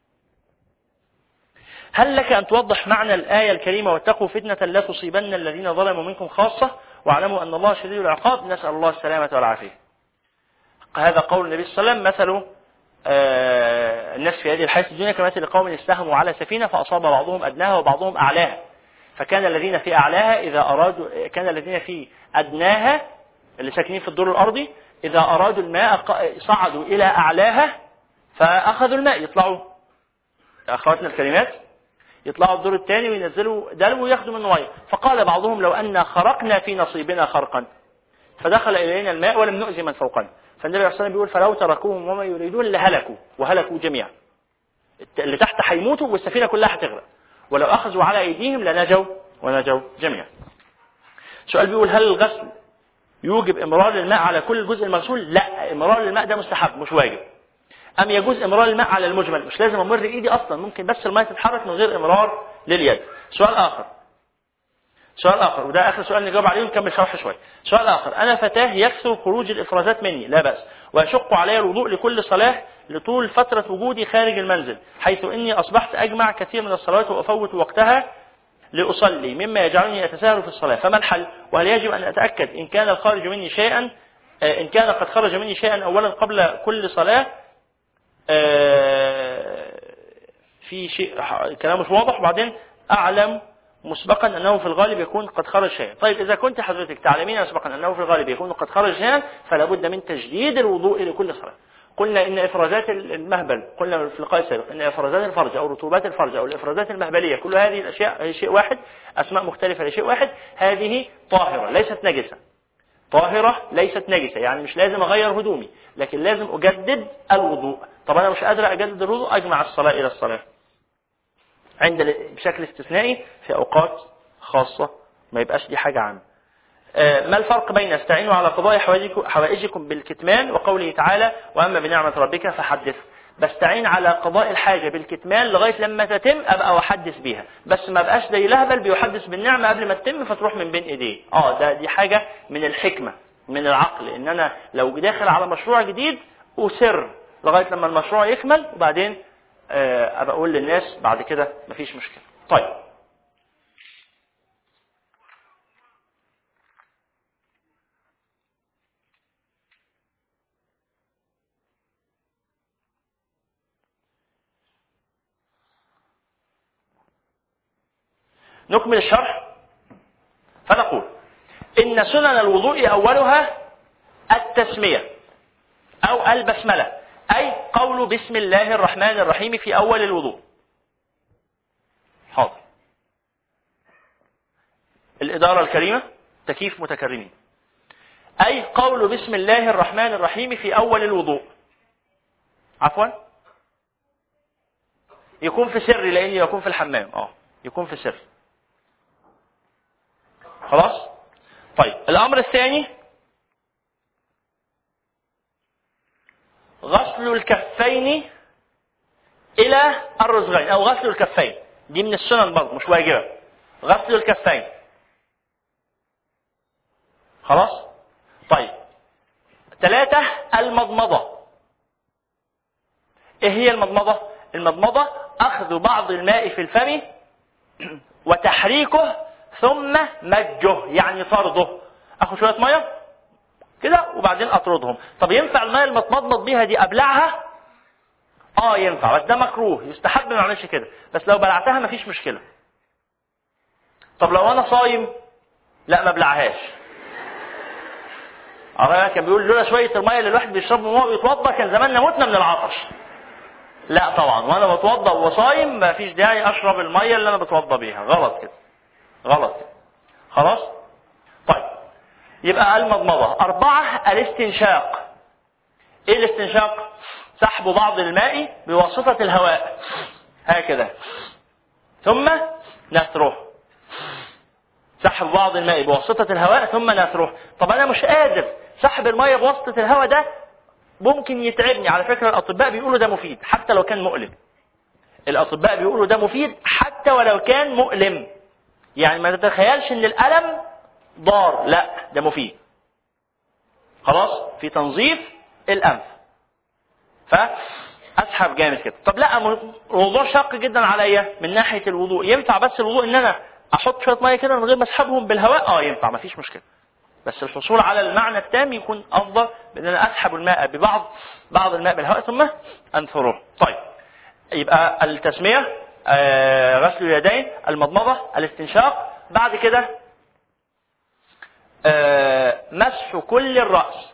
هل لك أن توضح معنى الآية الكريمة واتقوا فتنة لا تصيبن الذين ظلموا منكم خاصة واعلموا أن الله شديد العقاب؟ نسأل الله السلامة والعافية. هذا قول النبي صلى الله عليه وسلم، مثل آه الناس في هذه الحياة الدنيا كمثل قوم استهموا على سفينة فأصاب بعضهم أدناها وبعضهم أعلاها، فكان الذين في أعلاها إذا أرادوا كان الذين في أدناها اللي ساكنين في الدور الأرضي إذا أرادوا الماء صعدوا إلى أعلاها فأخذوا الماء، يطلعوا أخواتنا الكلمات يطلعوا الدور الثاني وينزلوا دلو وياخدوا منه ميه. فقال بعضهم لو أن خرقنا في نصيبنا خرقا فدخل إلينا الماء ولم نؤذي من فوقنا. فالنبي صلى الله عليه وسلم بيقول فلو تركوهم وما يريدون لهلكوا وهلكوا جميعا، اللي تحت هيموتوا والسفينة كلها هتغرق، ولو أخذوا على أيديهم لنجوا ونجوا جميعا. سؤال بيقول هل الغسل يوجب إمرار الماء على كل الجزء المغسول؟ لا، إمرار الماء ده مستحب مش واجب. أم يجوز إمرار الماء على المجمل؟ مش لازم أمر إيدي أصلا، ممكن بس الماء تتحرك من غير إمرار لليد. سؤال آخر سؤال آخر وده آخر سؤال نجاوب عليه ونكمل شرح شوي. سؤال آخر، أنا فتاة يكثر خروج الإفرازات مني، لا بأس، ويشق علي الوضوء لكل صلاة لطول فترة وجودي خارج المنزل، حيث إني أصبحت أجمع كثير من الصلوات وأفوت وقتها لأصلي مما يجعلني أتساهل في الصلاة، فما الحل؟ وهل يجب أن أتأكد إن كان الخارج مني شيئا إن كان قد خرج مني شيئا أولا قبل كل صلاة؟ في شيء كلام مش واضح، وبعدين أعلم مسبقا أنه في الغالب يكون قد خرج شيئا. طيب إذا كنت حضرتك تعلمين مسبقا أنه في الغالب يكون قد خرج شيئا فلا بد من تجديد الوضوء لكل صلاة. قلنا إن إفرازات المهبل، قلنا في اللقاء السابق إن إفرازات الفرج أو رطوبات الفرج أو الإفرازات المهبلية كل هذه الأشياء هي شيء واحد، أسماء مختلفة لشيء واحد، هذه طاهرة ليست نجسة، طاهرة ليست نجسة، يعني مش لازم أغير هدومي لكن لازم أجدد الوضوء. طب أنا مش قادر أجدد الوضوء، أجمع الصلاة إلى الصلاة. عند بشكل استثنائي في أوقات خاصة، ما يبقاش دي حاجة عامة. ما الفرق بين استعينوا على قضاء حوائجكم بالكتمان وقوله تعالى وأما بنعمة ربك فحدث؟ بستعين على قضاء الحاجة بالكتمان لغاية لما تتم أبقى وحدث بيها، بس ما بقاش زي لهبل بيحدث بالنعمة قبل ما تتم فتروح من بين إيديه. آه ده دي حاجة من الحكمة من العقل، إن أنا لو داخل على مشروع جديد أسر لغاية لما المشروع يكمل وبعدين أبقى أقول للناس بعد كده مفيش مشكلة. طيب نكمل الشرح. فنقول إن سنن الوضوء أولها التسمية أو البسملة، أي قول بسم الله الرحمن الرحيم في أول الوضوء. حاضر. الإدارة الكريمة تكييف متكرمين. أي قول بسم الله الرحمن الرحيم في أول الوضوء. عفوا يكون في سر، لأنه يكون في الحمام. آه يكون في سر. خلاص. طيب الأمر الثاني غسل الكفين إلى الرزغين أو غسل الكفين، دي من السنن برضه مش واجبة. غسل الكفين. خلاص. طيب ثلاثة المضمضة. إيه هي المضمضة؟ المضمضة أخذ بعض الماء في الفم وتحريكه ثم مجه، يعني طرده. أخذ شوية مية كده وبعدين أطردهم. طب ينفع الماء المتمضمض بيها دي أبلعها؟ آه ينفع، بس ده مكروه، يستحب ما نعملش كده، بس لو بلعتها مفيش مشكلة. طب لو أنا صايم لا ما بلعهاش. أنا كان بيقول لولا شوية المية اللي الواحد بيشربه وهو بيتوضأ كان زماننا متنا من العطش. لا طبعا، وأنا بتوضأ وصايم مفيش داعي أشرب المية اللي أنا بتوضأ بيها، غلط كده، غلط كده. خلاص. طيب يبقى المضمضة. أربعة الاستنشاق. إيه الاستنشاق؟ سحب بعض الماء بواسطة الهواء هكذا ثم نثره. سحب بعض الماء بواسطة الهواء ثم نثره. طب أنا مش قادر، سحب الماء بواسطة الهواء ده ممكن يتعبني. على فكرة الأطباء بيقولوا ده مفيد حتى لو كان مؤلم. الأطباء بيقولوا ده مفيد حتى ولو كان مؤلم. يعني ما تتخيلش ان الألم ضار، لا ده مفيد. خلاص في تنظيف الأنف. فأسحب جامد كده. طب لا الموضوع شاق جدا عليا من ناحية الوضوء، ينفع بس الوضوء ان انا احط شوية مية كده من غير ما اسحبهم بالهواء؟ اه ينفع مفيش مشكلة، بس الحصول على المعنى التام يكون افضل بان انا اسحب الماء ببعض بعض الماء بالهواء ثم انثره. طيب يبقى التسمية، آه غسل اليدين، المضمضة، الاستنشاق. بعد كده آه مسح كل الرأس.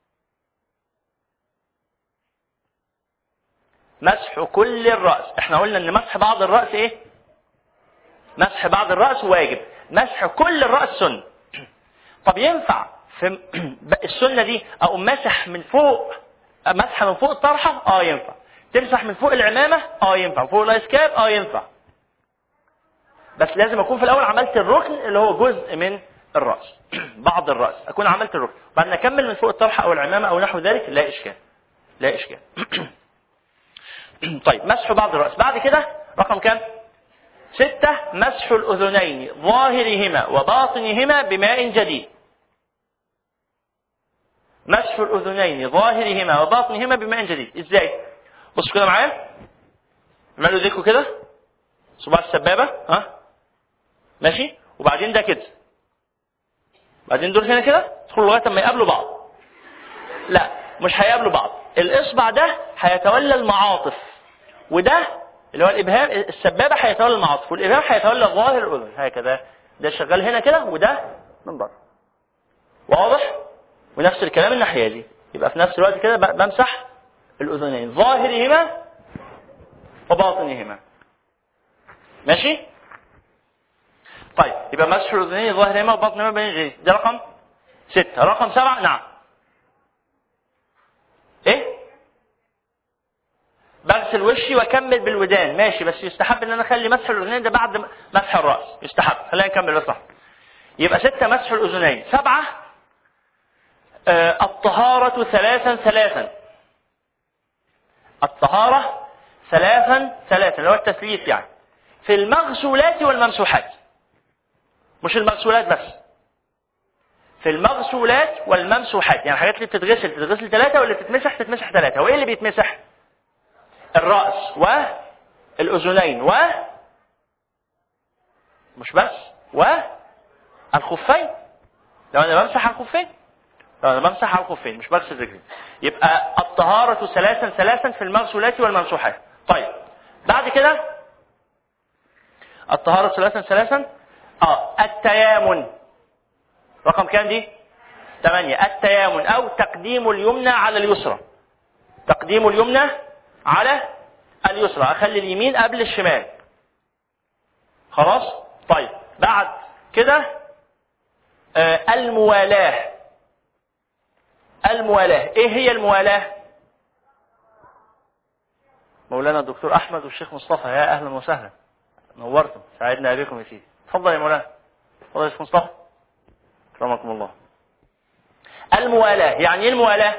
مسح كل الرأس. احنا قلنا ان مسح بعض الرأس ايه؟ مسح بعض الرأس واجب، مسح كل الرأس سنة. طب ينفع في السنة دي اقوم مسح من فوق، مسح من فوق الطرحة؟ اه ينفع. تمسح من فوق العمامة؟ اه ينفع. فوق الايسكاب؟ اه ينفع. بس لازم اكون في الاول عملت الركن اللي هو جزء من الرأس بعض الرأس، اكون عملت الركن بعدين اكمل من فوق الطرحة او العمامة او نحو ذلك، لا اشكال لا اشكال. طيب مسح بعض الرأس. بعد كده رقم كام؟ ستة مسح الأذنين ظاهرهما وباطنهما بماء جديد. مسح الأذنين ظاهرهما وباطنهما بماء جديد. ازاي؟ بصوا كده معايا، عملوا ذيكوا كده صباع السبابة، ها ماشي، وبعدين ده كده، بعدين دول هنا كده تدخلوا لغايه ما يقابلوا بعض. لا مش هيقابلوا بعض، الاصبع ده هيتولى المعاطف وده اللي هو الابهام، السبابه هيتولى المعاطف والابهام هيتولى ظاهر الاذن هكذا. ده شغال هنا كده وده من بره، واضح؟ ونفس الكلام الناحيه دي، يبقى في نفس الوقت كده بمسح الاذنين ظاهرهما وباطنهما. ماشي؟ طيب يبقى مسح الاذنين ظاهرهما وباطنهما بين جديد. ده رقم ستة. رقم سبعة نعم ايه؟ اغسل وشي واكمل بالودان ماشي، بس يستحب ان انا اخلي مسح الاذنين ده بعد مسح الراس، يستحب. خلينا نكمل بس. يبقى ستة مسح الاذنين. سبعة آه الطهارة ثلاثا ثلاثا. الطهارة ثلاثا ثلاثا اللي هو التثليث يعني في المغسولات والممسوحات، مش المغسولات بس، في المغسولات والممسوحات، يعني الحاجات اللي بتتغسل تتغسل ثلاثة واللي بتتمسح تتمسح ثلاثة. وايه اللي بيتمسح؟ الرأس والأذنين و مش بس والخفين، لو انا بمسح على الخفين، لو انا بمسح على الخفين مش بغسل رجلي. يبقى الطهارة ثلاثا ثلاثا في المغسولات والممسوحات. طيب بعد كده الطهارة ثلاثا ثلاثا اه التيامن. رقم كام دي؟ ثمانية. التيامن او تقديم اليمنى على اليسرى. تقديم اليمنى على اليسرى، اخلي اليمين قبل الشمال. خلاص؟ طيب بعد كده آه الموالاة. الموالاة ايه هي الموالاة؟ مولانا الدكتور احمد والشيخ مصطفى، يا اهلا وسهلا، نورتم، سعدنا بكم يا سيدي. تفضل يا مولانا. تفضل يا شيخ مصطفى، اكرمكم الله. الموالاة يعني ايه الموالاة؟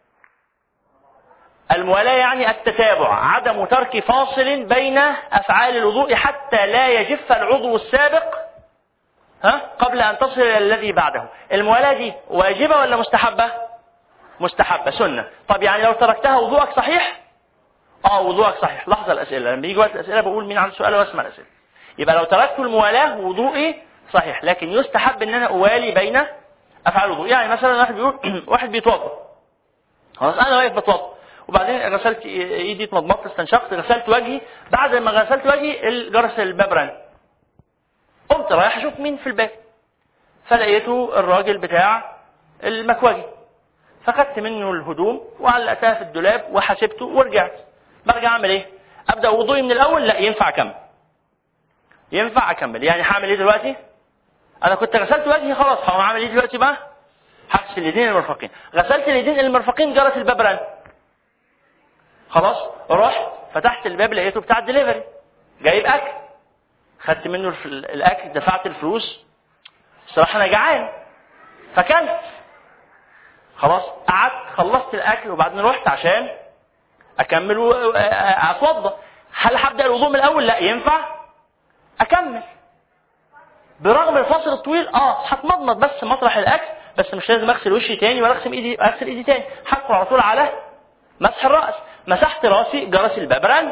الموالاة يعني التتابع، عدم ترك فاصل بين افعال الوضوء حتى لا يجف العضو السابق ها قبل ان تصل الى الذي بعده. الموالاة دي واجبة ولا مستحبة؟ مستحبة، سنة. طب يعني لو تركتها وضوءك صحيح؟ اه وضوءك صحيح. لحظة الاسئلة، لما بيجي وقت الاسئلة بقول مين عنده سؤال واسمع الاسئلة. يبقى لو تركت الموالاة وضوئي صحيح، لكن يستحب ان انا اوالي بين افعال الوضوء. يعني مثلا واحد بيقول واحد بيتوضا، خلاص انا واقف بتوضا وبعدين غسلت ايدي، اتمضمضت، استنشقت، غسلت وجهي. بعد ما غسلت وجهي جرس الباب رن، قمت رايح اشوف مين في الباب، فلقيته الراجل بتاع المكواجي، فخدت منه الهدوم وعلقتها في الدولاب وحسبته ورجعت. برجع اعمل ايه؟ ابدا وضوئي من الاول؟ لا، ينفع اكمل. ينفع اكمل. يعني هعمل ايه دلوقتي؟ انا كنت غسلت وجهي خلاص، هقوم اعمل ايه دلوقتي بقى؟ هغسل اليدين المرفقين. غسلت اليدين المرفقين، جرت الباب رن، خلاص رحت فتحت الباب لقيته بتاع الدليفري جايب اكل، خدت منه الاكل، دفعت الفلوس، الصراحه انا جعان فكلت، خلاص قعدت خلصت الاكل وبعدين رحت عشان اكمل واتوضى. هل هبدا الوضوء من الاول؟ لا، ينفع اكمل برغم الفاصل الطويل. اه هتمضمض بس مطرح الاكل، بس مش لازم اغسل وشي تاني ولا اغسل ايدي اغسل ايدي تاني، هدخل على طول على مسح الراس. مسحت راسي، جرس الباب رن،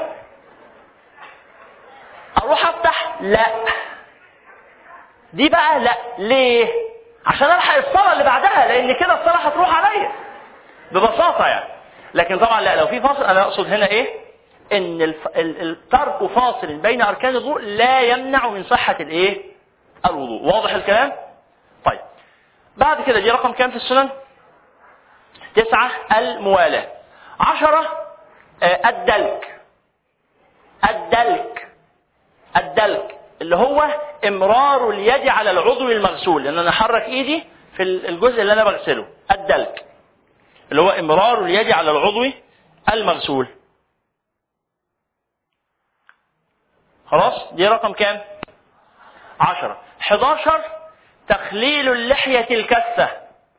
اروح افتح؟ لا، دي بقى لا. ليه؟ عشان الحق الصلاه اللي بعدها، لان كده الصلاه هتروح عليا ببساطه يعني. لكن طبعا لا، لو في فاصل، انا اقصد هنا ايه؟ ان الترك فاصل بين اركان الوضوء لا يمنع من صحه الايه؟ الوضوء. واضح الكلام؟ طيب بعد كده دي رقم كام في السنن؟ تسعة الموالاة. عشرة الدلك. الدلك الدلك اللي هو امرار اليد على العضو المغسول، ان انا احرك ايدي في الجزء اللي انا بغسله. الدلك اللي هو امرار اليد على العضو المغسول. خلاص دي رقم كام؟ عشرة. حداشر تخليل اللحية الكثة.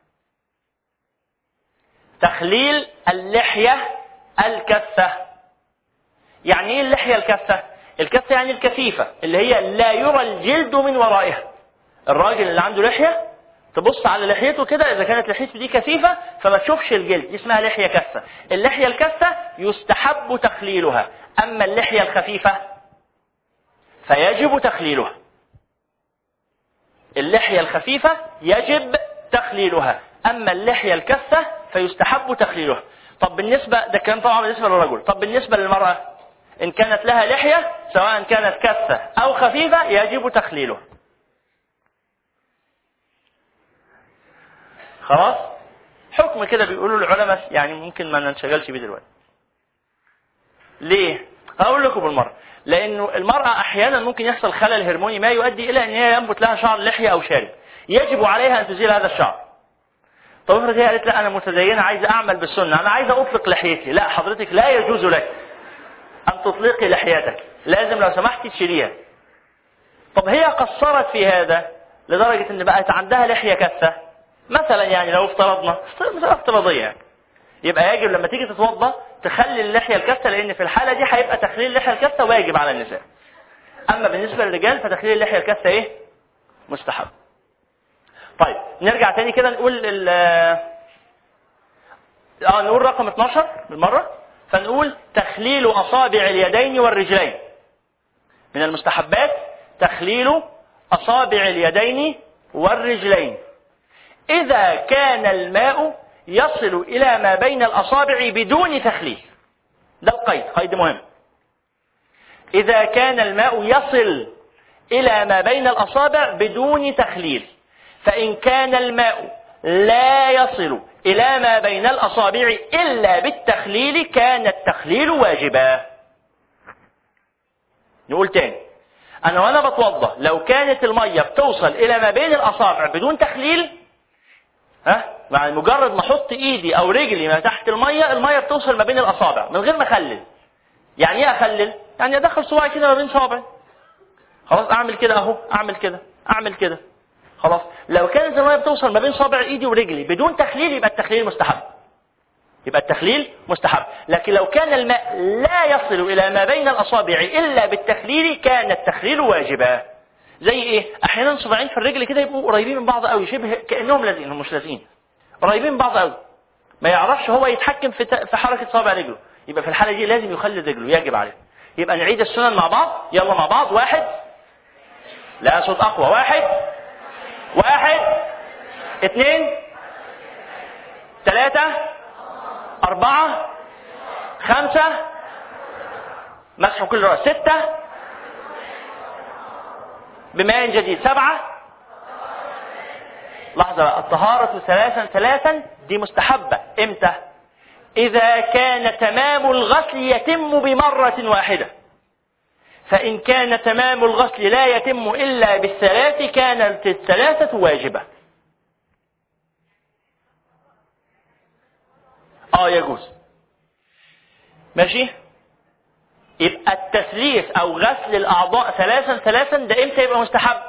تخليل اللحية الكثة يعني ايه اللحية الكثة؟ الكثة يعني الكثيفة اللي هي لا يرى الجلد من ورائها. الراجل اللي عنده لحية تبص على لحيته كده، اذا كانت لحيته دي كثيفة فما تشوفش الجلد، دي اسمها لحية كثة. اللحية الكثة يستحب تخليلها، اما اللحية الخفيفة فيجب تخليلها. اللحية الخفيفة يجب تخليلها، اما اللحية الكثة فيستحب تخليلها. طب بالنسبة ده كان طبعا بالنسبة للرجل، طب بالنسبة للمرأة ان كانت لها لحية سواء كانت كثة او خفيفة يجب تخليلها. خلاص حكم كده بيقولوا العلماء، يعني ممكن ما ننشغلش بيه دلوقتي. ليه؟ هقول لكم بالمرة. لانه المرأة احيانا ممكن يحصل خلل هرموني ما يؤدي الى ان هي ينبت لها شعر لحية او شارب، يجب عليها ان تزيل هذا الشعر. طب افرض هي قالت لا انا متدينة عايزة اعمل بالسنة، انا عايزة اطلق لحيتي، لا حضرتك لا يجوز لك أن تطلقي لحيتك، لازم لو سمحتي تشيليها. طب هي قصرت في هذا لدرجة ان بقت عندها لحية كثة مثلا، يعني لو افترضنا مثلا افتراضية يعني، يبقى يجب لما تيجي تتوضا تخلي اللحية الكثة، لان في الحالة دي هيبقى تخليل اللحية الكثة واجب على النساء. اما بالنسبة للرجال فتخليل اللحية الكثة ايه؟ مستحب. طيب نرجع تاني كده نقول ال اه نقول رقم اثناشر بالمرة. فنقول تخليل اصابع اليدين والرجلين. من المستحبات تخليل أصابع اليدين والرجلين إذا كان الماء يصل إلى ما بين الأصابع بدون تخليل. ده القيد، قيد مهم. إذا كان الماء يصل إلى ما بين الأصابع بدون تخليل. فإن كان الماء لا يصل إلى ما بين الأصابع إلا بالتخليل كان التخليل واجبا. نقول تاني، أنا وأنا بتوضأ لو كانت المية بتوصل إلى ما بين الأصابع بدون تخليل، ها يعني مجرد ما أحط إيدي أو رجلي ما تحت المية، المية بتوصل ما بين الأصابع من غير ما أخلل. يعني إيه أخلل؟ يعني أدخل صباعي كده ما بين صوابعي، خلاص أعمل كده أهو، أعمل كده، أعمل كده، خلاص. لو كانت المية بتوصل ما بين صابع إيدي ورجلي بدون تخليل يبقى التخليل مستحب، يبقى التخليل مستحب. لكن لو كان الماء لا يصل إلى ما بين الأصابع إلا بالتخليل كان التخليل واجبا. زي إيه؟ أحيانا صباعين في الرجل كده يبقوا قريبين من بعض قوي، شبه كأنهم لازقين، هم مش لازقين، قريبين من بعض قوي، ما يعرفش هو يتحكم في في حركة صابع رجله، يبقى في الحالة دي لازم يخلل رجله، يجب عليه. يبقى نعيد السنن مع بعض، يلا مع بعض. واحد، لا صوت أقوى، واحد واحد اثنين ثلاثة أربعة خمسة، مسح كل رأس، ستة بماء جديد، سبعة. لحظة، الطهارة ثلاثا ثلاثا دي مستحبة. امتى؟ إذا كان تمام الغسل يتم بمرة واحدة. فإن كان تمام الغسل لا يتم إلا بالثلاث كانت الثلاثة واجبة. اه يجوز، ماشي. يبقى التثليث او غسل الاعضاء ثلاثا ثلاثا ده امتى يبقى مستحب؟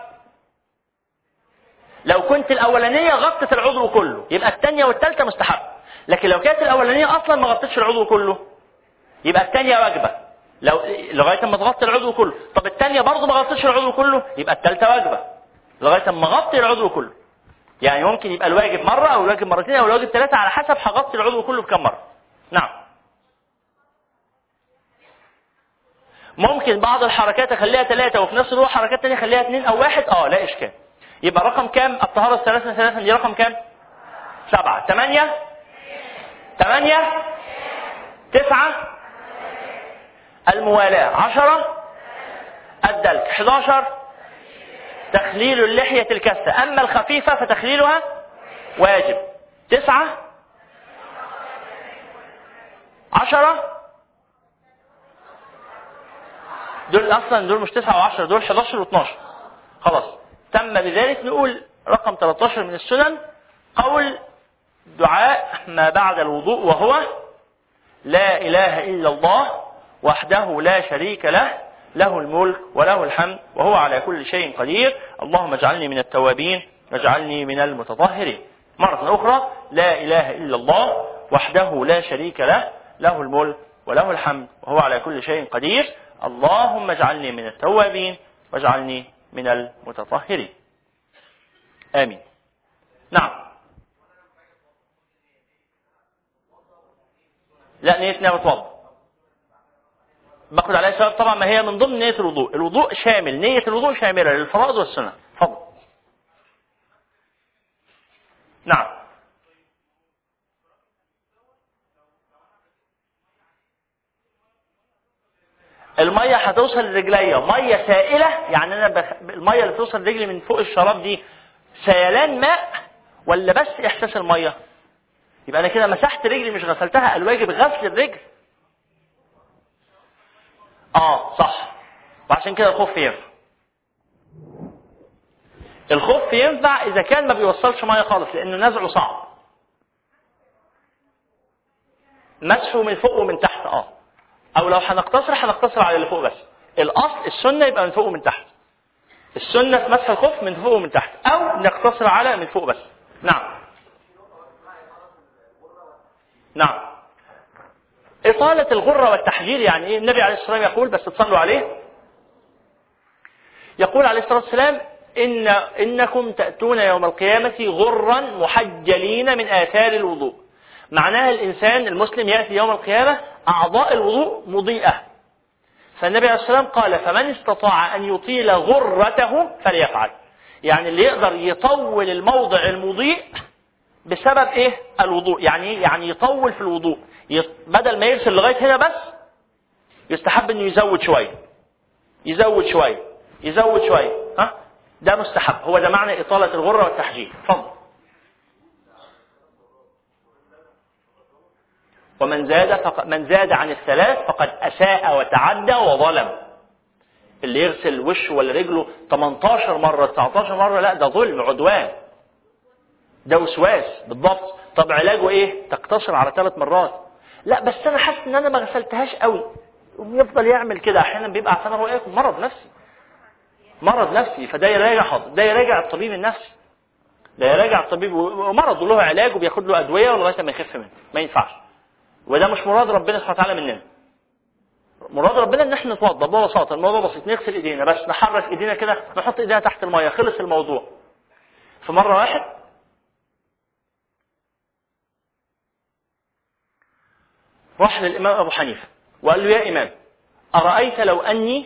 لو كنت الاولانيه غطت العضو كله يبقى الثانيه والثالثه مستحب. لكن لو كانت الاولانيه اصلا ما غطتش العضو كله يبقى الثانيه واجبه، لو لغايه ما تغطي العضو كله. طب الثانيه برضه ما غطتش العضو كله يبقى الثالثه واجبه لغايه ما غطي العضو كله. يعني ممكن يبقى الواجب مرة أو الواجب مرتين أو الواجب ثلاثة على حسب هغطي العضو كله بكم مرة. نعم. ممكن بعض الحركات أخليها ثلاثة وفي نفس الوقت حركات تانية أخليها اثنين أو واحد، أه لا إشكال. يبقى رقم كام؟ الطهارة الثلاثة ثلاثة دي رقم كام؟ سبعة. ثمانية ثمانية تسعة الموالاة. عشرة الدلك. أحد عشر تخليل اللحية الكثة، أما الخفيفة فتخليلها واجب. تسعة عشرة دول أصلا دول مش تسعة وعشرة، دول أحد عشر واثناشر. خلاص تم بذلك. نقول رقم ثلاثة عشر من السنن قول دعاء ما بعد الوضوء، وهو لا إله إلا الله وحده لا شريك له له الملك وله الحمد وهو على كل شيء قدير اللهم اجعلني من التوابين واجعلني من المتطهرين. مرة أخرى لا إله إلا الله وحده لا شريك له له الملك وله الحمد وهو على كل شيء قدير اللهم اجعلني من التوابين واجعلني من المتطهرين. آمين. نعم. لا، نية نية بتوضأ باخد عليها ثواب طبعا، ما هي من ضمن نية الوضوء. الوضوء شامل، نية الوضوء شاملة للفرائض والسنة. فضل. نعم. المية هتوصل لرجليا مية سائلة، يعني أنا بخ... المية اللي توصل رجلي من فوق الشراب دي سيلان ماء ولا بس إحساس المية؟ يبقى أنا كده مسحت رجلي مش غسلتها. الواجب غسل الرجل. اه صح. وعشان كده الخف ينفع. الخف ينفع اذا كان ما بيوصلش ميه خالص لانه نزعه صعب. مسحه من فوق ومن تحت اه او لو هنقتصر هنقتصر على اللي فوق بس. الاصل السنه يبقى من فوق ومن تحت. السنه في مسح الخف من فوق ومن تحت، او نقتصر على من فوق بس. نعم نعم. إطالة الغرة والتحجير يعني إيه؟ النبي عليه الصلاة والسلام يقول، بس تصلوا عليه، يقول عليه الصلاة والسلام: إن إنكم تأتون يوم القيامة غرا محجلين من آثار الوضوء. معناها الإنسان المسلم يأتي يوم القيامة أعضاء الوضوء مضيئة. فالنبي عليه الصلاة والسلام قال: فمن استطاع أن يطيل غرته فليفعل. يعني اللي يقدر يطول الموضع المضيء بسبب إيه؟ الوضوء. يعني يعني يطول في الوضوء، بدل ما يرسل لغاية هنا بس، يستحب أنه يزود شوية يزود شوية يزود شوية ها؟ ده مستحب. هو ده معنى إطالة الغرة والتحجيل. فضل. ومن زاد فق... من زاد عن الثلاث فقد أساء وتعدى وظلم. اللي يغسل وشه ولا رجله ثمانية عشر مرة تسعة عشر مرة، لا، ده ظلم، عدوان، ده وسواس بالضبط. طب علاجه ايه؟ تقتصر على ثلاث مرات. لا بس انا حاسس ان انا ما غسلتهاش قوي، ويفضل يعمل كده. احيانا بيبقى عشان هو ايه؟ مرض نفسي مرض نفسي فده يراجع حاضر، ده يراجع الطبيب النفسي، ده يراجع الطبيب، ومرض له علاج وبياخد له ادويه لغايه ما يخف منه. ما ينفعش، وده مش مراد ربنا سبحانه وتعالى مننا. مراد ربنا ان احنا نتوضا ببساطه، الموضوع بسيط، نغسل ايدينا بس، نحرك ايدينا كده، نحط ايدينا تحت الميه، خلص الموضوع. في مره واحد راح للامام ابو حنيفه وقال له: يا امام، ارايت لو اني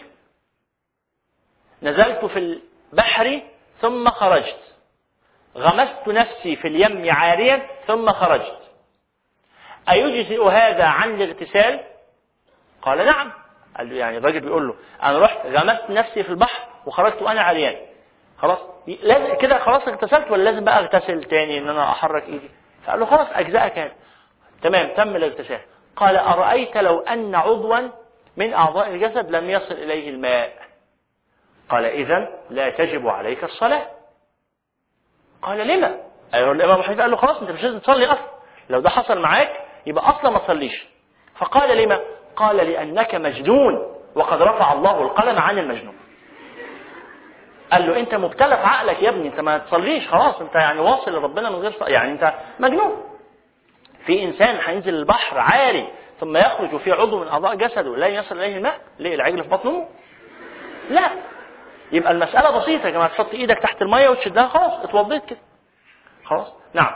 نزلت في البحر ثم خرجت، غمست نفسي في اليم عاريا ثم خرجت، أيجزئ هذا عن الاغتسال؟ قال: نعم. قال له: يعني الراجل بيقول له: أنا رحت غمست نفسي في البحر وخرجت وأنا عريان، خلاص لازم كده، خلاص اغتسلت، ولا لازم بقى اغتسل تاني ان انا احرك ايدي؟ فقال له: خلاص اجزاءك هذا. تمام، تم الاغتسال. قال: أرأيت لو أن عضوا من أعضاء الجسد لم يصل إليه الماء؟ قال: إذن لا تجب عليك الصلاة. قال: لما؟ أيوه الإمام أبو حنيفة قال له: خلاص أنت مش لازم تصلي أصلا، لو ده حصل معاك يبقى أصلا ما تصليش. فقال: لما؟ قال: لأنك مجنون، وقد رفع الله القلم عن المجنون. قال له: أنت مبتلى في عقلك يا ابني، أنت ما تصليش خلاص، أنت يعني واصل لربنا من غير صلاة، يعني أنت مجنون. في إنسان هينزل البحر عاري ثم يخرج وفي عضو من أعضاء جسده لا يصل إليه الماء؟ ليه؟ العجل في بطن أمه؟ لا. يبقى المسألة بسيطة يا جماعة، تحط إيدك تحت المية وتشدها، خلاص اتوضيت كده، خلاص. نعم.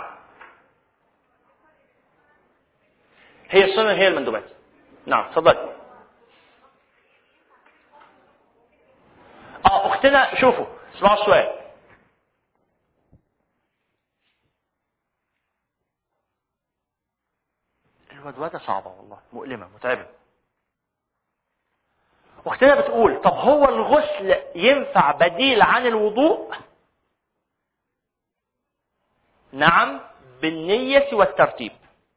هي السنة هي المندوبات. نعم، تفضل. اه اختنا، شوفوا اسمعوا السؤال. الودودة صعبة والله، مؤلمة متعبة. اختنا بتقول: طب هو الغسل ينفع بديل عن الوضوء؟ نعم، بالنية والترتيب.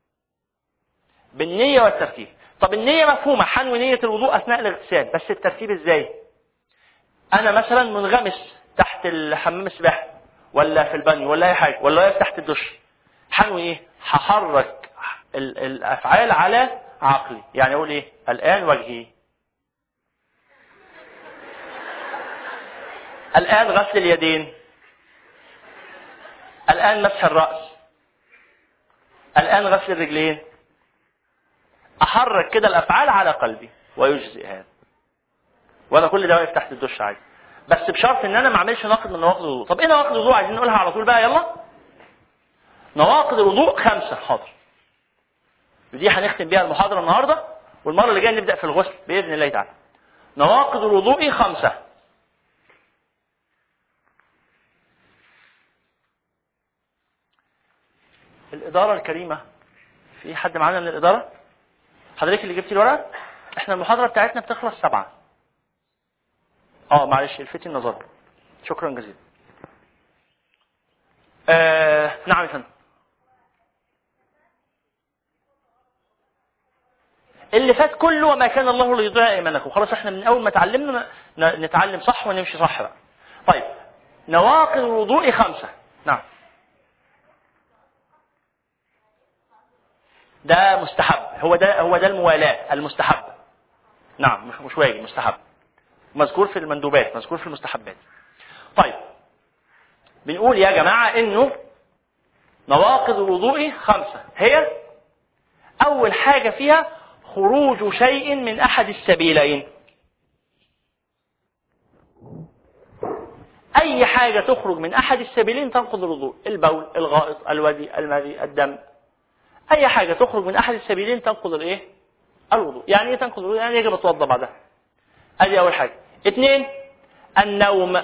بالنية والترتيب. طب النية مفهومة، حنو نية الوضوء أثناء الاغتسال، بس الترتيب إزاي؟ أنا مثلا منغمس تحت الحمام السباحة ولا في البانيو ولا أي حاجة، ولا واقف تحت الدش، حنو إيه؟ هحرك الأفعال على عقلي. يعني أقول إيه؟ الآن وجهي، الآن غسل اليدين، الآن مسح الرأس، الآن غسل الرجلين. أحرك كده الأفعال على قلبي ويجزئ هذا، وأنا كل ده واقف تحت الدش عادي، بس بشرط إن أنا ما أعملش ناقض من نواقض الوضوء. طب إيه نواقض الوضوء؟ عايزين نقولها على طول بقى، يلا. نواقض الوضوء خمسة، حاضر، ودي هنختم بيها المحاضرة النهاردة، والمرة اللي جاية نبدأ في الغسل بإذن الله تعالى. نواقض الوضوء خمسة. الإدارة الكريمة، في حد معانا من الإدارة؟ حضرتك اللي جبتي الورقة؟ احنا المحاضرة بتاعتنا بتخلص سبعة. اه معلش، الفتي النظر. شكرا جزيلا. آه نعم يا فندم. اللي فات كله وما كان الله ليضيع ايمانكم، خلاص احنا من اول ما تعلمنا نتعلم صح ونمشي صح بقى. طيب، نواقض الوضوء خمسة. نعم. ده مستحب، هو ده هو ده الموالاة المستحب. نعم مش مش واجب، مستحب، مذكور في المندوبات، مذكور في المستحبات. طيب بنقول يا جماعة انه نواقض الوضوء خمسة، هي اول حاجة فيها خروج شيء من احد السبيلين. اي حاجة تخرج من احد السبيلين تنقض الوضوء، البول، الغائط، الودي، المذي، الدم، اي حاجة تخرج من احد السبيلين تنقض الايه؟ الوضوء. يعني ايه تنقض الوضوء؟ يعني يجب اتوضا بعدها. ادي اول حاجة. اثنين، النوم،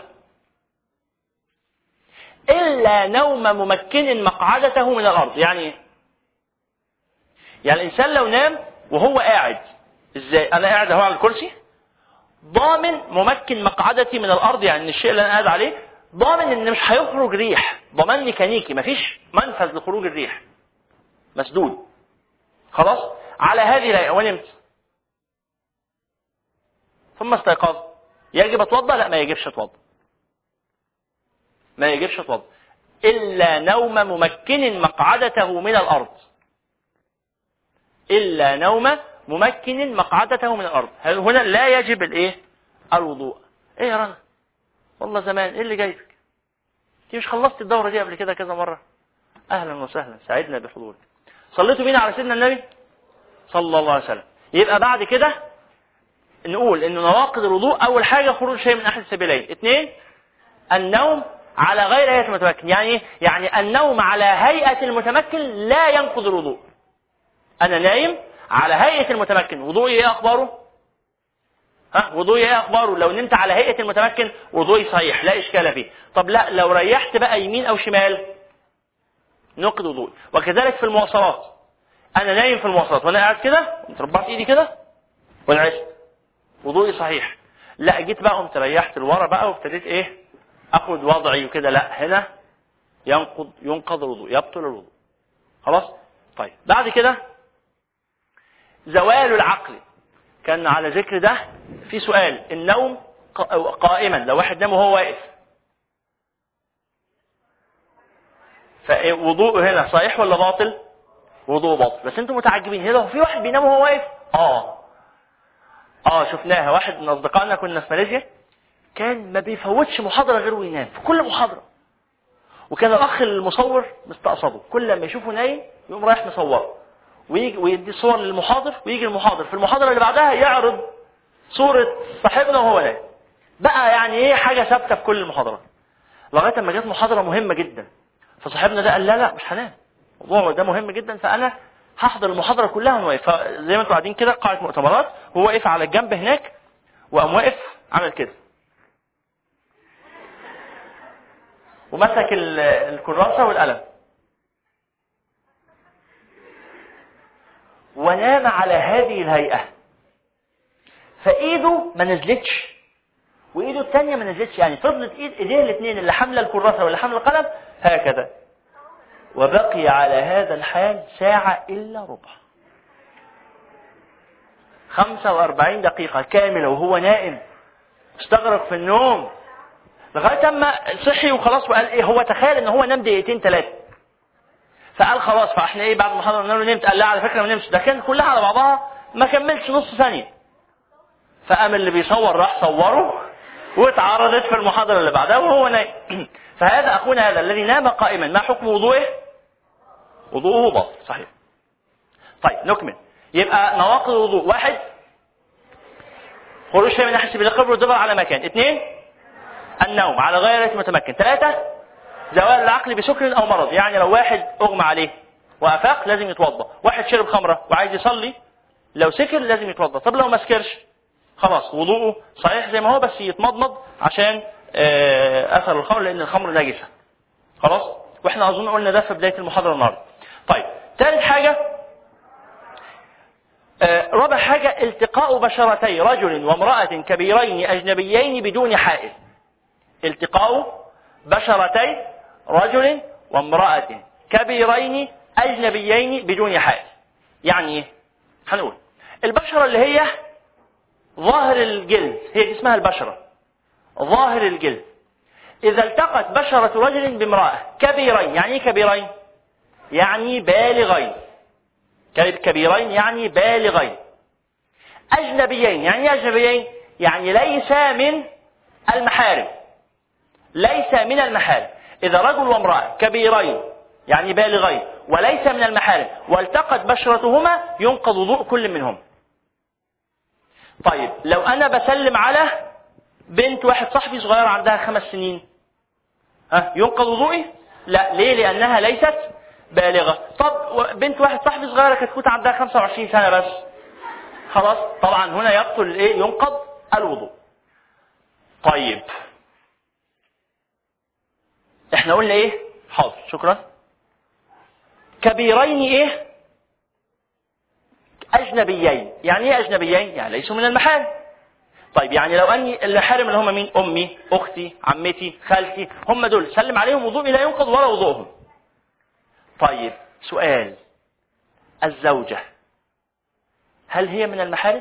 الا نوم ممكن مقعدته من الارض. يعني ايه؟ يعني الانسان لو نام وهو قاعد، ازاي؟ انا قاعد اهو على الكرسي، ضامن ممكن مقعدتي من الارض، يعني الشيء اللي انا قاعد عليه ضامن ان مش هيخرج ريح، ضمان ميكانيكي، مفيش منفذ لخروج الريح، مسدود خلاص. على هذه الهيئة ونمت ثم استيقظ، يجب اتوضا؟ لا ما يجبش اتوضا، ما يجبش اتوضا الا نوم ممكن مقعدته من الارض، الا نوم ممكن مقعدته من الارض. هنا لا يجب الايه؟ الوضوء. ايه يا رنا والله زمان، ايه اللي جايبك؟ انت مش خلصت الدوره دي قبل كده كذا مره؟ اهلا وسهلا، سعدنا بحضورك. صليتوا بينا على سيدنا النبي صلى الله عليه وسلم. يبقى بعد كده نقول ان نواقض الوضوء اول حاجه خروج شيء من احد السبيلين. اثنين، النوم على غير هيئه المتمكن. يعني يعني النوم على هيئه المتمكن لا ينقض الوضوء. انا نايم على هيئه المتمكن، وضوئي ايه اخباره؟ ها وضوئي ايه اخباره؟ لو نمت على هيئه المتمكن وضوئي صحيح لا اشكال فيه. طب لا لو ريحت بقى يمين او شمال نقض وضوئي. وكذلك في المواصلات، انا نايم في المواصلات وانا قاعد كده ربعت ايدي كده ونعست، وضوئي صحيح. لا جيت بقى قمت ريحت لورا بقى وابتديت ايه اخد وضعي وكده، لا هنا ينقض ينقض الوضوء، يبطل الوضوء خلاص. طيب بعد كده زوال العقل. كان على ذكر ده في سؤال، النوم قائما، لو واحد نام وهو واقف فوضوءه هنا صحيح ولا باطل؟ وضوء باطل. بس انتم متعجبين، هنا في واحد بينام وهو واقف؟ اه اه شفناها. واحد من اصدقائنا كنا في ماليزيا كان ما بيفوتش محاضره غير وينام في كل محاضره، وكان الاخ المصور مستقصده، كل ما يشوفه نايم يقوم رايح مصوره ويجي ويدي صور للمحاضر، ويجي المحاضر في المحاضره اللي بعدها يعرض صوره صاحبنا وهو نايم. بقى يعني ايه حاجه ثابته في كل المحاضرات، لغايه ما جت محاضره مهمه جدا فصاحبنا ده قال لا لا مش هنام، الموضوع ده مهم جدا فانا هحضر المحاضره كلها وانا واقف. فزي ما انتم قاعدين كده قاعه مؤتمرات، هو واقف على الجنب هناك وقام واقف عمل كده ومسك الكراسه والقلم ونام على هذه الهيئه، فايده ما نزلتش وايده الثانيه ما نزلتش، يعني فضلت ايد ايديه الاثنين اللي حامله الكراسه واللي حامله القلم هكذا، وبقي على هذا الحال ساعه الا ربع، خمسة وأربعين دقيقه كامله وهو نائم استغرق في النوم لغايه اما صحي وخلاص. وقال ايه، هو تخيل ان هو نام دقيقتين ثلاثه، فقال خلاص فاحنا ايه بعد المحاضره قلنا له نمت؟ قال لا على فكره ما نمتش، ده كان كلها على بعضها ما كملش نص ثانيه. فقام اللي بيصور راح صوره واتعرضت في المحاضره اللي بعدها وهو نايم. فهذا اخونا هذا الذي نام قائما ما حكم وضوءه؟ وضوءه باطل صحيح. طيب نكمل. يبقى نواقض الوضوء: واحد، خروج شيء من احد السبيلين قبل الدبر على مكان. اثنين، النوم على غير المتمكن. ثلاثة، زوال العقل بسكر او مرض، يعني لو واحد اغمى عليه وافاق لازم يتوضا، واحد شرب خمره وعايز يصلي لو سكر لازم يتوضا. طب لو ما سكرش خلاص وضوءه صحيح زي ما هو، بس يتمضمض عشان اثر الخمر لان الخمر نجسه خلاص. واحنا اظن قلنا ده في بدايه المحاضره النهارده. طيب ثالث حاجه، رابع حاجه، التقاء بشرتي رجل وامراه كبيرين اجنبيين بدون حائل. التقاء بشرتي رجل وامراه كبيرين اجنبيين بدون حائل. يعني ايه؟ هنقول البشره اللي هي ظاهر الجلد، هي اسمها البشرة ظاهر الجلد. إذا التقت بشرة رجل بامرأة كبيرين، يعني ايه كبيرين؟ يعني بالغين. كبيرين يعني بالغين. أجنبيين. يعني ايه أجنبيين؟ يعني ليس من المحارم، ليس من المحارم. إذا رجل وامرأة كبيرين يعني بالغين وليس من المحارم والتقت بشرتهما ينقض وضوء كل منهم. طيب لو أنا بسلم على بنت واحد صاحبي صغير عندها خمس سنين، ها ينقض وضوئي؟ لا. ليه؟ لأنها ليست بالغة. طب بنت واحد صاحبي صغيرة كتكوت عندها خمسة وعشرين سنة بس، خلاص طبعا هنا يبطل ايه؟ ينقض الوضوء. طيب احنا قلنا ايه؟ حاضر شكرا. كبيرين ايه؟ اجنبيين. يعني ايه اجنبيين؟ يعني ليسوا من المحارم. طيب يعني لو اني المحارم اللي هم مين؟ امي، اختي، عمتي، خالتي، هم دول سلم عليهم وضوء لا ينقض ولا وضوءهم. طيب سؤال، الزوجة هل هي من المحارم؟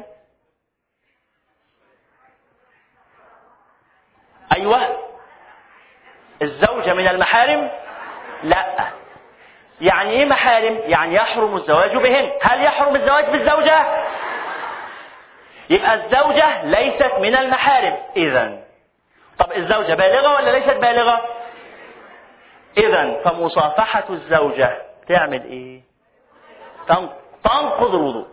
ايوه الزوجة من المحارم؟ لا. يعني ايه محارم؟ يعني يحرم الزواج بهن. هل يحرم الزواج بالزوجة؟ يبقى الزوجة ليست من المحارم. اذا طب الزوجة بالغة ولا ليست بالغة؟ اذا فمصافحة الزوجة تعمل ايه؟ تنقض الوضوء.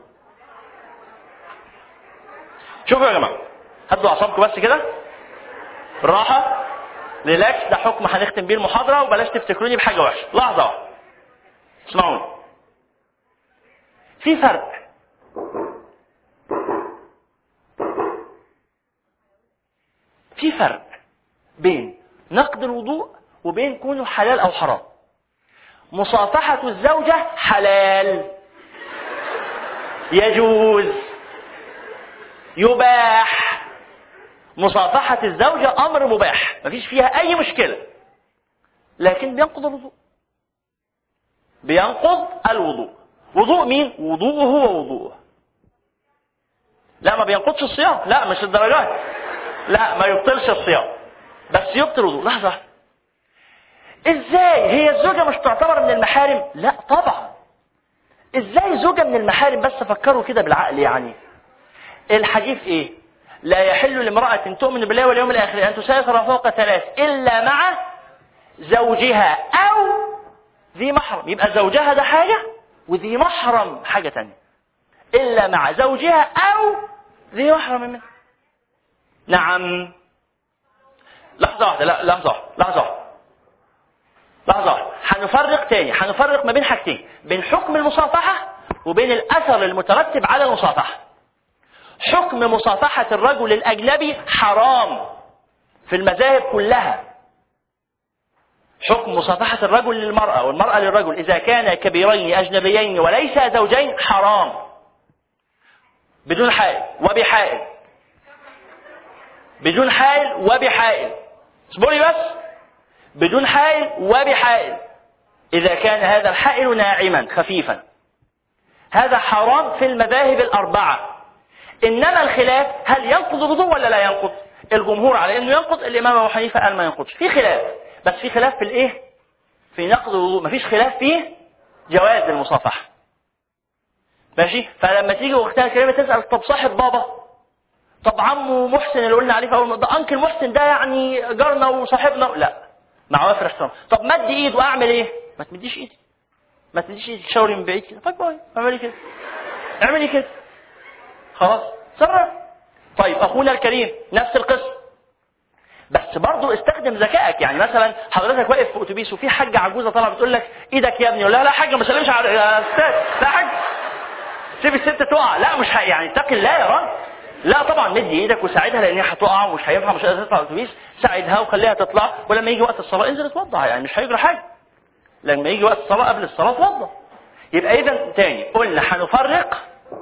شوفوا يا جماعة، هدوا اعصابكم بس كده بالراحة، ريلاكس. ده حكم هنختم بيه المحاضرة وبلاش تفتكروني بحاجة وحشة. لحظة واحدة اسمعوني. في فرق في فرق بين نقض الوضوء وبين كونه حلال او حرام. مصافحة الزوجة حلال، يجوز، يباح. مصافحة الزوجة امر مباح مفيش فيها اي مشكلة، لكن بينقض الوضوء. بينقض الوضوء. وضوء مين؟ وضوءه هو وضوءه. لا ما بينقضش الصيام، لا مش الدرجات، لا ما يبطلش الصيام بس يبطل الوضوء. لحظة، ازاي هي الزوجة مش تعتبر من المحارم؟ لا طبعا. ازاي زوجة من المحارم؟ بس فكروا كده بالعقل. يعني الحديث ايه؟ لا يحل لامرأة تؤمن بالله واليوم الاخر ان تسافر فوق ثلاث الا مع زوجها او ذي محرم. يبقى زوجها ده حاجة وذي محرم حاجة تانية. الا مع زوجها او ذي محرم منه. نعم. لحظة واحدة، لا لحظة واحدة لحظة واحدة لحظة واحدة هنفرق تاني، هنفرق ما بين حاجتين، بين حكم المصافحة وبين الأثر المترتب على المصافحة. حكم مصافحة الرجل الأجنبي حرام في المذاهب كلها. حكم مصافحة الرجل للمرأة والمرأة للرجل إذا كان كبيرين أجنبيين وليس زوجين حرام، بدون حائل وبحائل، بدون حائل وبحائل. اصبري بس، بدون حائل وبحائل. إذا كان هذا الحائل ناعما خفيفا هذا حرام في المذاهب الأربعة. إنما الخلاف هل ينقض الوضوء ولا لا ينقض؟ الجمهور على إنه ينقض، الإمام أبو حنيفة قال ما ينقضش. في خلاف، بس في خلاف في الإيه؟ في نقض الوضوء. مفيش خلاف في جواز المصافحة. ماشي؟ فلما تيجي أختها الكريمة تسأل طب صاحب بابا، طب عمو محسن اللي قلنا عليه في أول ده أنكل محسن ده يعني جارنا وصاحبنا، لا مع وافر احترام. طب مد إيد وأعمل إيه؟ ما تمديش إيدي، ما تمديش إيدي، تشاوري من بعيد كده، باي باي، اعملي كده، اعملي كده، خلاص سرع. طيب أخونا الكريم نفس القصة، بس برضو استخدم ذكائك. يعني مثلا حضرتك واقف في أتوبيس وفي حاجة عجوزة طالعة بتقول لك إيدك يا ابني، ولا لا لا حاجة ما سلمش على يا أستاذ، لا حاجة سيب الست تقع، لا مش ح... يعني اتقي الله يا راجل. لا طبعا مدي ايدك وساعدها لانها هتقع ومش هينفع، مش قادره تطلع الاتوبيس، ساعدها وخليها تطلع، ولما يجي وقت الصلاه انزل اتوضع، يعني مش هيجرى حاجه. لما يجي وقت الصلاه قبل الصلاه اتوضع. يبقى اذا تاني قلنا هنفرق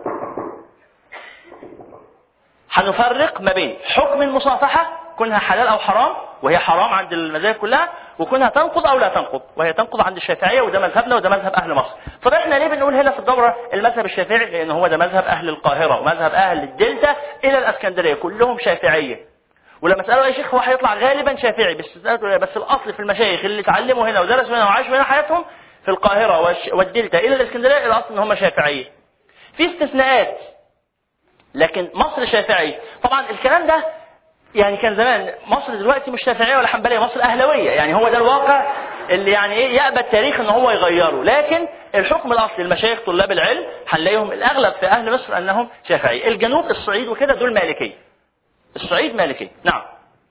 هنفرق ما بين حكم المصافحه كونها حلال او حرام، وهي حرام عند المذاهب كلها، وكونها تنقض او لا تنقض، وهي تنقض عند الشافعيه، وده مذهبنا وده مذهب اهل مصر. طب احنا ليه بنقول هنا في الدوره المذهب الشافعي؟ لان هو ده مذهب اهل القاهره ومذهب اهل الدلتا الى الاسكندريه كلهم شافعيه. ولما اساله يا شيخ هو هيطلع غالبا شافعي، بس بس الاصل في المشايخ اللي اتعلموا هنا ودرسوا هنا وعاشوا هنا حياتهم في القاهره والدلتا الى الاسكندريه الاصل ان هم شافعيه. في استثناءات لكن مصر شافعية. طبعا الكلام ده يعني كان زمان، مصر دلوقتي مش شافعية ولا حنبلية، مصر أهلوية، يعني هو ده الواقع اللي يعني ايه يأبى التاريخ ان هو يغيره. لكن الحكم الاصلي المشايخ طلاب العلم هنلاقيهم الاغلب في اهل مصر انهم شافعي. الجنوب الصعيد وكده دول مالكية، الصعيد مالكية. نعم.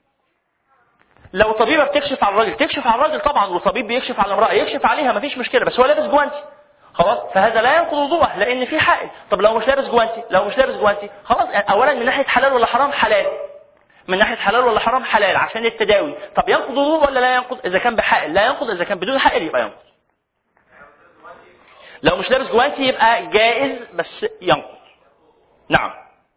لو طبيبة بتكشف على الراجل تكشف على الراجل طبعا، وطبيب بيكشف على امرأة يكشف عليها مفيش مشكلة، بس هو لابس جوانتي خلاص، فهذا لا ينقض وضوءه لان في حائل. طب لو مش لابس جوانتي، لو مش لابس جوانتي خلاص، اولا من ناحية حلال ولا حرام؟ حلال. من ناحية حلال ولا حرام؟ حلال عشان التداوي. طب ينقض وضوء ولا لا ينقض؟ إذا كان بحائل لا ينقض، إذا كان بدون حائل يبقى ينقض. لو مش لابس جوانتي يبقى جائز بس ينقض. نعم.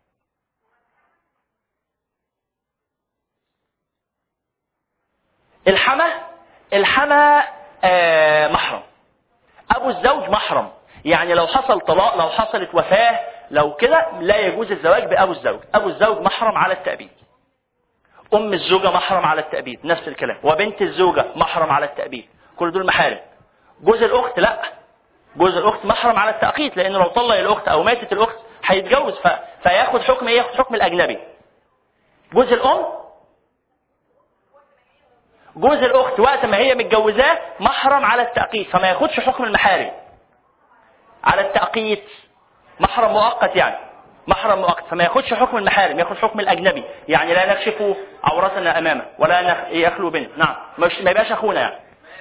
الحمى، الحمى آه محرم. أبو الزوج محرم، يعني لو حصل طلاق، لو حصلت وفاة، لو كده لا يجوز الزواج بأبو الزوج. أبو الزوج محرم على التأبيد. أم الزوجة محرم على التأبيد، نفس الكلام. وبنت الزوجة محرم على التأبيد، كل دول محارم. جوز الأخت لا، جوز الأخت محرم على التأقيت، لأنه لو طلق الأخت أو ماتت الأخت هيتجوز ف... فياخد حكم إيه؟ ياخد حكم الأجنبي. جوز الأم، جوز الأخت وقت ما هي متجوزاه محرم على التأقيت، فما ياخدش حكم المحارم. على التأقيت محرم مؤقت، يعني محرم مؤقت، فما ياخدش حكم المحارم، ياخد حكم الأجنبي، يعني لا نكشف عوراتنا أمامه ولا يخلو بنا. نعم، مش ما يبقاش أخونا يعني.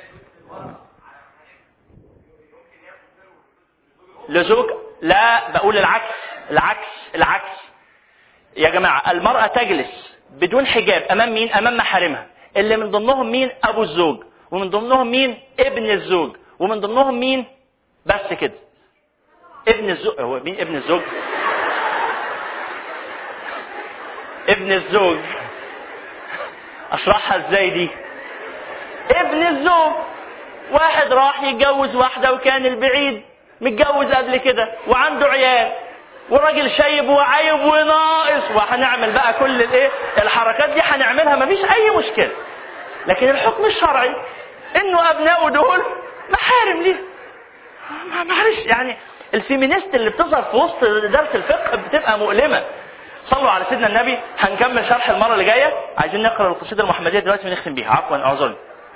لزوج لا، بقول العكس، العكس العكس يا جماعة. المرأة تجلس بدون حجاب أمام مين؟ أمام محارمها، اللي من ضمنهم مين؟ أبو الزوج، ومن ضمنهم مين؟ ابن الزوج، ومن ضمنهم مين؟ بس كده ابن الزوج. هو مين ابن الزوج؟ ابن الزوج اشرحها ازاي دي؟ ابن الزوج واحد راح يتجوز واحدة وكان البعيد متجوز قبل كده وعنده عيال، وراجل شايب وعايب وناقص، وهنعمل بقى كل الايه الحركات دي هنعملها مفيش اي مشكلة. لكن الحكم الشرعي انه ابنائه دول محارم ليه. معلش يعني الفيمينيست اللي بتظهر في وسط درس الفقه بتبقى مؤلمة. صلوا على سيدنا النبي. هنكمل شرح المرة اللي جاية، عايزين نقرأ القصيدة المحمدية دلوقتي ونختم بيها. عفوا اعذرني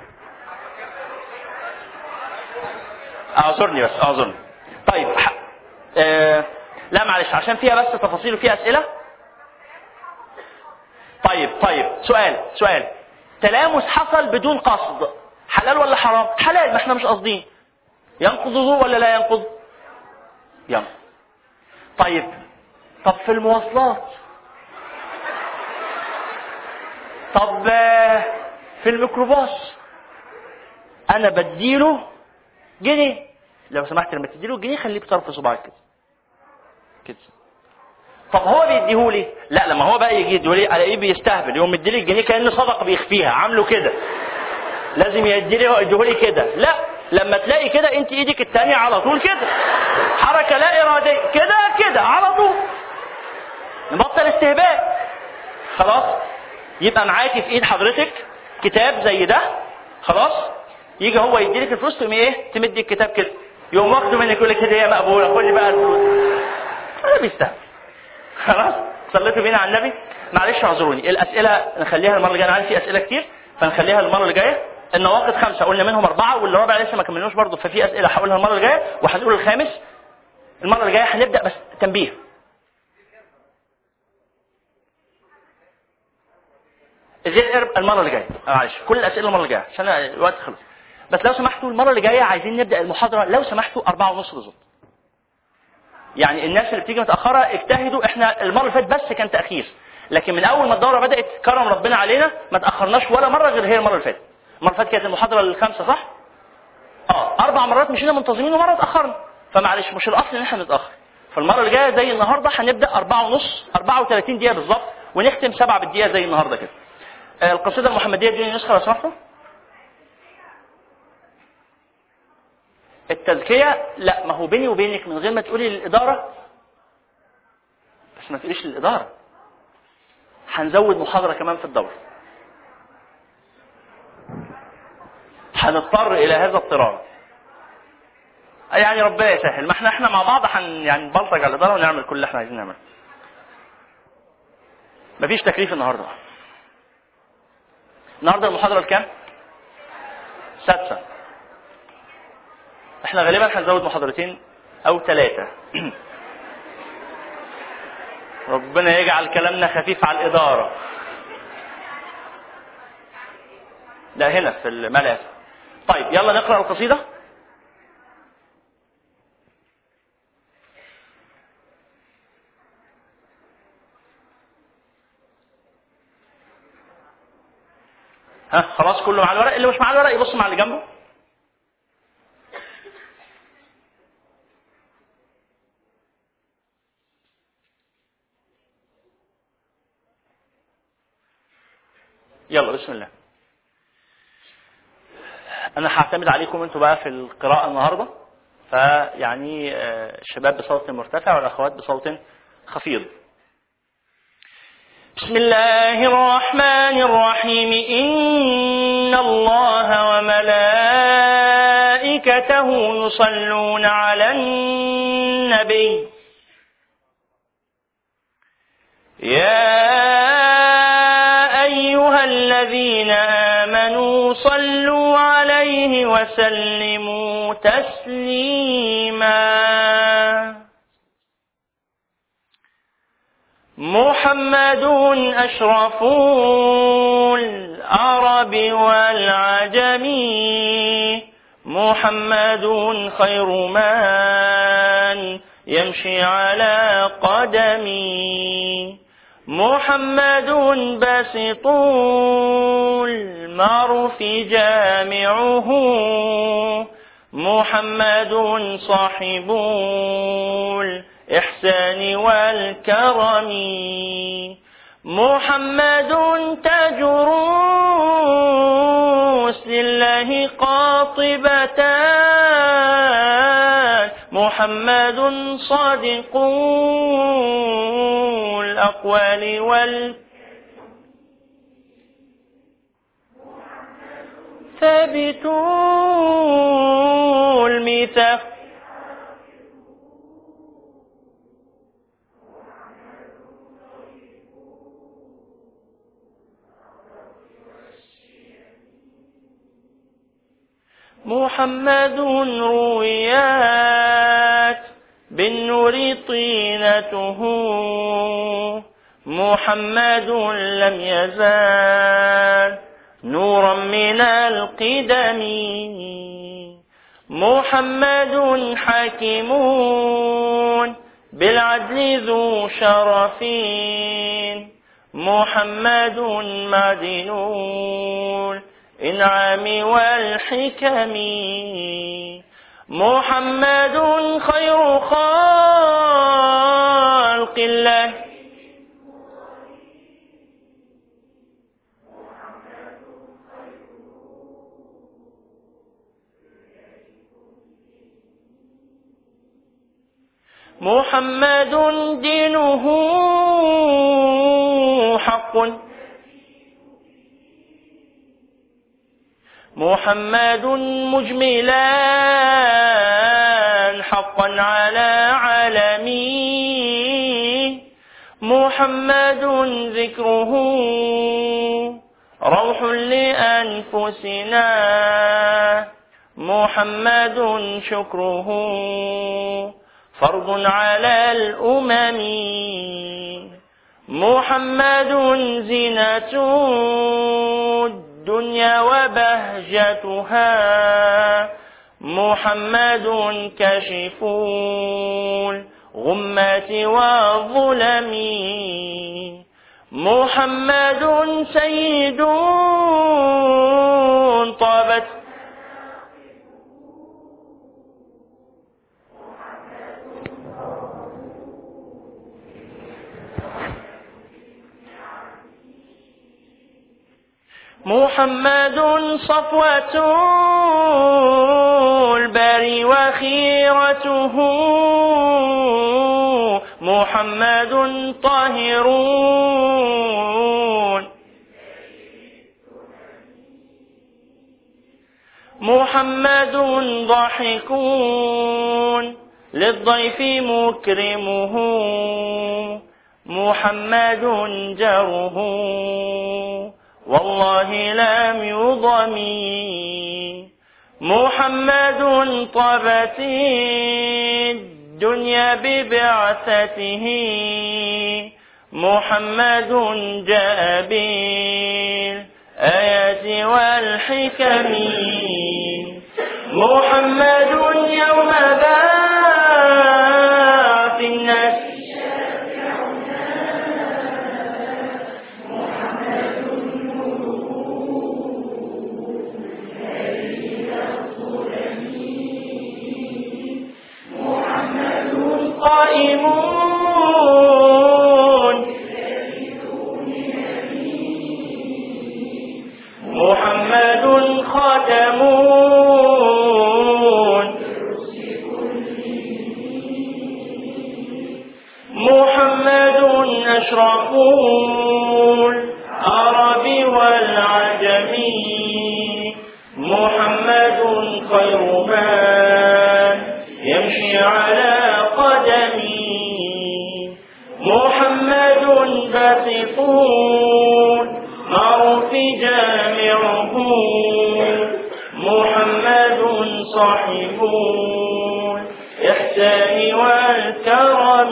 اعذرني بس اعذرني. طيب آه لا معلش عشان فيها بس تفاصيل وفيها أسئلة. طيب طيب سؤال سؤال تلامس حصل بدون قصد، حلال ولا حرام؟ حلال، ما احنا مش قاصدين. ينقض وضوء ولا لا ينقض؟ ينقض. طيب طب في المواصلات، طب في الميكروباص انا بديله جنيه، لو سمحت لما تديله جنيه خليه بطرف صباعك كده كده. طب هو بيديهولي؟ لا، لما هو بقى يجي يديهولي على ايه بيستهبل، يوم مديلي الجنيه كأنه صدقه بيخفيها، عامله كده لازم يديلي يديهولي كده. لا، لما تلاقي كده انت ايدك الثانيه على طول كده، حركه لا اراديه كده كده على طول، نبطل استهبال خلاص. يبقى معاكي في ايد حضرتك كتاب زي ده خلاص، يجي هو يديلك الفلوس تقومي ايه تمدي الكتاب كده، يقوم واخده منك يقول لك هديه مقبوله، خدي بقى الفلوس. انا بيستهبل خلاص. صليتوا بينا على النبي. معلش اعذروني، الاسئله نخليها المره اللي جايه، انا عارف في اسئله كتير فنخليها المره اللي جايه. النواقض خمسه قلنا منهم اربعه، واللي رابع لسه ما كملناش برضه، ففي اسئله هقولها المره اللي جايه، وهنقول الخامس المره اللي جايه. هنبدا بس تنبيه، ازاي القرب المره اللي جايه. معلش كل الاسئله المره اللي جايه عشان الوقت خلص. بس لو سمحتوا المره اللي جايه عايزين نبدا المحاضره لو سمحتوا أربعة ونص بالظبط. يعني الناس اللي بتيجي متاخره اجتهدوا، احنا المره اللي فاتت بس كان تاخير، لكن من اول ما الدوره بدات كرم ربنا علينا ما تاخرناش ولا مره غير هي المره اللي فاتت. المره اللي فاتت كانت المحاضره الخامسه صح؟ اه اربع مرات مشينا منتظمين ومره اتاخرنا، فمعلش مش الاصل ان احنا نتاخر. فالمره اللي جايه زي النهارده هنبدا أربعة ونص أربعة وثلاثين دقيقه بالظبط، ونختم سبعة بالدقيقه زي النهارده كده. آه القصيده المحمديه دي نسخه لو سمحتوا. التزكيه لا، ما هو بيني وبينك من غير ما تقولي للاداره، بس ما تقوليش للاداره، هنزود محاضره كمان في الدوره، هنضطر الى هذا الاضطرار. يعني ربنا يسهل، ما احنا احنا مع بعض حن يعني نبلطج على الاداره ونعمل كل اللي احنا عايزين نعمله. مفيش تكليف النهارده. النهارده المحاضرة الكام؟ سادسة. احنا غالبا هنزود محاضرتين او ثلاثة. ربنا يجعل كلامنا خفيف على الإدارة. لا هنا في الملأ. طيب يلا نقرأ القصيدة. ها خلاص كله مع الورق، اللي مش مع الورق يبص مع اللي جنبه. يلا بسم الله. انا هعتمد عليكم انتوا بقى في القراءة النهاردة، فيعني الشباب بصوت مرتفع والاخوات بصوت خفيض. بسم الله الرحمن الرحيم. إن الله وملائكته يصلون على النبي يا أيها الذين آمنوا صلوا عليه وسلموا تسليما. محمد أشرف العرب والعجم، محمد خير من يمشي على قدمي، محمد باسط المعروف جامعه، محمد صاحب الإحسان والكرم، محمد تاج رؤوس لله قاطبتان، محمد صادق الأقوال وال ثابت الميثاق، محمد رويات بالنور طينته، محمد لم يزال نورا من القدم، محمد حكيم بالعدل ذو شرف، محمد معدن الإنعام والحكم، محمد خير خلق الله، محمد دينه حق، محمد مجملا حقا على عالمي، محمد ذكره روح لأنفسنا، محمد شكره فرض على الأمم، محمد زينة الدنيا وبهجتها، محمد كاشف الغمات والظلم، محمد سيد طابت محمد صفوة الباري وخيرته، محمد طاهر محمد ضاحك للضيف مكرمه، محمد جره والله لم يضم محمد طابت الدنيا ببعثته محمد جاء بالآيات والحكم محمد يوم بعث الناس قائمون محمد خاتمون محمد أشرف العرب والعجم محمد خير من يمشي على محمد باسط معروف جامعه محمد صاحب الإحسان والكرم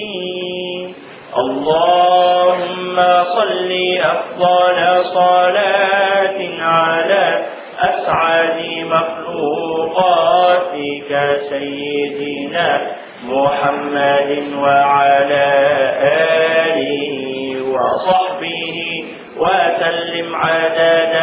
اللهم صل أفضل صلاة على أسعد مخلوقاتك سيدنا محمد وعلى آله وصحبه وسلم عدد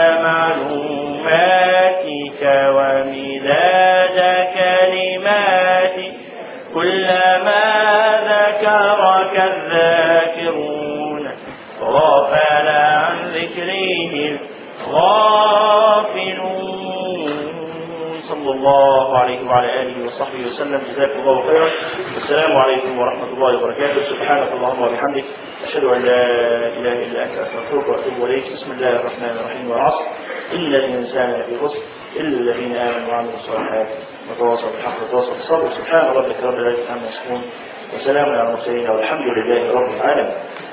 معلوماتك ومداد كلماتك كلما ذكرك الذاكرون غفل عن ذكره الغافلون صلى الله عليه وعلى آله وصحبه وسلم جزاكم الله خيرا والسلام عليكم ورحمة الله وبركاته سبحانك اللهم وبحمدك أشهد أن لا إله إلا أنت أستغفرك وأتوب إليك بسم الله الرحمن الرحيم والعصر إن الإنسان لفي خسر إلا الذين آمنوا وعملوا الصالحات وتواصوا بالحق وتواصوا بالصبر سبحان ربك رب العزة عما يصفون وسلام على المرسلين والحمد لله رب العالمين.